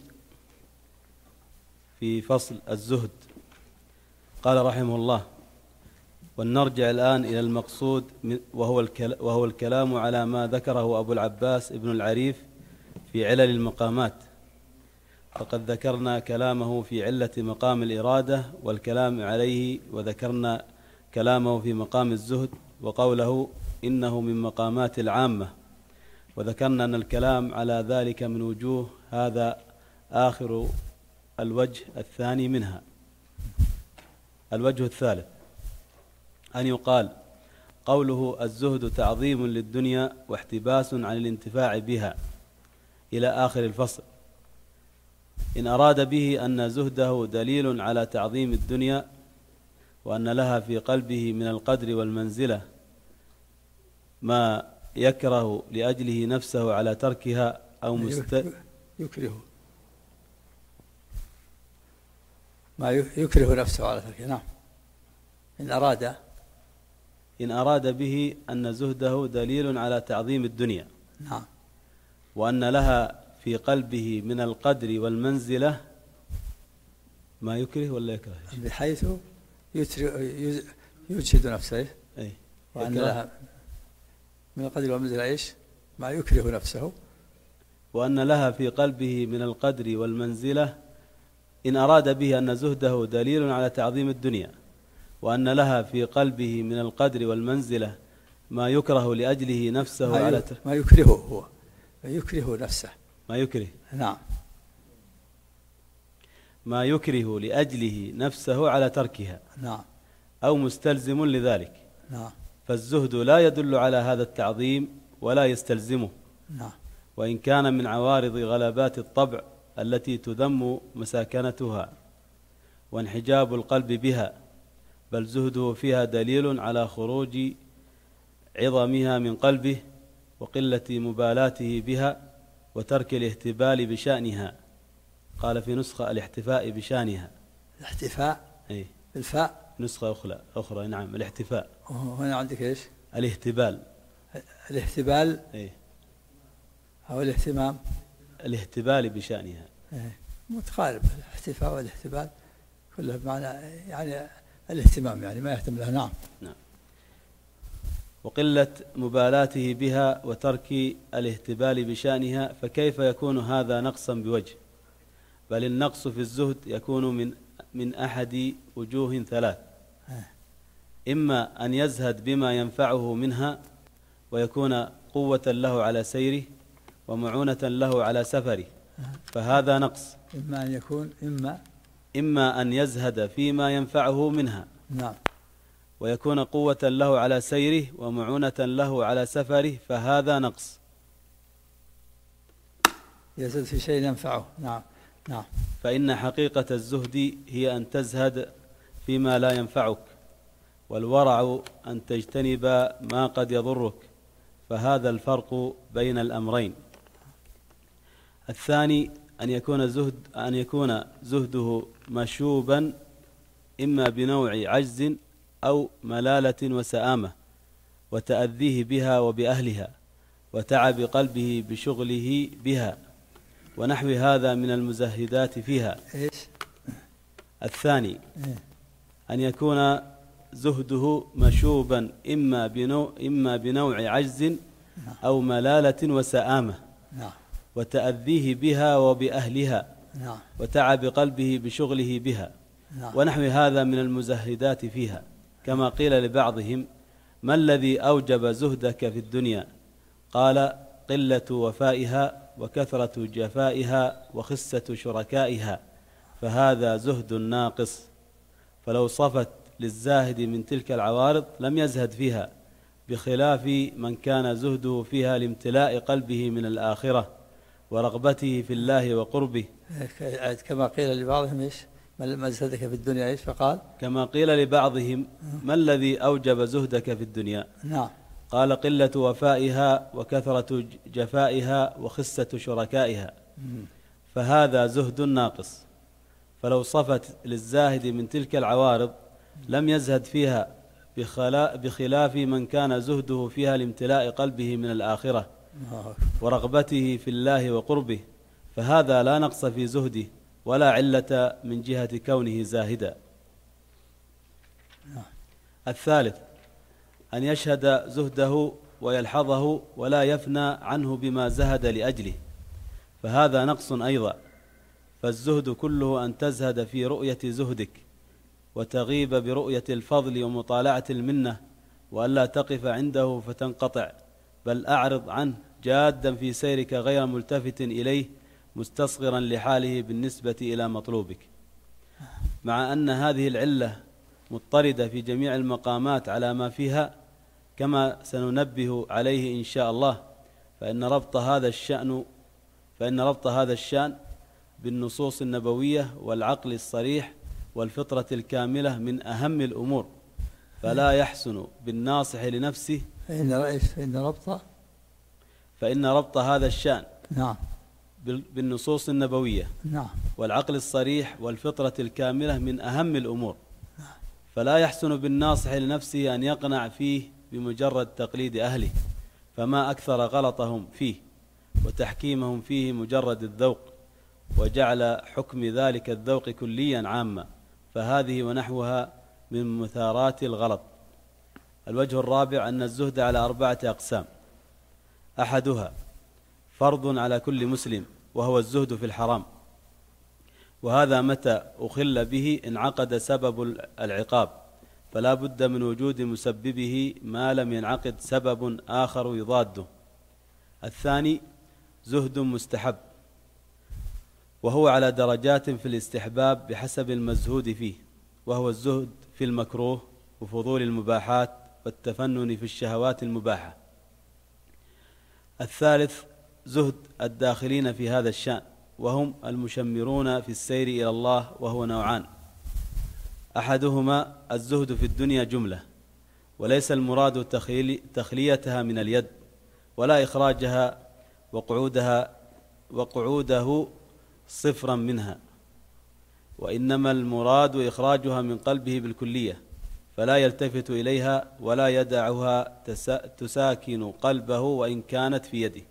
في فصل الزهد، قال رحمه الله: ولنرجع الآن إلى المقصود وهو الكلام على ما ذكره أبو العباس ابن العريف في علل المقامات. فقد ذكرنا كلامه في علة مقام الإرادة والكلام عليه، وذكرنا كلامه في مقام الزهد وقوله إنه من مقامات العامة، وذكرنا أن الكلام على ذلك من وجوه، هذا آخر الوجه الثاني منها. الوجه الثالث أن يقال قوله الزهد تعظيم للدنيا واحتباس عن الانتفاع بها إلى آخر الفصل، إن أراد به أن زهده دليل على تعظيم الدنيا وأن لها في قلبه من القدر والمنزلة ما يكره لأجله نفسه على تركها أو يكره ما يكره نفسه على تركها. نعم. إن أراد به أن زهده دليل على تعظيم الدنيا، نعم، وأن لها في قلبه من القدر والمنزلة ما يكره ولا يكره، بحيث يجهد نفسه، أي، وأن لها من القدر والمنزلة إيش؟ ما يكره نفسه، وأن لها في قلبه من القدر والمنزلة. إن أراد به أن زهده دليل على تعظيم الدنيا وأن لها في قلبه من القدر والمنزلة ما يكره لأجله نفسه على ما يكرهه هو، يكره نفسه، ما يكره، نعم، ما يكره لأجله نفسه على تركها، نعم، أو مستلزم لذلك، نعم، فالزهد لا يدل على هذا التعظيم ولا يستلزمه، نعم، وإن كان من عوارض غلبات الطبع التي تذم مساكنتها وانحجاب القلب بها، بل زهده فيها دليل على خروج عظمها من قلبه وقلة مبالاته بها وترك الاهتبال بشأنها. قال في نسخة الاحتفاء بشأنها، الاحتفاء، أي، الفاء، نسخة أخرى نعم، الاحتفاء. هنا عندك إيش؟ الاهتبال، الاهتبال، أي، أو الاهتمام، الاهتبال بشأنها، متقارب، الاحتفاء والاهتبال كلها بمعنى يعني الاهتمام، يعني ما يهتم لها. نعم، نعم، وقلة مبالاته بها وترك الاهتبال بشأنها، فكيف يكون هذا نقصا بوجه؟ بل النقص في الزهد يكون من أحد وجوه ثلاث، إما أن يزهد بما ينفعه منها ويكون قوة له على سيره ومعونة له على سفره، فهذا نقص. إما أن يكون إما أن يزهد فيما ينفعه منها، نعم، ويكون قوة له على سيره ومعونة له على سفره، فهذا نقص. يزهد في شيء ينفعه، نعم، نعم، فإن حقيقة الزهد هي أن تزهد فيما لا ينفعك، والورع أن تجتنب ما قد يضرك، فهذا الفرق بين الأمرين. الثاني أن يكون زهده مشوبا إما بنوع عجز أو ملالة وسآمة وتأذيه بها وبأهلها وتعب قلبه بشغله بها ونحو هذا من المزهدات فيها. الثاني أن يكون زهده مشوبا إما بنوع عجز أو ملالة وسآمة وتأذيه بها وبأهلها وتعب قلبه بشغله بها ونحو هذا من المزهدات فيها، كما قيل لبعضهم: ما الذي أوجب زهدك في الدنيا؟ قال: قلة وفائها وكثرة جفائها وخسة شركائها، فهذا زهد ناقص. فلو صفت للزاهد من تلك العوارض لم يزهد فيها، بخلاف من كان زهده فيها لامتلاء قلبه من الآخرة ورغبته في الله وقربه. كما قيل لبعضهم إيش؟ ما زهدك في الدنيا إيش؟ فقال: كما قيل لبعضهم: ما الذي أوجب زهدك في الدنيا؟ نعم. قال: قلة وفائها وكثرة جفائها وخسة شركائها، فهذا زهد ناقص. فلو صفت للزاهد من تلك العوارض لم يزهد فيها، بخلاف من كان زهده فيها لامتلاء قلبه من الآخرة ورغبته في الله وقربه، فهذا لا نقص في زهده ولا علة من جهة كونه زاهدا. الثالث أن يشهد زهده ويلحظه ولا يفنى عنه بما زهد لأجله، فهذا نقص أيضا. فالزهد كله أن تزهد في رؤية زهدك وتغيب برؤية الفضل ومطالعة المنة، وألا تقف عنده فتنقطع، بل أعرض عنه جادا في سيرك غير ملتفت إليه مستصغرا لحاله بالنسبة إلى مطلوبك. مع أن هذه العلة مضطردة في جميع المقامات على ما فيها، كما سننبه عليه إن شاء الله، فإن ربط هذا الشأن بالنصوص النبوية والعقل الصريح والفطرة الكاملة من أهم الأمور، فلا يحسن بالناصح لنفسه فإن ربط هذا الشأن نعم بالنصوص النبوية نعم والعقل الصريح والفطرة الكاملة من أهم الأمور، فلا يحسن بالناصح لنفسه أن يقنع فيه بمجرد تقليد أهله، فما أكثر غلطهم فيه وتحكيمهم فيه مجرد الذوق، وجعل حكم ذلك الذوق كليا عاما، فهذه ونحوها من مثارات الغلط. الوجه الرابع أن الزهد على 4 أقسام: أحدها فرض على كل مسلم وهو الزهد في الحرام، وهذا متى أخل به انعقد سبب العقاب، فلا بد من وجود مسببه ما لم ينعقد سبب آخر يضاده. الثاني زهد مستحب، وهو على درجات في الاستحباب بحسب المزهود فيه، وهو الزهد في المكروه وفضول المباحات والتفنن في الشهوات المباحة. الثالث زهد الداخلين في هذا الشأن، وهم المشمرون في السير إلى الله، وهو نوعان: أحدهما الزهد في الدنيا جملة، وليس المراد تخليتها من اليد ولا إخراجها وقعوده صفرا منها، وإنما المراد إخراجها من قلبه بالكلية، فلا يلتفت إليها ولا يدعها تساكن قلبه وإن كانت في يده.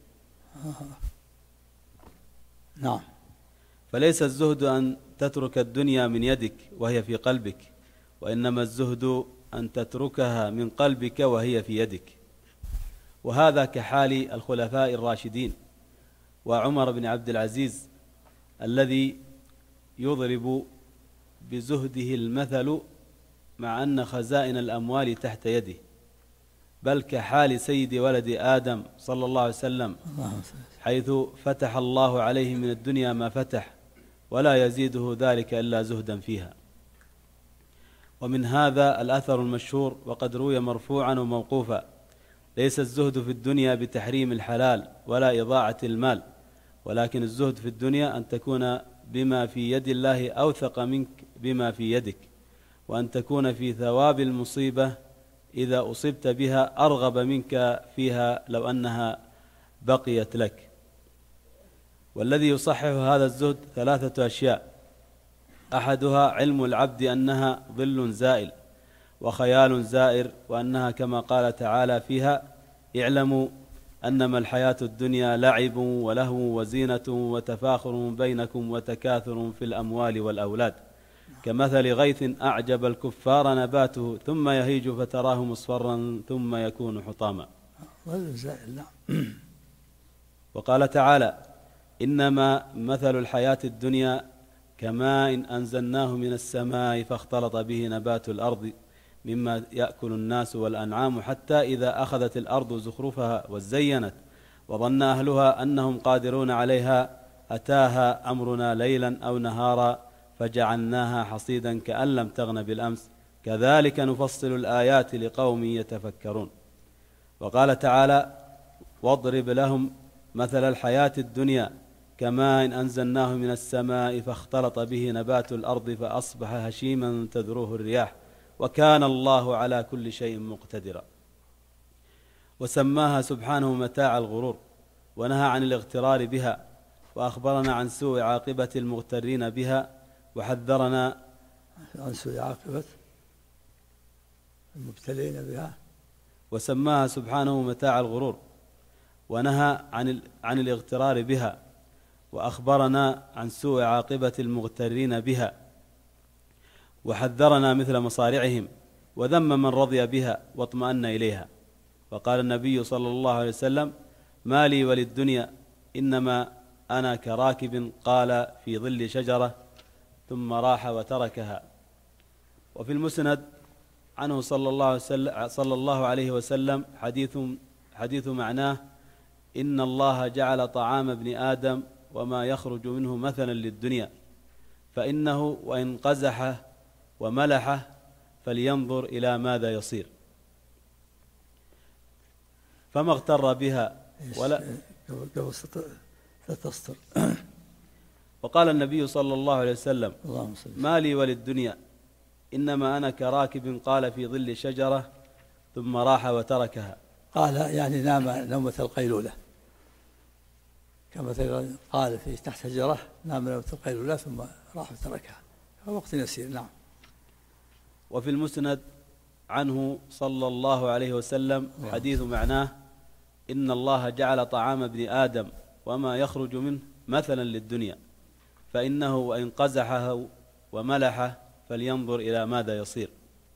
نعم. فليس الزهد أن تترك الدنيا من يدك وهي في قلبك، وإنما الزهد أن تتركها من قلبك وهي في يدك، وهذا كحال الخلفاء الراشدين وعمر بن عبد العزيز الذي يضرب بزهده المثل مع أن خزائن الأموال تحت يده، بل كحال سيد ولد آدم صلى الله عليه وسلم، حيث فتح الله عليه من الدنيا ما فتح، ولا يزيده ذلك إلا زهدا فيها. ومن هذا الأثر المشهور وقد روي مرفوعا وموقوفا: ليس الزهد في الدنيا بتحريم الحلال ولا إضاعة المال، ولكن الزهد في الدنيا أن تكون بما في يد الله أوثق منك بما في يدك، وأن تكون في ثواب المصيبة إذا أصبت بها أرغب منك فيها لو أنها بقيت لك. والذي يصحح هذا الزهد 3 أشياء: أحدها علم العبد أنها ظل زائل وخيال زائر، وأنها كما قال تعالى فيها: اعلموا أنما الحياة الدنيا لعب ولهو وزينة وتفاخر بينكم وتكاثر في الأموال والأولاد، كمثل غيث أعجب الكفار نباته ثم يهيج فتراه مصفرا ثم يكون حطاما. وقال تعالى: إنما مثل الحياة الدنيا كماء أنزلناه من السماء فاختلط به نبات الأرض مما يأكل الناس والأنعام حتى إذا أخذت الأرض زخرفها وزينت وظن أهلها أنهم قادرون عليها أتاها أمرنا ليلا أو نهارا فجعلناها حصيدا كأن لم تغن بالأمس كذلك نفصل الآيات لقوم يتفكرون. وقال تعالى: واضرب لهم مثل الحياة الدنيا كماء أنزلناه من السماء فاختلط به نبات الأرض فأصبح هشيما تذروه الرياح وكان الله على كل شيء مقتدرا. وسماها سبحانه متاع الغرور، ونهى عن الاغترار بها، وأخبرنا عن سوء عاقبة المغترين بها، وحذرنا عن سوء عاقبة المبتلين بها. وسماها سبحانه متاع الغرور، ونهى عن الاغترار بها، وأخبرنا عن سوء عاقبة المغترين بها، وحذرنا مثل مصارعهم، وذم من رضي بها واطمأن إليها. وقال النبي صلى الله عليه وسلم: ما لي وللدنيا إنما أنا كراكب قال في ظل شجرة ثم راح وتركها. وفي المسند عنه صلى الله عليه وسلم حديث معناه: إن الله جعل طعام ابن آدم وما يخرج منه مثلا للدنيا، فإنه وإن قزحه وملحه فلينظر إلى ماذا يصير. فما اغتر بها ولا تستر. وقال النبي صلى الله عليه وسلم: اللهم صل. ما لي وللدنيا إنما أنا كراكب قال في ظل شجرة ثم راح وتركها. قال يعني نام نومة القيلولة، كما قال في تحت شجرة نام نومة القيلولة ثم راح وتركها وقت يسير. نعم. وفي المسند عنه صلى الله عليه وسلم حديث معناه: إن الله جعل طعام ابن آدم وما يخرج منه مثلا للدنيا، فإنه وإن قزحه وملحه فلينظر إلى ماذا يصير.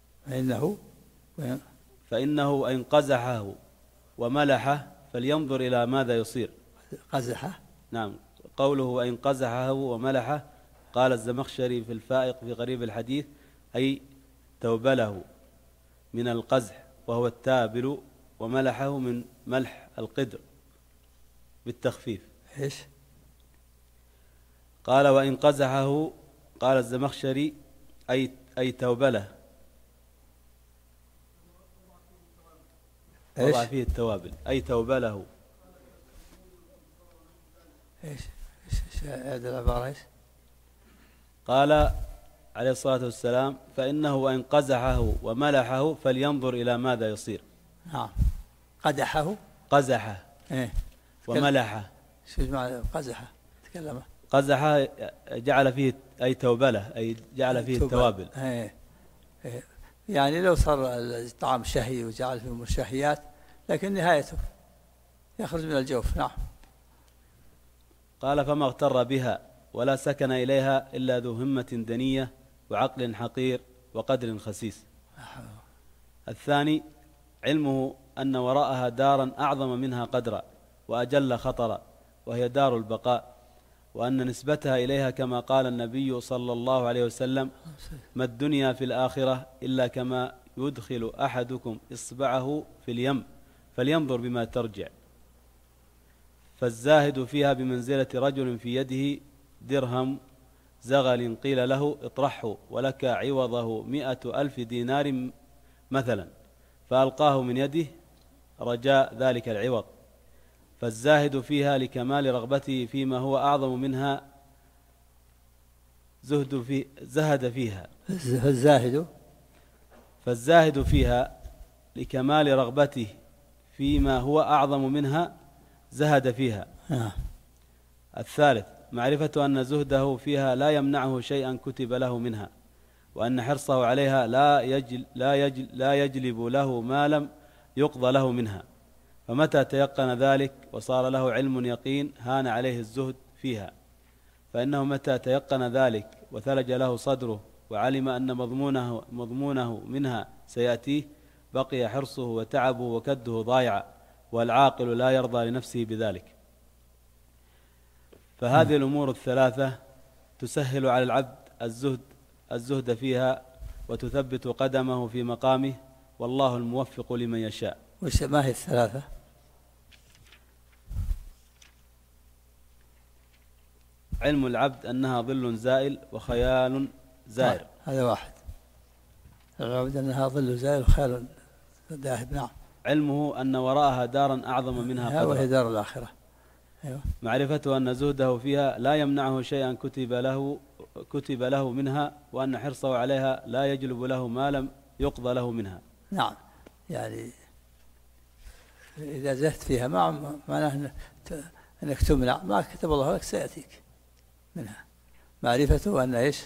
فإنه وإن قزحه وملحه فلينظر إلى ماذا يصير. قزحه؟ نعم. قوله وإن قزحه وملحه، قال الزمخشري في الفائق في غريب الحديث: أي توبله من القزح وهو التابل، وملحه من ملح القدر بالتخفيف. إيش؟ قال وإن قزحه، قال الزمخشري: أي توبله، وضع فيه التوابل، أي توبله. إيش هذه العبارة؟ إيش؟ قال عليه الصلاة والسلام: فإنه وإن قزحه وملحه فلينظر إلى ماذا يصير. نعم. قدحه؟ قزحه. إيه. وملحه. شو معنى قزحه؟ تكلمه. قزحه جعل فيه، أي توبله، أي جعل فيه التوابل. إيه. يعني لو صار الطعام شهي وجعل فيه مشهيات، لكن نهايته يخرج من الجوف. نعم. قال فما اغتر بها ولا سكن إليها إلا ذو همة دنية وعقل حقير وقدر خسيس. الثاني علمه أن وراءها دارا أعظم منها قدرا وأجل خطرا، وهي دار البقاء، وأن نسبتها إليها كما قال النبي صلى الله عليه وسلم: ما الدنيا في الآخرة إلا كما يدخل أحدكم إصبعه في اليم فلينظر بما ترجع. فالزاهد فيها بمنزلة رجل في يده درهم زغل قيل له اطرحه ولك عوضه 100,000 دينار مثلا، فألقاه من يده رجاء ذلك العوض. فالزاهد فيها لكمال رغبته فيما هو أعظم منها زهد فيها. فالزاهد فيها لكمال رغبته فيما هو أعظم منها زهد فيها. الثالث معرفة أن زهده فيها لا يمنعه شيئا كتب له منها، وأن حرصه عليها لا يجلب له ما لم يقضى له منها. فمتى تيقن ذلك وصار له علم يقين هان عليه الزهد فيها، فإنه متى تيقن ذلك وثلج له صدره وعلم أن مضمونه منها سيأتيه بقي حرصه وتعبه وكده ضايعا، والعاقل لا يرضى لنفسه بذلك. فهذه الأمور الثلاثة تسهل على العبد الزهد فيها وتثبت قدمه في مقامه، والله الموفق لمن يشاء. ما هي الثلاثة؟ علم العبد أنها ظل زائل وخيال زائر. هذا واحد. العبد أنها ظل زائل وخيال ذاهب. نعم. علمه أن وراءها دارا أعظم منها قدرا، وهي دار الآخرة. أيوة. معرفته أن زهده فيها لا يمنعه شيئا كتب له منها، وأن حرصه عليها لا يجلب له ما لم يقضى له منها. نعم. يعني إذا زهدت فيها معناه أنك تمنع ما كتب الله لك سيأتيك منها. معرفته أن إيش؟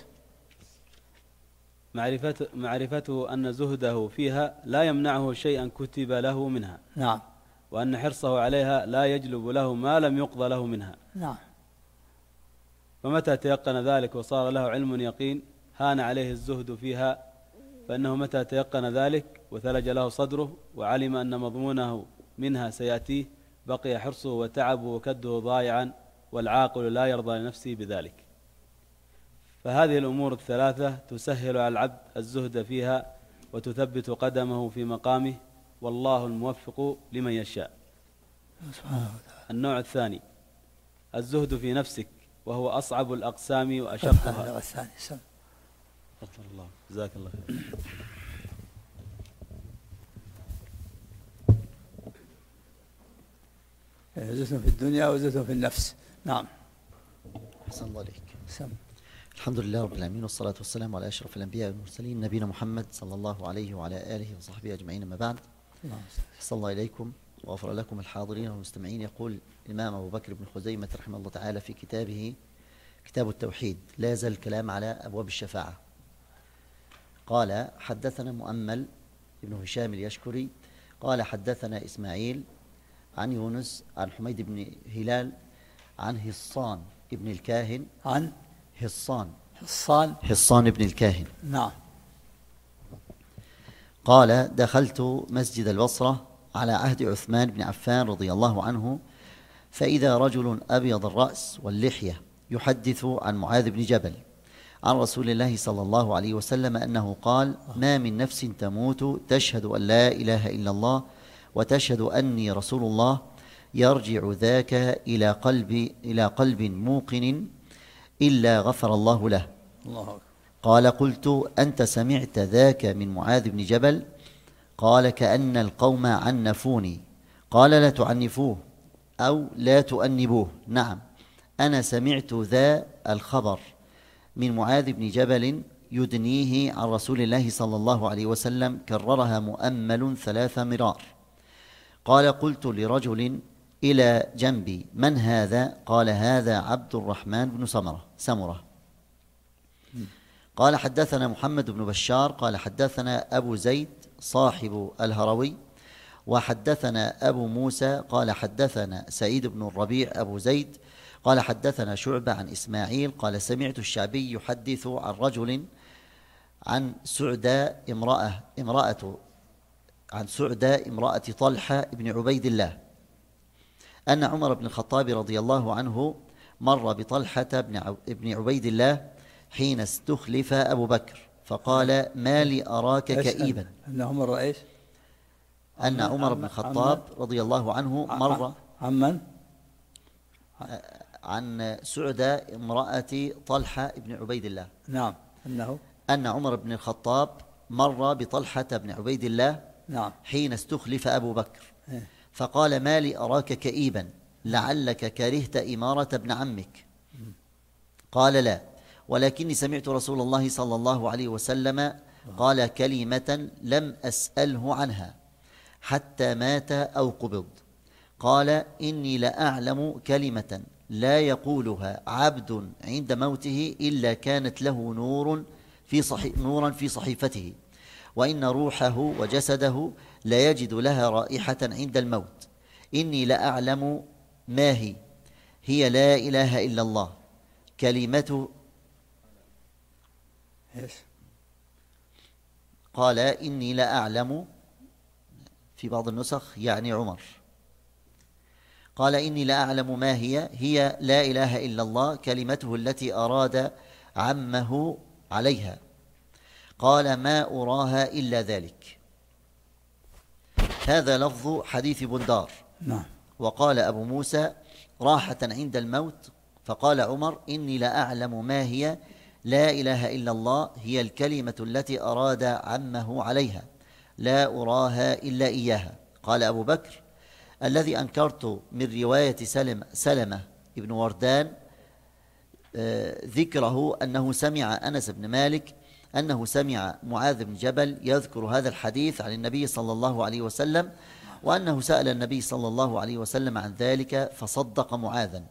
معرفته أن زهده فيها لا يمنعه شيئا كتب له منها. نعم. وأن حرصه عليها لا يجلب له ما لم يقضى له منها. نعم. فمتى تيقن ذلك وصار له علم يقين هان عليه الزهد فيها، فإنه متى تيقن ذلك وثلج له صدره وعلم أن مضمونه منها سيأتيه بقي حرصه وتعبه وكده ضايعا، والعاقل لا يرضى لنفسه بذلك. فهذه الأمور الثلاثة تسهل على العبد الزهد فيها وتثبت قدمه في مقامه، والله الموفق لمن يشاء. النوع الثاني الزهد في نفسك، وهو أصعب الأقسام وأشقها. الثاني. الله جزاك الله خير. زهد في الدنيا وزهد في النفس. نعم. أحسن الله عليك. سم. الحمد لله رب العالمين، والصلاة والسلام على أشرف الأنبياء والمرسلين نبينا محمد صلى الله عليه وعلى آله وصحبه أجمعين، أما بعد. أحسن الله إليكم وغفر لكم الحاضرين والمستمعين. يقول الإمام أبو بكر بن خزيمة رحمه الله تعالى في كتابه كتاب التوحيد: لا يزال الكلام على أبواب الشفاعة. قال: حدثنا مؤمل بن هشام اليشكري قال: حدثنا إسماعيل عن يونس عن حميد بن هلال عن هصان ابن الكاهن عن هصان ابن الكاهن. نعم. قال: دخلت مسجد البصرة على عهد عثمان بن عفان رضي الله عنه، فإذا رجل أبيض الرأس واللحية يحدث عن معاذ بن جبل عن رسول الله صلى الله عليه وسلم أنه قال: ما من نفس تموت تشهد أن لا إله إلا الله وتشهد أني رسول الله يرجع ذاك إلى قلب موقن إلا غفر الله له. الله أكبر. قال: قلت: أنت سمعت ذاك من معاذ بن جبل؟ قال: كأن القوم عنفوني. قال: لا تعنفوه أو لا تؤنبوه. نعم، أنا سمعت ذا الخبر من معاذ بن جبل يدنيه عن رسول الله صلى الله عليه وسلم، كررها مؤمل 3 مرار. قال: قلت لرجل إلى جنبي: من هذا؟ قال: هذا عبد الرحمن بن سمرة. قال: حدثنا محمد بن بشار قال: حدثنا أبو زيد صاحب الهروي، وحدثنا أبو موسى قال: حدثنا سعيد بن الربيع أبو زيد قال: حدثنا شعبة عن إسماعيل قال: سمعت الشعبي يحدث عن رجل عن سعداء امرأة طلحة بن عبيد الله أن عمر بن الخطاب رضي الله عنه مر بطلحة بن عبيد الله حين استخلف أبو بكر، فقال: ما لي أراك كئيبا. أن عمر إيش؟ أن عمر بن الخطاب رضي الله عنه مر عن سعداء امرأة طلحة بن عبيد الله. نعم. أن عمر بن الخطاب مر بطلحة بن عبيد الله. نعم. حين استخلف أبو بكر، فقال: ما لي أراك كئيبا، لعلك كرهت إمارة ابن عمك. قال: لا، ولكني سمعت رسول الله صلى الله عليه وسلم قال كلمة لم أسأله عنها حتى مات أو قبض. قال: إني لأعلم كلمة لا يقولها عبد عند موته إلا كانت له نورا في صحيفته، وإن روحه وجسده لا يجد لها رائحة عند الموت. إني لأعلم ما هي لا إله إلا الله كلمته. قال: إني لأعلم، في بعض النسخ يعني عمر، قال: إني لأعلم ما هي لا إله إلا الله كلمته التي أراد عمه عليها. قال: ما أراها إلا ذلك. هذا لفظ حديث بندار. نعم. وقال أبو موسى: راحة عند الموت. فقال عمر: إني لأعلم ما هي لا إله إلا الله هي الكلمة التي أراد عمه عليها، لا أراها إلا إياها. قال أبو بكر: الذي أنكرت من رواية سلمة ابن وردان ذكره أنه سمع أنس بن مالك أنه سمع معاذ بن جبل يذكر هذا الحديث عن النبي صلى الله عليه وسلم، وأنه سأل النبي صلى الله عليه وسلم عن ذلك فصدق معاذا.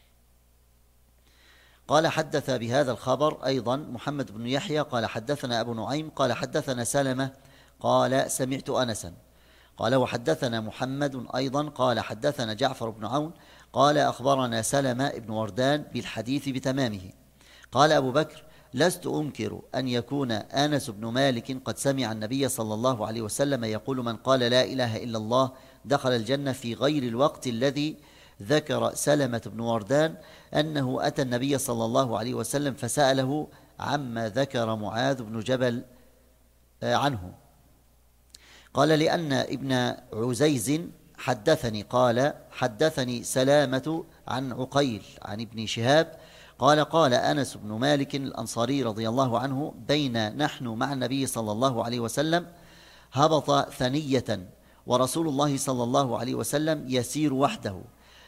قال: حدث بهذا الخبر أيضا محمد بن يحيى قال: حدثنا أبو نعيم قال: حدثنا سلمة قال: سمعت أنسا. قال: وحدثنا محمد أيضا قال: حدثنا جعفر بن عون قال: أخبرنا سلمة بن وردان بالحديث بتمامه. قال أبو بكر: لست أنكر أن يكون أنس بن مالك قد سمع النبي صلى الله عليه وسلم يقول: من قال لا إله إلا الله دخل الجنة، في غير الوقت الذي ذكر سلمة بن وردان أنه أتى النبي صلى الله عليه وسلم فسأله عما ذكر معاذ بن جبل عنه. قال: لأن ابن عزيز حدثني قال: حدثني سلامة عن عقيل عن ابن شهاب قال: قال أنس بن مالك الأنصاري رضي الله عنه: بين نحن مع النبي صلى الله عليه وسلم هبط ثنية ورسول الله صلى الله عليه وسلم يسير وحده،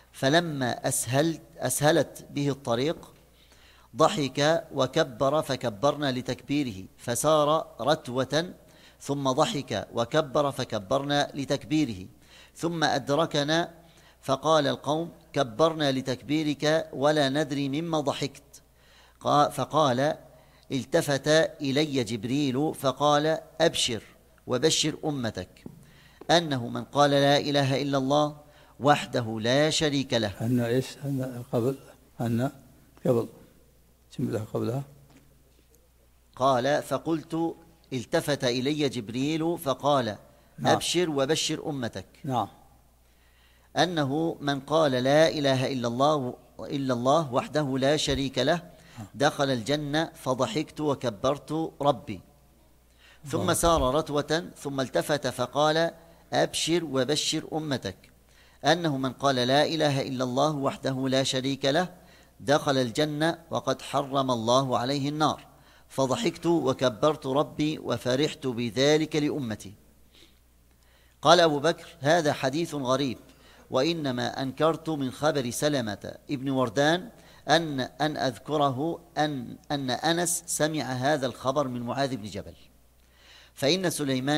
فلما أسهلت به الطريق ضحك وكبر فكبرنا لتكبيره فسار رتوة، ثم ضحك وكبر فكبرنا لتكبيره، ثم أدركنا فقال القوم كبرنا لتكبيرك ولا ندري مما ضحكت. فقال التفت إلي جبريل فقال أبشر وبشر أمتك أنه من قال لا إله إلا الله وحده لا شريك له. أن إيش؟ أن قبل جملة قبلها. قال فقلت التفت إلي جبريل فقال نعم. أبشر وبشر أمتك. نعم. أنه من قال لا إله إلا الله وحده لا شريك له دخل الجنة، فضحكت وكبرت ربي. ثم سار رتوة ثم التفت فقال أبشر وبشر أمتك أنه من قال لا إله إلا الله وحده لا شريك له دخل الجنة وقد حرم الله عليه النار، فضحكت وكبرت ربي وفرحت بذلك لأمتي. قال أبو بكر هذا حديث غريب، وإنما أنكرت من خبر سلمة ابن وردان أن أذكره أن أنس سمع هذا الخبر من معاذ بن جبل. فإن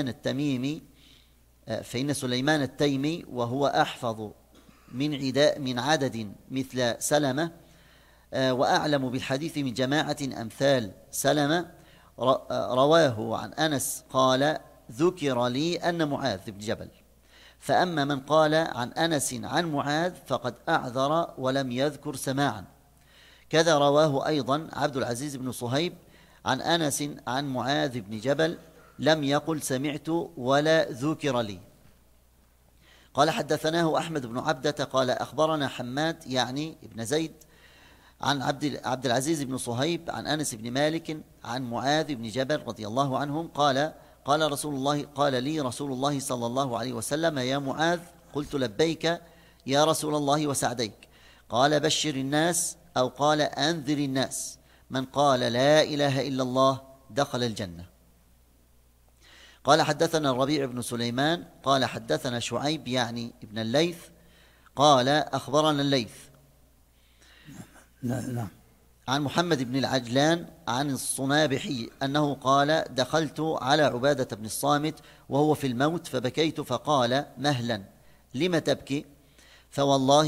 سليمان التيمي وهو أحفظ من عدد مثل سلمة وأعلم بالحديث من جماعة أمثال سلمة رواه عن أنس قال ذكر لي أن معاذ بن جبل. فأما من قال عن أنس عن معاذ فقد أعذر ولم يذكر سماعا. كذا رواه أيضا عبد العزيز بن صهيب عن أنس عن معاذ بن جبل لم يقل سمعت ولا ذكر لي. قال حدثناه أحمد بن عبدة قال أخبرنا حماد يعني ابن زيد عن عبد العزيز بن صهيب عن أنس بن مالك عن معاذ بن جبل رضي الله عنهم قال قال لي رسول الله صلى الله عليه وسلم يا معاذ، قلت لبيك يا رسول الله وسعديك. قال بشر الناس أو قال أنذر الناس، من قال لا إله إلا الله دخل الجنة. قال حدثنا الربيع بن سليمان قال حدثنا شعيب يعني ابن الليث قال أخبرنا الليث نعم عن محمد بن العجلان عن الصنابحي أنه قال دخلت على عبادة بن الصامت وهو في الموت فبكيت فقال مهلا لم تبكي؟ فوالله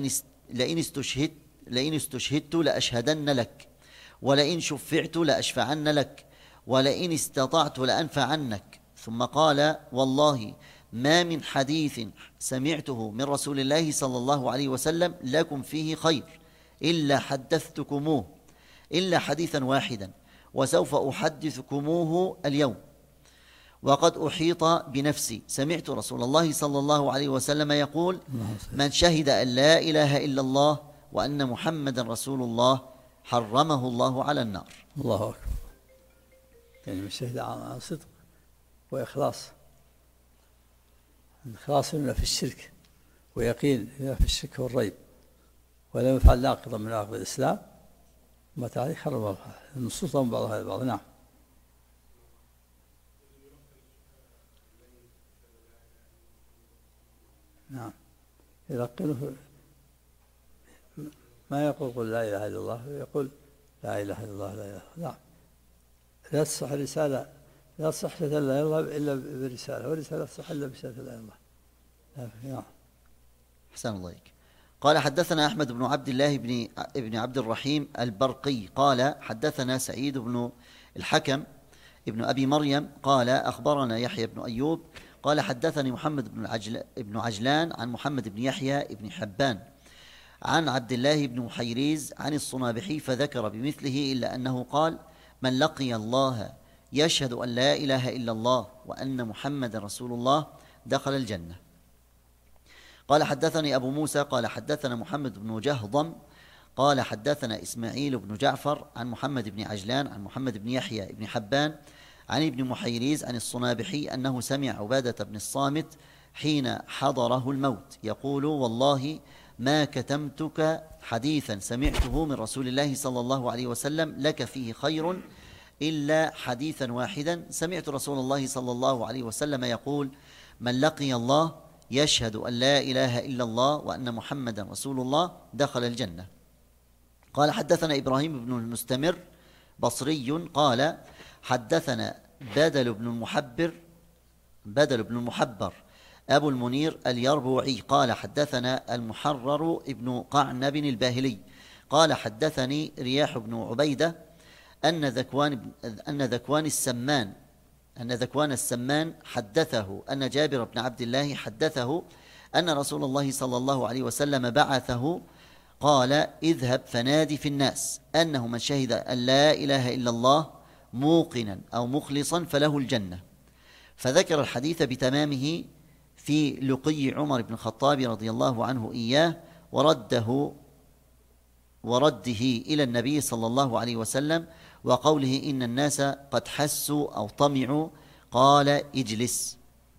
لئن استشهدت لأشهدن لك، ولئن شفعت لأشفعن لك، ولئن استطعت لأنفعنك. ثم قال والله ما من حديث سمعته من رسول الله صلى الله عليه وسلم لكم فيه خير إلا حدثتكموه إلا حديثا واحدا، وسوف أحدثكموه اليوم. وقد أحيط بنفسي سمعت رسول الله صلى الله عليه وسلم يقول من شهد أن لا إله إلا الله وأن محمدا رسول الله حرمه الله على النار. الله أكبر. يعني من شهد عن صدق وإخلاص، إخلاص لنا في الشرك ويقين لنا في الشرك والريب، ولم يفعل ناقضا من نواقض الإسلام ما تعالي حرم النصوص من بعضها البعض. نعم. نعم يلقنه ما يقول قل لا إله إلا الله، يقول لا إله إلا الله لا إله إلا الله. نعم. لا تصح الرسالة، لا تصح لا إله إلا الله إلا بالرسالة، والرسالة لا تصح إلا بشهادة لا إله إلا الله. نعم. أحسن الله عليك. قال حدثنا أحمد بن عبد الله بن عبد الرحيم البرقي قال حدثنا سعيد بن الحكم ابن أبي مريم قال أخبرنا يحيى بن أيوب قال حدثني محمد بن عجلان عن محمد بن يحيى بن حبان عن عبد الله بن محيريز عن الصنابحي فذكر بمثله إلا أنه قال من لقي الله يشهد أن لا إله إلا الله وأن محمد رسول الله دخل الجنة. قال حدثني أبو موسى قال حدثنا محمد بن جهضم قال حدثنا إسماعيل بن جعفر عن محمد بن عجلان عن محمد بن يحيى بن حبان عن ابن محيريز عن الصنابحي أنه سمع عبادة بن الصامت حين حضره الموت يقول والله ما كتمتك حديثا سمعته من رسول الله صلى الله عليه وسلم لك فيه خير إلا حديثا واحدا سمعت رسول الله صلى الله عليه وسلم يقول من لقي الله يشهد أن لا إله إلا الله وأن محمدا رسول الله دخل الجنة. قال حدثنا إبراهيم بن المستمر بصري قال حدثنا بدل بن المحبر أبو المنير اليربوعي قال حدثنا المحرر ابن قعنب الباهلي قال حدثني رياح بن عبيدة أن ذكوان السمان حدثه أن جابر بن عبد الله حدثه أن رسول الله صلى الله عليه وسلم بعثه قال اذهب فنادي في الناس أنه من شهد أن لا إله إلا الله موقنا أو مخلصا فله الجنة. فذكر الحديث بتمامه في لقي عمر بن الخطاب رضي الله عنه إياه ورده إلى النبي صلى الله عليه وسلم وقوله إن الناس قد حسوا أو طمعوا قال اجلس.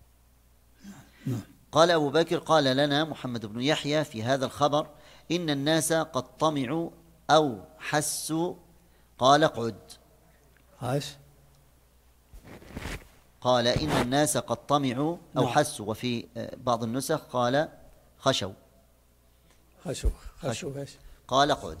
قال أبو بكر قال لنا محمد بن يحيى في هذا الخبر إن الناس قد طمعوا أو حسوا قال اقعد. قال إن الناس قد طمعوا أو حسوا وفي بعض النسخ قال خشوا قال اقعد.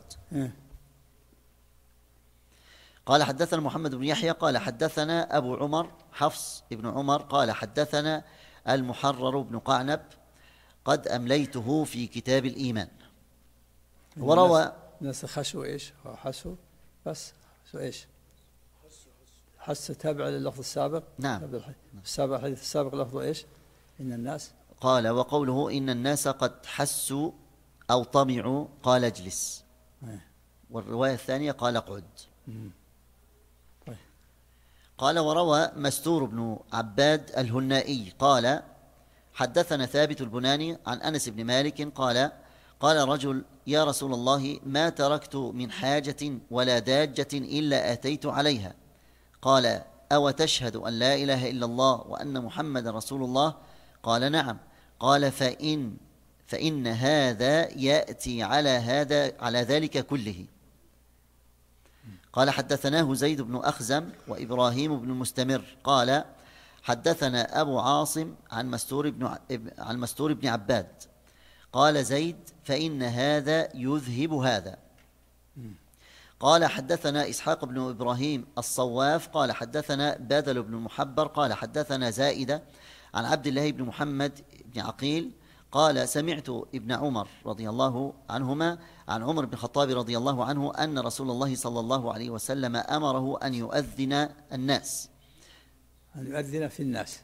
قال حدثنا محمد بن يحيى قال حدثنا أبو عمر حفص بن عمر قال حدثنا المحرر بن قعنب قد أمليته في كتاب الإيمان. وروى الناس خشوا إيش حسوا بس إيش حس تابع لللفظ السابق. نعم السابق الحديث السابق لفظه إيش إن الناس قال وقوله إن الناس قد حسوا أو طمعوا قال اجلس. والرواية الثانية قال اقعد. قال وروى مستور بن عباد الهنائي قال حدثنا ثابت البناني عن أنس بن مالك قال رجل يا رسول الله ما تركت من حاجة ولا داجة إلا أتيت عليها. قال أو تشهد أن لا إله إلا الله وأن محمد رسول الله قال نعم. قال فإن هذا يأتي على ذلك كله. قال حدثناه زيد بن أخزم وإبراهيم بن المستمر قال حدثنا أبو عاصم عن مستور بن عباد قال زيد فإن هذا يذهب هذا. قال حدثنا إسحاق بن إبراهيم الصواف قال حدثنا بادل بن المحبر قال حدثنا زائدة عن عبد الله بن محمد بن عقيل قال سمعت ابن عمر رضي الله عنهما عن عمر بن الخطاب رضي الله عنه أن رسول الله صلى الله عليه وسلم أمره أن يؤذن الناس. أن يؤذن في الناس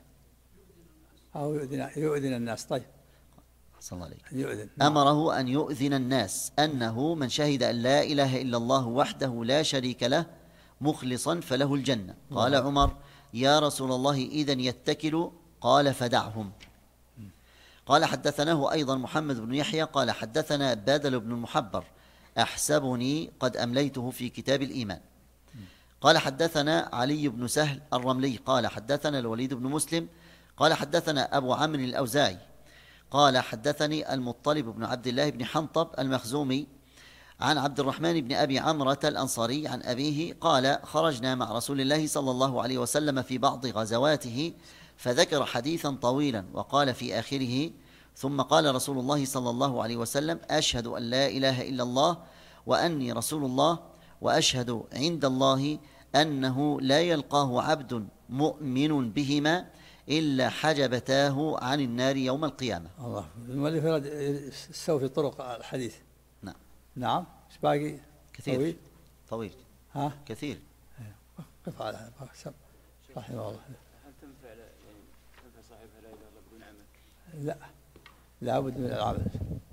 أو يؤذن الناس. طيب صلى الله عليه. أمره أن يؤذن الناس أنه من شهد أن لا إله إلا الله وحده لا شريك له مخلصا فله الجنة. قال عمر يا رسول الله إذن يتكل. قال فدعهم. قال حدثناه أيضا محمد بن يحيى قال حدثنا بادل بن المحبر أحسبني قد أمليته في كتاب الإيمان. قال حدثنا علي بن سهل الرملي قال حدثنا الوليد بن مسلم قال حدثنا أبو عمرو الأوزاعي قال حدثني المطلب بن عبد الله بن حنطب المخزومي عن عبد الرحمن بن أبي عمرة الأنصاري عن أبيه قال خرجنا مع رسول الله صلى الله عليه وسلم في بعض غزواته فذكر حديثا طويلا وقال في آخره ثم قال رسول الله صلى الله عليه وسلم أشهد أن لا إله إلا الله وأني رسول الله وأشهد عند الله أنه لا يلقاه عبد مؤمن بهما إلا حجبتاه عن النار يوم القيامة. الله المؤلف يستوفي طرق الحديث. نعم ايش باقي؟ كثير طويل ها كثير. قف على رحمه الله. هل تنفع صاحبها لا اله الا بدون عمل؟ لا لابد من العمل.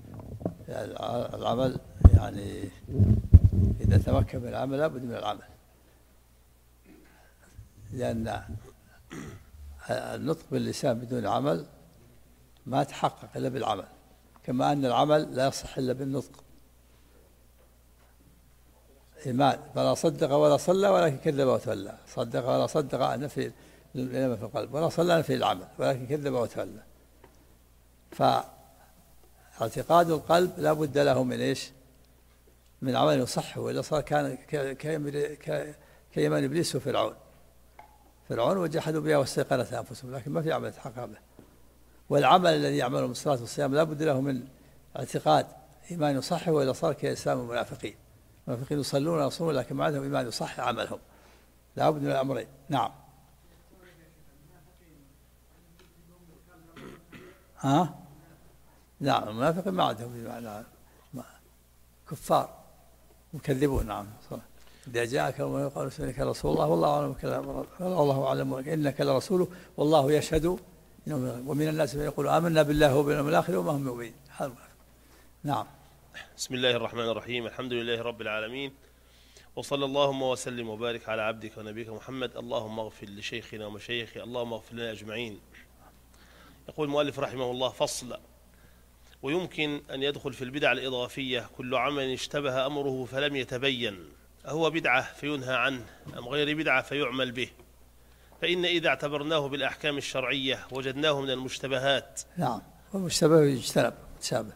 العمل يعني إذا تمكن من العمل لابد من العمل لأن النطق باللسان بدون عمل ما تحقق إلا بالعمل كما أن العمل لا يصح إلا بالنطق. إيمان فلا صدق ولا صلى ولكن كذب وتولى. صدق ولا صدق نفي الإيمان في القلب ولا صلى نفي العمل ولكن كذب وتولى. فاعتقاد القلب لا بد له من إيش؟ من عمل يصحه وإلا صار كان كيمان إبليس وفرعون وجحدوا بها واستيقنتها أنفسهم لكن ما في عمل يتحقق به. والعمل الذي يعمله من الصلاة والصيام لا بد له من اعتقاد إيمان يصحح، وإلا صار كإسلام المنافقين. المنافقين يصلون ويصومون لكن ما عندهم إيمان يصحح عملهم، لا بد من الأمرين. نعم. نعم، المنافقين ما عندهم إيمان، كفار مكذبون. نعم. إذا جاءك قالوا إنك رسول الله والله أعلم إنك لرسوله والله يشهد، ومن الناس من يقول آمنا بالله وباليوم الآخر وما هم مؤمنين. نعم. بسم الله الرحمن الرحيم. الحمد لله رب العالمين، وصلى اللهم وسلم وبارك على عبدك ونبيك محمد. اللهم اغفر لشيخنا ومشايخه، اللهم اغفر لنا أجمعين. يقول المؤلف رحمه الله: فصل. ويمكن أن يدخل في البدع الإضافية كل عمل اشتبه أمره فلم يتبين أهو بدعة فينهى عنه أم غير بدعة فيعمل به، فإن إذا اعتبرناه بالأحكام الشرعية وجدناه من المشتبهات. نعم، والمشتبه يجتنب، متشابه.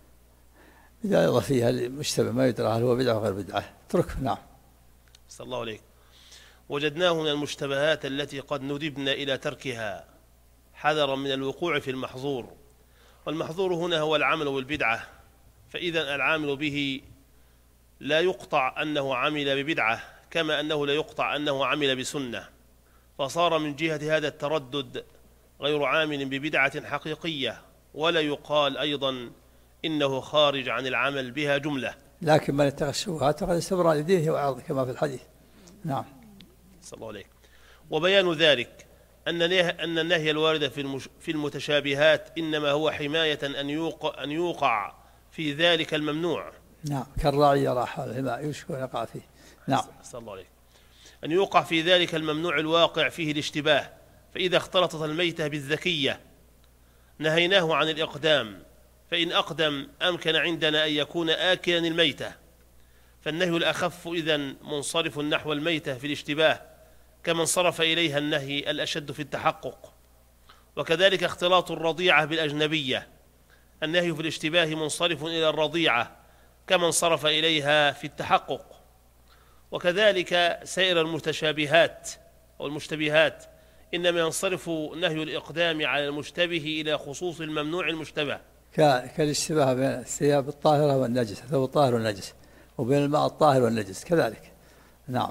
بدعة إضافية المشتبه ما يدرى هل هو بدعة وغير بدعة، اتركه. نعم. صلى الله عليك. وجدناه من المشتبهات التي قد ندبنا إلى تركها حذرا من الوقوع في المحظور، والمحظور هنا هو العمل بالبدعة، فإذا العامل به لا يقطع أنه عمل ببدعة كما أنه لا يقطع أنه عمل بسنة، فصار من جهة هذا التردد غير عامل ببدعة حقيقية، ولا يقال أيضا إنه خارج عن العمل بها جملة. لكن من اتقى الشبهات فقد استبرأ لدينه وعرضه كما في الحديث. نعم. صلى الله عليه. وبيان ذلك أن النهي الوارد في المتشابهات إنما هو حماية أن يوقع في ذلك الممنوع. نعم، كالراعي يرى حول الماء يوشك أن يقع فيه. نعم. صلى الله عليه. أن يوقع في ذلك الممنوع الواقع فيه الاشتباه، فإذا اختلطت الميتة بالذكية نهيناه عن الإقدام، فإن أقدم أمكن عندنا أن يكون آكلا الميتة، فالنهي الأخف إذن منصرف نحو الميتة في الاشتباه كما انصرف إليها النهي الأشد في التحقق. وكذلك اختلاط الرضيعة بالأجنبية، النهي في الاشتباه منصرف إلى الرضيعة كما انصرف إليها في التحقق. وكذلك سائر المتشابهات أو المشتبهات إنما ينصرف نهي الإقدام على المشتبه إلى خصوص الممنوع المشتبه، كالاشتباه بين الثياب الطاهرة والنجس، الثوب الطاهر والنجس، وبين الماء الطاهر والنجس كذلك. نعم.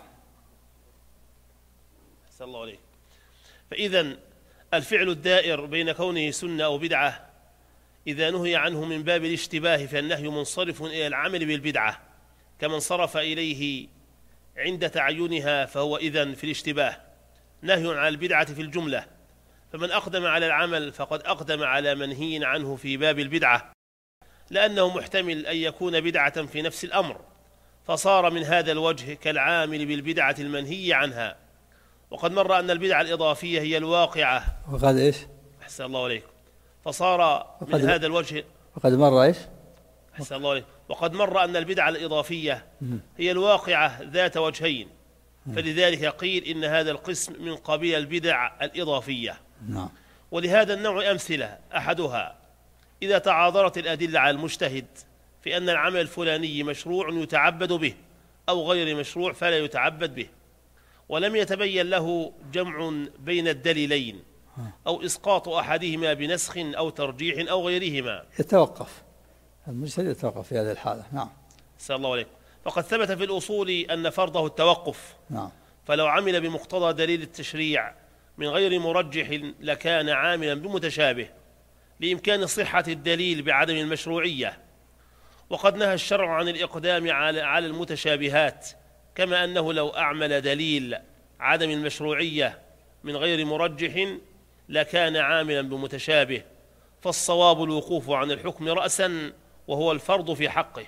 صلى الله عليه. فإذا الفعل الدائر بين كونه سنة أو بدعة إذا نهي عنه من باب الاشتباه فالنهي منصرف إلى العمل بالبدعة كما انصرف إليه عند تعينها، فهو إذن في الاشتباه نهي عن البدعة في الجملة، فمن أقدم على العمل فقد أقدم على منهي عنه في باب البدعة، لأنه محتمل أن يكون بدعة في نفس الأمر، فصار من هذا الوجه كالعامل بالبدعة المنهي عنها. وقد مر أن البدعة الإضافية هي الواقعة. وقد إيش؟ أحسن الله عليكم. فصار من هذا الوجه وقد مر إيش؟ أحسن الله عليكم. وقد مر أن البدعة الإضافية هي الواقعة ذات وجهين، فلذلك قيل إن هذا القسم من قبيل البدع الإضافية. نعم. ولهذا النوع أمثلة: أحدها إذا تعاضرت الأدلة على المجتهد في أن العمل الفلاني مشروع يتعبد به أو غير مشروع فلا يتعبد به، ولم يتبين له جمع بين الدليلين أو إسقاط أحدهما بنسخ أو ترجيح أو غيرهما، يتوقف المجتهد، يتوقف في هذه الحالة. نعم. صلى الله عليه. فقد ثبت في الأصول أن فرضه التوقف. نعم. فلو عمل بمقتضى دليل التشريع من غير مرجح لكان عاملا بمتشابه لإمكان صحة الدليل بعدم المشروعية. وقد نهى الشرع عن الإقدام على المتشابهات، كما أنه لو أعمل دليل عدم المشروعية من غير مرجح لكان عاملا بمتشابه، فالصواب الوقوف عن الحكم رأسا وهو الفرض في حقه.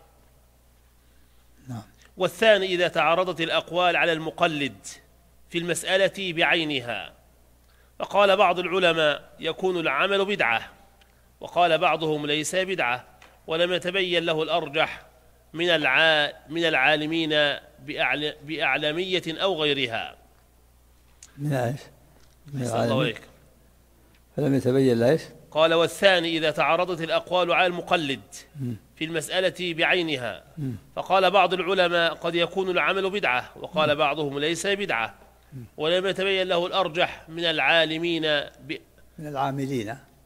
نعم. والثاني إذا تعارضت الأقوال على المقلد في المسألة بعينها، فقال بعض العلماء يكون العمل بدعة، وقال بعضهم ليس بدعة، ولم يتبين له الأرجح من العالمين بأعلمية أو غيرها. من ايش؟ صلى الله عليك. فلم يتبين له ايش؟ قال: والثاني إذا تعارضت الأقوال على المقلد في المسألة بعينها، فقال بعض العلماء قد يكون العمل بدعة، وقال بعضهم ليس بدعة، ولم يتبين له الأرجح من العالمين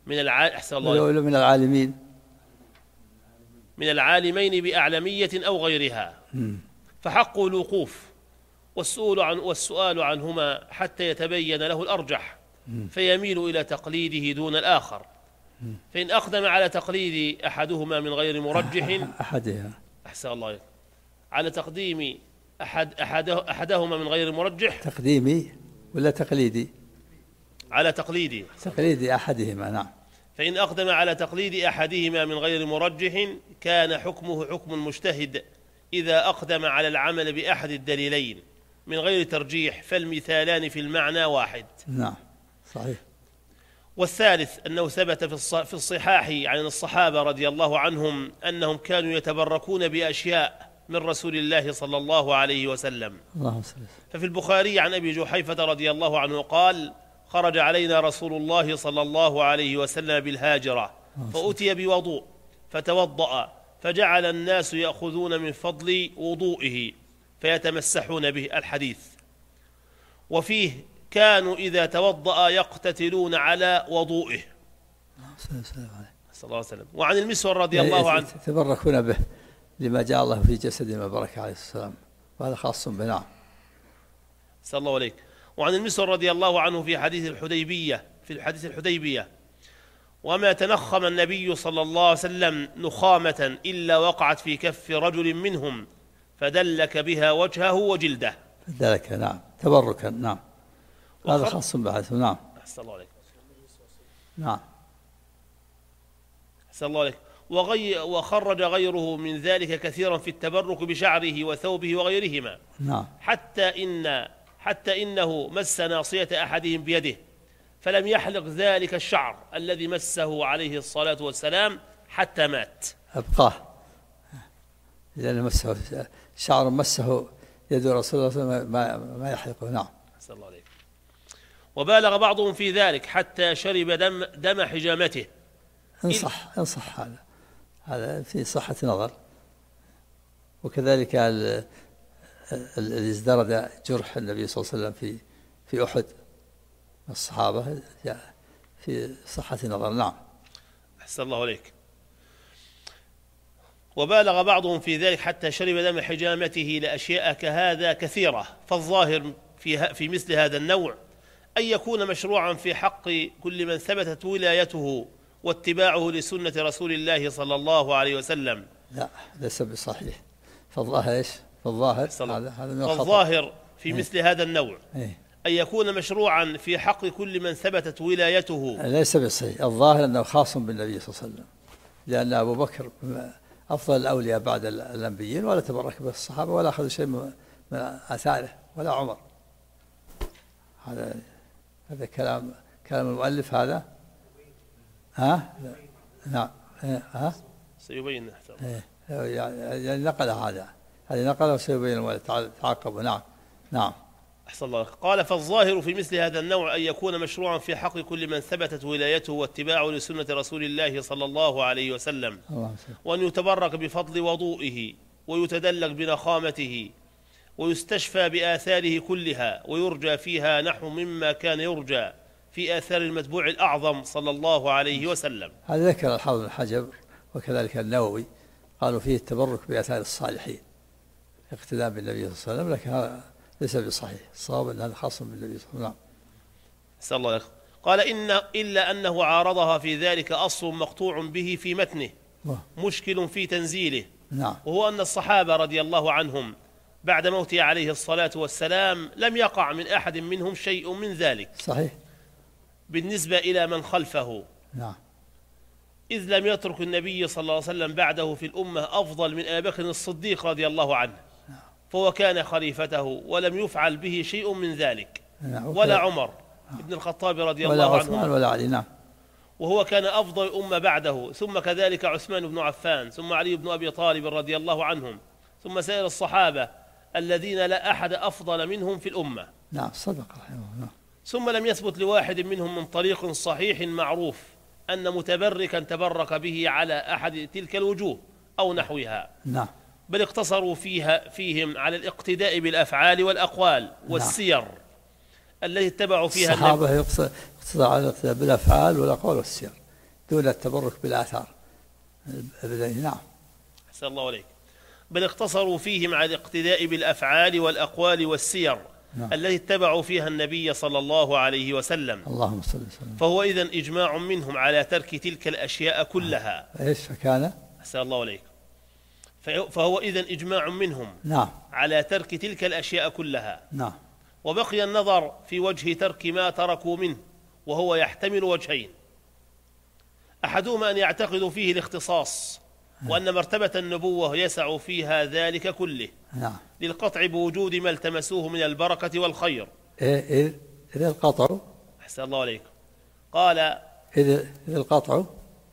أحسن الله من العالمين، من العالمين بأعلمية أو غيرها، فحقه الوقوف والسؤال عنهما حتى يتبين له الأرجح، فيميل إلى تقليده دون الآخر. فإن أقدم على تقليد أحدهما من غير مرجح أحسن الله على تقديم أحدهما من غير مرجح، تقديمي ولا تقليدي؟ على تقليد أحدهما. نعم. فإن أقدم على تقليد أحدهما من غير مرجح كان حكمه حكم المجتهد إذا أقدم على العمل بأحد الدليلين من غير ترجيح، فالمثالان في المعنى واحد. نعم صحيح. والثالث أنه ثبت في الصحاح عن الصحابة رضي الله عنهم أنهم كانوا يتبركون بأشياء من رسول الله صلى الله عليه وسلم. ففي البخاري عن أبي جحيفة رضي الله عنه قال: خرج علينا رسول الله صلى الله عليه وسلم بالهاجرة فأتي بوضوء فتوضأ، فجعل الناس يأخذون من فضل وضوئه فيتمسحون به، الحديث. وفيه: كانوا إذا توضأ يقتتلون على وضوئه صلى الله عليه وسلم. وعن المسور رضي الله عنه يتبركون به لما جاء الله في جسد ما برك عليه السلام، وهذا خاص بنعم. صلى الله عليك. وعن المسور رضي الله عنه في حديث الحديبية: وما تنخم النبي صلى الله عليه وسلم نخامة إلا وقعت في كف رجل منهم فدلك بها وجهه وجلده. ذلك نعم تبركا. نعم هذا خاص بحثه. نعم أحسن الله عليك. نعم أحسن الله عليك. وخرج غيره من ذلك كثيرا في التبرك بشعره وثوبه وغيرهما. نعم. حتى إنه مس ناصية أحدهم بيده فلم يحلق ذلك الشعر الذي مسه عليه الصلاة والسلام حتى مات، أبقاه، لأن مسه شعر مسه يد رسول الله صلى الله عليه وسلم ما يحلقه. نعم. صلى الله عليه. وبالغ بعضهم في ذلك حتى شرب دم حجامته. إن صح هذا في صحة نظر. وكذلك الذي ازدرد جرح النبي صلى الله عليه وسلم في أحد الصحابة في صحة نظر. نعم. أحسن الله عليك. وبالغ بعضهم في ذلك حتى شرب دم حجامته لأشياء كهذا كثيرة، فالظاهر في مثل هذا النوع أن يكون مشروعا في حق كل من ثبتت ولايته واتباعه لسنة رسول الله صلى الله عليه وسلم. لا ليس بصحيح. فالظاهر إيش؟ فالظاهر فالظاهر في مثل هذا النوع أن يكون مشروعا في حق كل من ثبتت ولايته. ليس بصحيح. الظاهر أنه خاص بالنبي صلى الله عليه وسلم، لأن أبو بكر أفضل الأولياء بعد الأنبيين، ولا تبرك به الصحابة ولا أخذوا شيء من آثاره، ولا عمر. هذا كلام المؤلف هذا. نعم. سيبين يعني نقل هذه نقله وسيبين وتعاقب. نعم. أحسن الله. قال: فالظاهر في مثل هذا النوع أن يكون مشروعا في حق كل من ثبتت ولايته واتباعه لسنة رسول الله صلى الله عليه وسلم، وأن يتبرك بفضل وضوئه ويتدلك بنخامته ويستشفى بآثاره كلها، ويرجى فيها نحو مما كان يرجى في آثار المتبوع الأعظم صلى الله عليه وسلم. هذا ذكر الحافظ بن حجر وكذلك النووي، قالوا فيه التبرك بآثار الصالحين اقتداء بالنبي صلى الله عليه وسلم، لكن هذا ليس بصحيح. الصواب أن هذا خاص بالنبي صلى الله عليه وسلم. صلى الله عليه وسلم. قال: إلا أنه عارضها في ذلك أصل مقطوع به في متنه مشكل في تنزيله. نعم. وهو أن الصحابة رضي الله عنهم بعد موته عليه الصلاة والسلام لم يقع من أحد منهم شيء من ذلك. صحيح. بالنسبة إلى من خلفه. نعم. إذ لم يترك النبي صلى الله عليه وسلم بعده في الأمة أفضل من أبي بكر الصديق رضي الله عنه، فهو كان خليفته ولم يفعل به شيء من ذلك. ولا عمر ابن الخطاب رضي الله عنه، ولا عثمان ولا علي. نعم. وهو كان أفضل الأمة بعده، ثم كذلك عثمان بن عفان، ثم علي بن أبي طالب رضي الله عنهم، ثم سائر الصحابة الذين لا أحد أفضل منهم في الأمة. نعم صدق رحمه الله. ثم لم يثبت لواحد منهم من طريق صحيح معروف أن متبركا تبرك به على أحد تلك الوجوه أو نحوها. نعم. بل اقتصروا فيهم على الاقتداء بالأفعال والأقوال والسير التي اتبعوا فيها الصحابة. يقتصر على الاقتداء بالأفعال والأقوال والسير، دون التبرك بالآثار البدنية. نعم. أحسن الله عليك. بل اقتصروا فيه مع الاقتداء بالأفعال والأقوال والسير التي اتبعوا فيها النبي صلى الله عليه وسلم. اللهم صل وسلم. فهو إذن إجماع منهم على ترك تلك الأشياء كلها. إيش فكان؟ أحسن الله عليك. فهو إذن إجماع منهم نعم على ترك تلك الأشياء كلها. نعم. وبقي النظر في وجه ترك ما تركوا منه، وهو يحتمل وجهين: أحدهما أن يعتقدوا فيه الاختصاص، وأن مرتبة النبوة يسع فيها ذلك كله، نعم، للقطع بوجود ما التمسوه من البركة والخير. إذ القطع. أحسن الله عليك. قال إذ القطع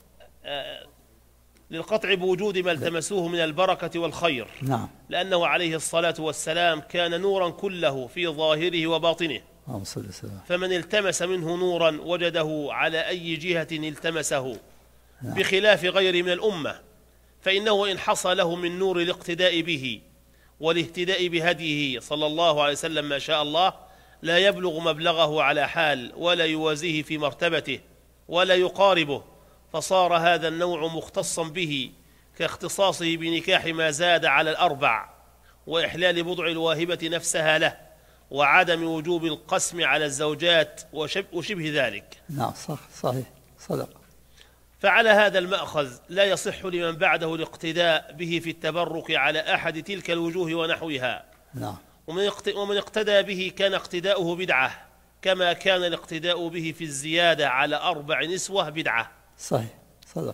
للقطع بوجود ما التمسوه من البركة والخير. نعم. لأنه عليه الصلاة والسلام كان نورا كله في ظاهره وباطنه، فمن التمس منه نورا وجده على أي جهة التمسه، بخلاف غير من الأمة، فإنه إن حصل له من نور الاقتداء به والاهتداء بهديه صلى الله عليه وسلم ما شاء الله، لا يبلغ مبلغه على حال، ولا يوازيه في مرتبته، ولا يقاربه، فصار هذا النوع مختصا به، كاختصاصه بنكاح ما زاد على الأربع، وإحلال بضع الواهبة نفسها له، وعدم وجوب القسم على الزوجات وشبه ذلك. نعم صحيح صدق. فعلى هذا المأخذ لا يصح لمن بعده الاقتداء به في التبرك على أحد تلك الوجوه ونحوها. نعم. ومن اقتدى به كان اقتداؤه بدعة، كما كان الاقتداء به في الزيادة على 4 نسوة بدعة. صحيح صدق.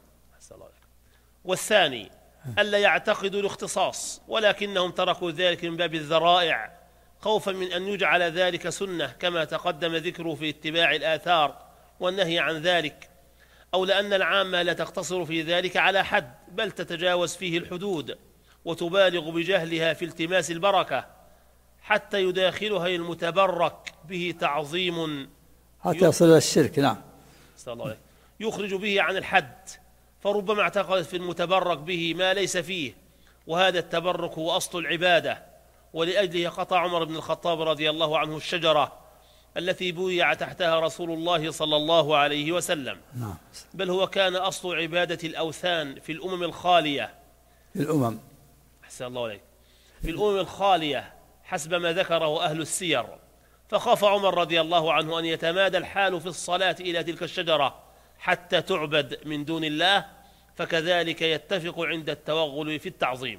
والثاني ألا يعتقدوا الاختصاص، ولكنهم تركوا ذلك من باب الذرائع، خوفا من أن يجعل ذلك سنة، كما تقدم ذكره في اتباع الآثار والنهي عن ذلك، أو لأن العامة لا تقتصر في ذلك على حد، بل تتجاوز فيه الحدود، وتبالغ بجهلها في التماس البركة، حتى يداخلها المتبرك به تعظيم، حتى يصل إلى الشرك. نعم. يخرج به عن الحد، فربما اعتقدت في المتبرك به ما ليس فيه، وهذا التبرك هو أصل العبادة، ولأجله قطع عمر بن الخطاب رضي الله عنه الشجرة التي بويع تحتها رسول الله صلى الله عليه وسلم. بل هو كان أصل عبادة الأوثان في الأمم الخالية. أحسن الله عليك. في الأمم الخالية حسب ما ذكره أهل السير. فخاف عمر رضي الله عنه أن يتمادى الحال في الصلاة إلى تلك الشجرة حتى تعبد من دون الله، فكذلك يتفق عند التوغل في التعظيم.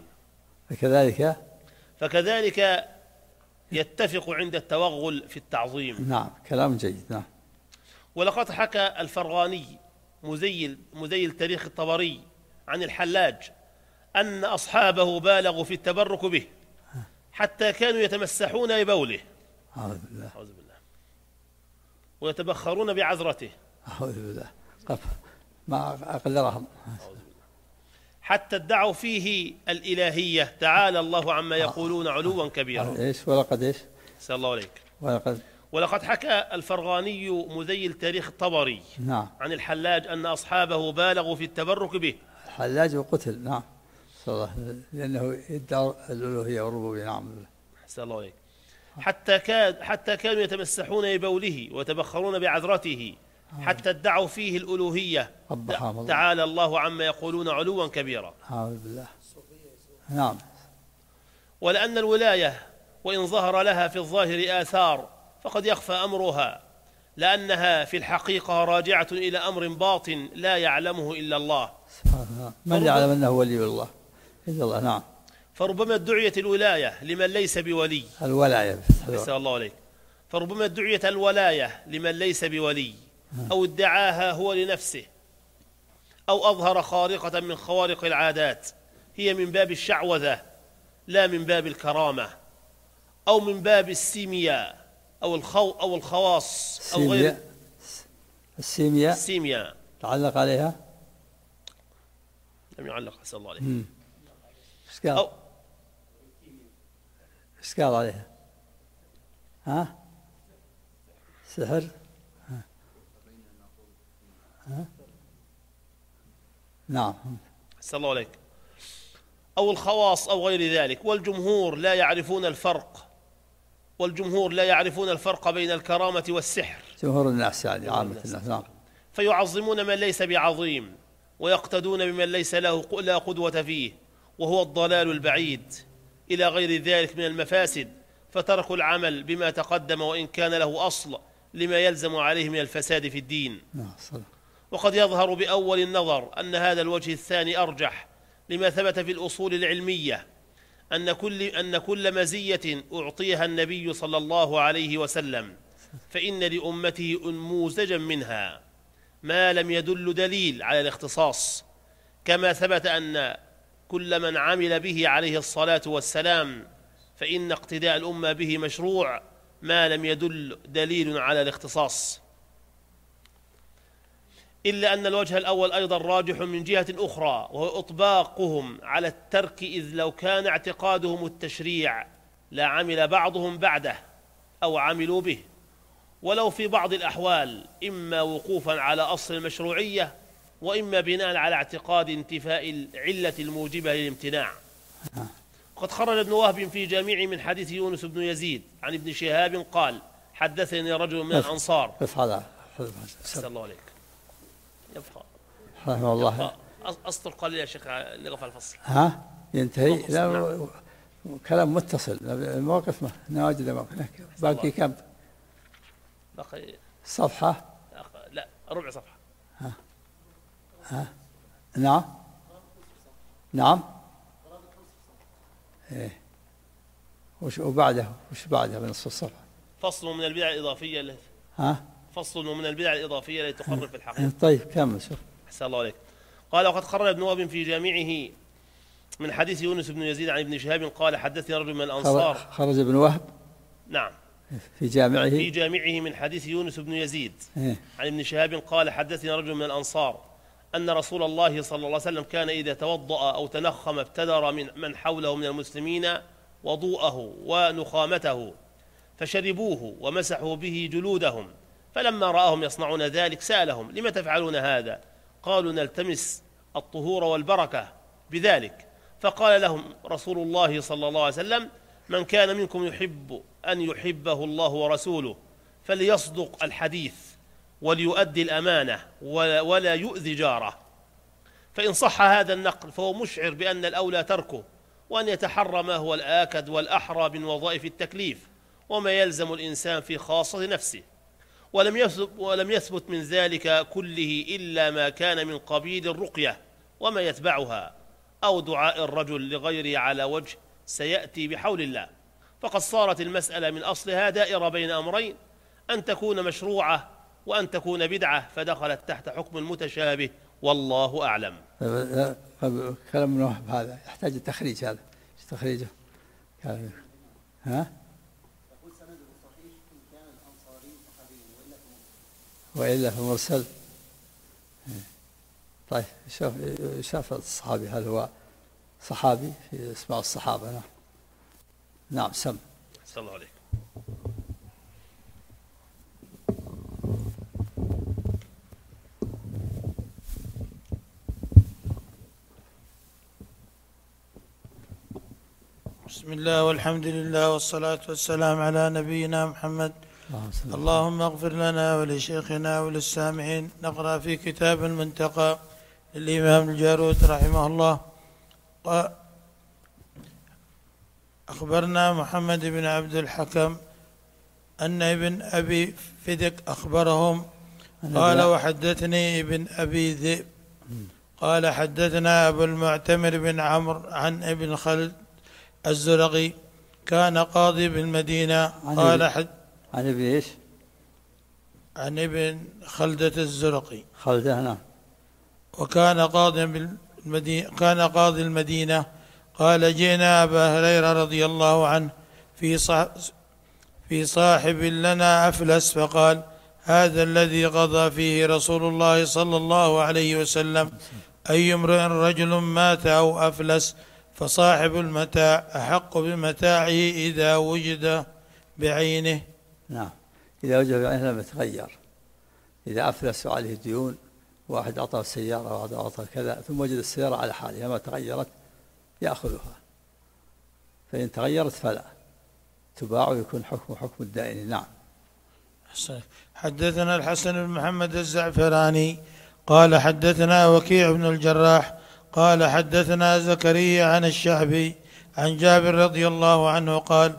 فكذلك يتفق عند التوغل في التعظيم. نعم كلام جيد. نعم. ولقد حكى الفرغاني مزيل تاريخ الطبري عن الحلاج أن أصحابه بالغوا في التبرك به، حتى كانوا يتمسحون ببوله أعوذ بالله ويتبخرون بعذرته أعوذ بالله ما أقدرهم، حتى ادعوا فيه الإلهية، تعالى الله عما يقولون علوا كبيرا. إيش ولقد إيش؟ سأل الله عليك. ولقد حكى الفرغاني مزيل تاريخ الطبري نعم عن الحلاج أن أصحابه بالغوا في التبرك به. الحلاج وقتل. نعم لأنه يدعى الألوهية والربوبية. نعم. سأل الله عليك. حتى كانوا يتمسحون ببوله ويتبخرون بعذرته، حتى ادعوا فيه الألوهية، تعالى الله عما يقولون علوا كبيرا. أعوذ بالله. نعم. ولأن الولاية وإن ظهر لها في الظاهر آثار، فقد يخفى أمرها، لأنها في الحقيقة راجعة إلى أمر باطن لا يعلمه إلا الله. من يعلم أنه ولي الله إلا الله. نعم. فربما ادعيت الولاية لمن ليس بولي. الولاية. أحسن الله عليك. فربما ادعيت الولاية لمن ليس بولي، أو ادعاها هو لنفسه، أو أظهر خارقة من خوارق العادات، هي من باب الشعوذة لا من باب الكرامة، أو من باب السيمياء أو الخواص أو غير السيمياء. تعلق عليها؟ لم يعلق. أسأل الله عليك. إيش قال عليها؟ سحر؟ نعم. أسأل الله عليك. أو الخواص أو غير ذلك. والجمهور لا يعرفون الفرق بين الكرامة والسحر. جمهور الناس يعني عامة الناس. نعم. فيعظمون من ليس بعظيم ويقتدون بمن ليس له لا قدوة فيه وهو الضلال البعيد، إلى غير ذلك من المفاسد، فتركوا العمل بما تقدم وإن كان له أصل لما يلزم عليه من الفساد في الدين. وقد يظهر بأول النظر أن هذا الوجه الثاني أرجح لما ثبت في الأصول العلمية أن كل مزية أعطيها النبي صلى الله عليه وسلم فإن لأمته أنموذجا منها ما لم يدل دليل على الاختصاص، كما ثبت أن كل من عمل به عليه الصلاة والسلام فإن اقتداء الأمة به مشروع ما لم يدل دليل على الاختصاص. إلا أن الوجه الأول أيضا راجح من جهة أخرى، وهو إطباقهم على الترك، إذ لو كان اعتقادهم التشريع لعمل بعضهم بعده أو عملوا به، ولو في بعض الأحوال إما وقوفا على أصل المشروعية وإما بناء على اعتقاد انتفاء العلة الموجبة للامتناع. قد خرج ابن وهب في جامعه من حديث يونس بن يزيد عن ابن شهاب قال حدثني رجل من الأنصار. أحسن الله عليك. يبقى رحمه الله. أسطر قليل يا شيخ نقف على الفصل. ينتهي. لا كلام متصل. الموقف ما نواجد موقف. باقي كم؟ باقي صفحة. لا ربع صفحة. نعم. إيه. وش بعده بنصف الصفحة؟ فصل من البدع الإضافية فصل من البدع الإضافية التي تقرر في الحقيقة. طيب كمل شوف. أحسن الله عليك. قال وقد خرج ابن وهب في جامعه من حديث يونس بن يزيد عن ابن شهاب قال حدثني رجل من الأنصار. خرج ابن وهب نعم في جامعه من حديث يونس بن يزيد عن ابن شهاب قال حدثني رجل من الأنصار أن رسول الله صلى الله عليه وسلم كان إذا توضأ أو تنخم ابتدر من حوله من المسلمين وضوءه ونخامته فشربوه ومسحوا به جلودهم، فلما رآهم يصنعون ذلك سألهم لم تفعلون هذا؟ قالوا نلتمس الطهور والبركة بذلك. فقال لهم رسول الله صلى الله عليه وسلم من كان منكم يحب أن يحبه الله ورسوله فليصدق الحديث وليؤدي الأمانة ولا يؤذي جاره. فإن صح هذا النقل فهو مشعر بأن الأولى تركه وأن يتحرى ما هو الآكد والأحرى من وظائف التكليف وما يلزم الإنسان في خاصة نفسه، ولم يثبت من ذلك كله إلا ما كان من قبيل الرقية وما يتبعها أو دعاء الرجل لغيره على وجه سيأتي بحول الله. فقد صارت المسألة من أصلها دائرة بين أمرين، أن تكون مشروعة وأن تكون بدعة، فدخلت تحت حكم المتشابه والله أعلم. كلام ابن وهب هذا يحتاج تخريج. هذا تخريجه وإلا فمرسل. طيب شاف الصحابي هل هو صحابي في اسماء الصحابة؟ نعم سم. صلى الله عليه. بسم الله والحمد لله والصلاة والسلام على نبينا محمد. اللهم اغفر لنا ولشيخنا وللسامعين. نقرأ في كتاب المنتقى للإمام الجارود رحمه الله. أخبرنا محمد بن عبد الحكم أن ابن أبي فدك أخبرهم قال وحدثني ابن أبي ذئب قال حدثنا أبو المعتمر بن عمرو عن ابن خلد الزرقي كان قاضي بالمدينة. قال عن ابن ايش؟ عن ابن خلدة الزرقي. خلدة نعم. وكان قاضي المدينة. قال جئنا أبا هريرة رضي الله عنه في صاحب لنا أفلس فقال هذا الذي قضى فيه رسول الله صلى الله عليه وسلم أي امرئ رجل مات أو أفلس فصاحب المتاع أحق بمتاعه إذا وجد بعينه. نعم إذا وجد بعينه لم يتغير. إذا أفلس عليه ديون، واحد أعطاه السيارة وواحد أعطاه كذا، ثم وجد السيارة على حالها ما تغيرت يأخذها، فإن تغيرت فلا تباع ويكون حكم الدائن. نعم. حدثنا الحسن بن محمد الزعفراني قال حدثنا وكيع بن الجراح قال حدثنا زكريا عن الشعبي عن جابر رضي الله عنه قال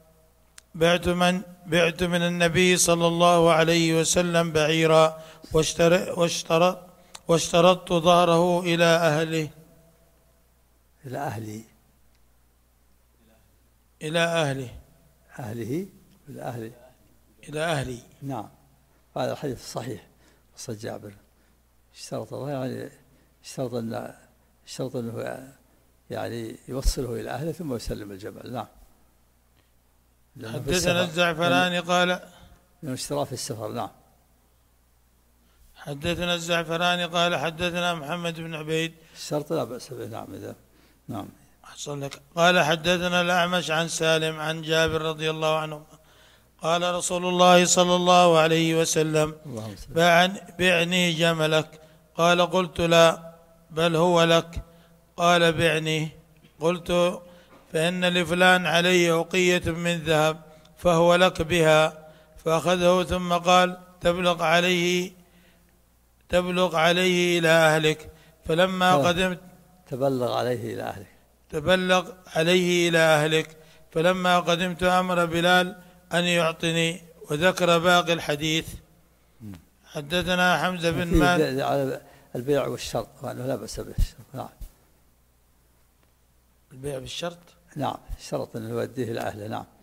بعت من النبي صلى الله عليه وسلم بعيرا واشترطت ظهره إلى أهله. إلى أهلي إلى أهله أهله إلى أهلي إلى أهلي. نعم هذا الحديث صحيح. قصة جابر اشترط الله يعني اشترط أنه يعني يوصله إلى أهله ثم يسلم الجمل. نعم. حدثنا الزعفراني قال من اشترى في السفر. نعم. حدثنا الزعفراني قال حدثنا محمد بن عبيد الشرط لا بأس به. نعم إذا نعم أحسن لك. قال حدثنا الأعمش عن سالم عن جابر رضي الله عنه قال رسول الله صلى الله عليه وسلم بعني جملك. قال قلت لا بل هو لك. قال بعني. قلت فإن لفلان علي أوقية من ذهب فهو لك بها. فأخذه ثم قال تبلغ عليه إلى أهلك. فلما قدمت تبلغ عليه إلى أهلك. فلما قدمت أمر بلال أن يعطني. وذكر باقي الحديث. حدثنا حمزة بن مالك على البيع والشرط وأنه لا بأس به. نعم. البيع بالشرط. نعم شرط أنه يوديه إلى أهله. نعم.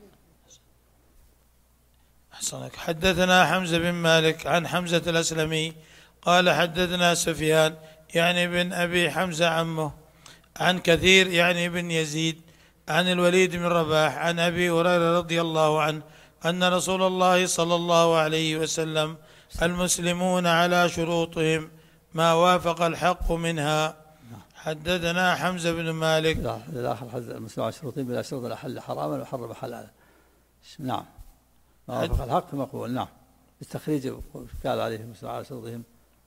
أحسنك. حدثنا حمزة بن مالك عن حمزة الأسلمي قال حدثنا سفيان يعني بن أبي حمزة عمه عن كثير يعني بن يزيد عن الوليد بن رباح عن أبي هريرة رضي الله عنه أن رسول الله صلى الله عليه وسلم المسلمون على شروطهم ما وافق الحق منها. حدثنا حمزة بن مالك الآخر حدث المسلمون على شروطهم بلا شرط أحل حراما وحرم حلالا. نعم ما وافق الحق مقبول. نعم بالتخريج قال عليه المسلمون على شروطهم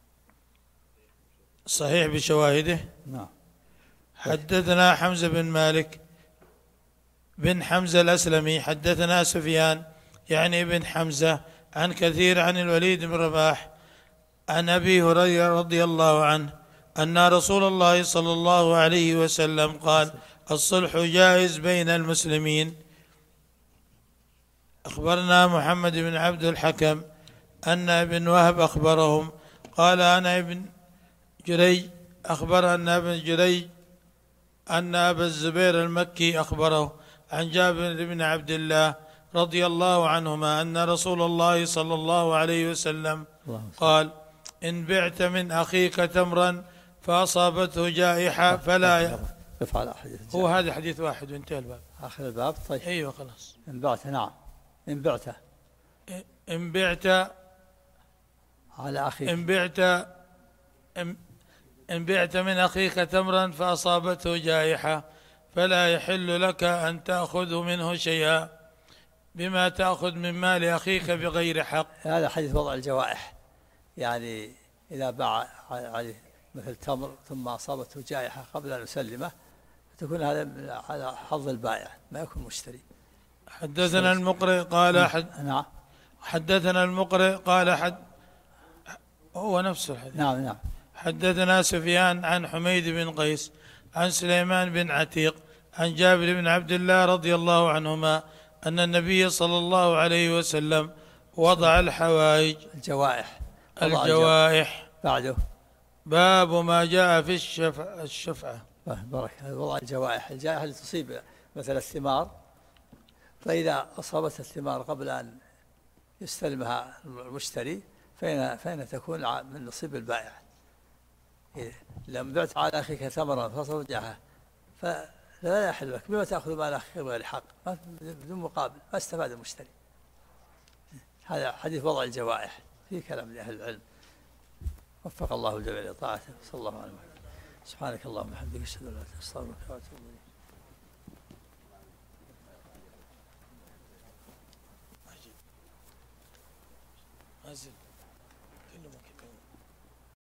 صحيح بشواهده. نعم. حدثنا حمزة بن مالك بن حمزة الأسلمي حدثنا سفيان يعني بن حمزة عن كثير عن الوليد بن رباح عن أبي هريرة رضي الله عنه أن رسول الله صلى الله عليه وسلم قال الصلح جائز بين المسلمين. أخبرنا محمد بن عبد الحكم أن ابن وهب أخبرهم قال أنا ابن جريج أخبر أن ابن جريج أن أبا الزبير المكي أخبره عن جابر بن عبد الله رضي الله عنهما أن رسول الله صلى الله عليه وسلم قال إن بعت من أخيك تمرا فأصابته جائحة فلا يفعل. هو هذا حديث واحد وانتهى الباب. آخر الباب. طيب أيوة خلاص. إن بعت. نعم إن بعت على أخيك. إن بعت من أخيك تمرا فأصابته جائحة فلا يحل لك أن تأخذ منه شيئا بما تأخذ من مال أخيك بغير حق. هذا حديث وضع الجوائح يعني إذا باع عليه مثل تمر ثم أصابته جائحة قبل أن يسلمه تكون هذا على حظ البائع ما يكون مشتري. حدثنا المقرئ قال نعم. حدثنا المقرئ قال هو نفس الحديث. نعم. حدثنا سفيان عن حميد بن قيس عن سليمان بن عتيق عن جابر بن عبد الله رضي الله عنهما أن النبي صلى الله عليه وسلم وضع الحوائج الجوائح. بعده باب ما جاء في الشفعة. بارك. وضع الجوائح اللي تصيب مثل الثمار فإذا أصابت الثمار قبل أن يستلمها المشتري فإن تكون من نصيب البائع. لم بعت على أخيك ثمرا فصل جاها فلا يحل لك بما تأخذ مال أخيك بغير حق بدون مقابل ما استفاد المشتري. هذا حديث وضع الجوائح في كلام لأهل العلم. وفق الله الجميع لطاعته صلى الله عليه وسلم. سبحانك اللهم وبحمدك أشهد أن لا إله إلا أنت أستغفرك وأتوب إليك.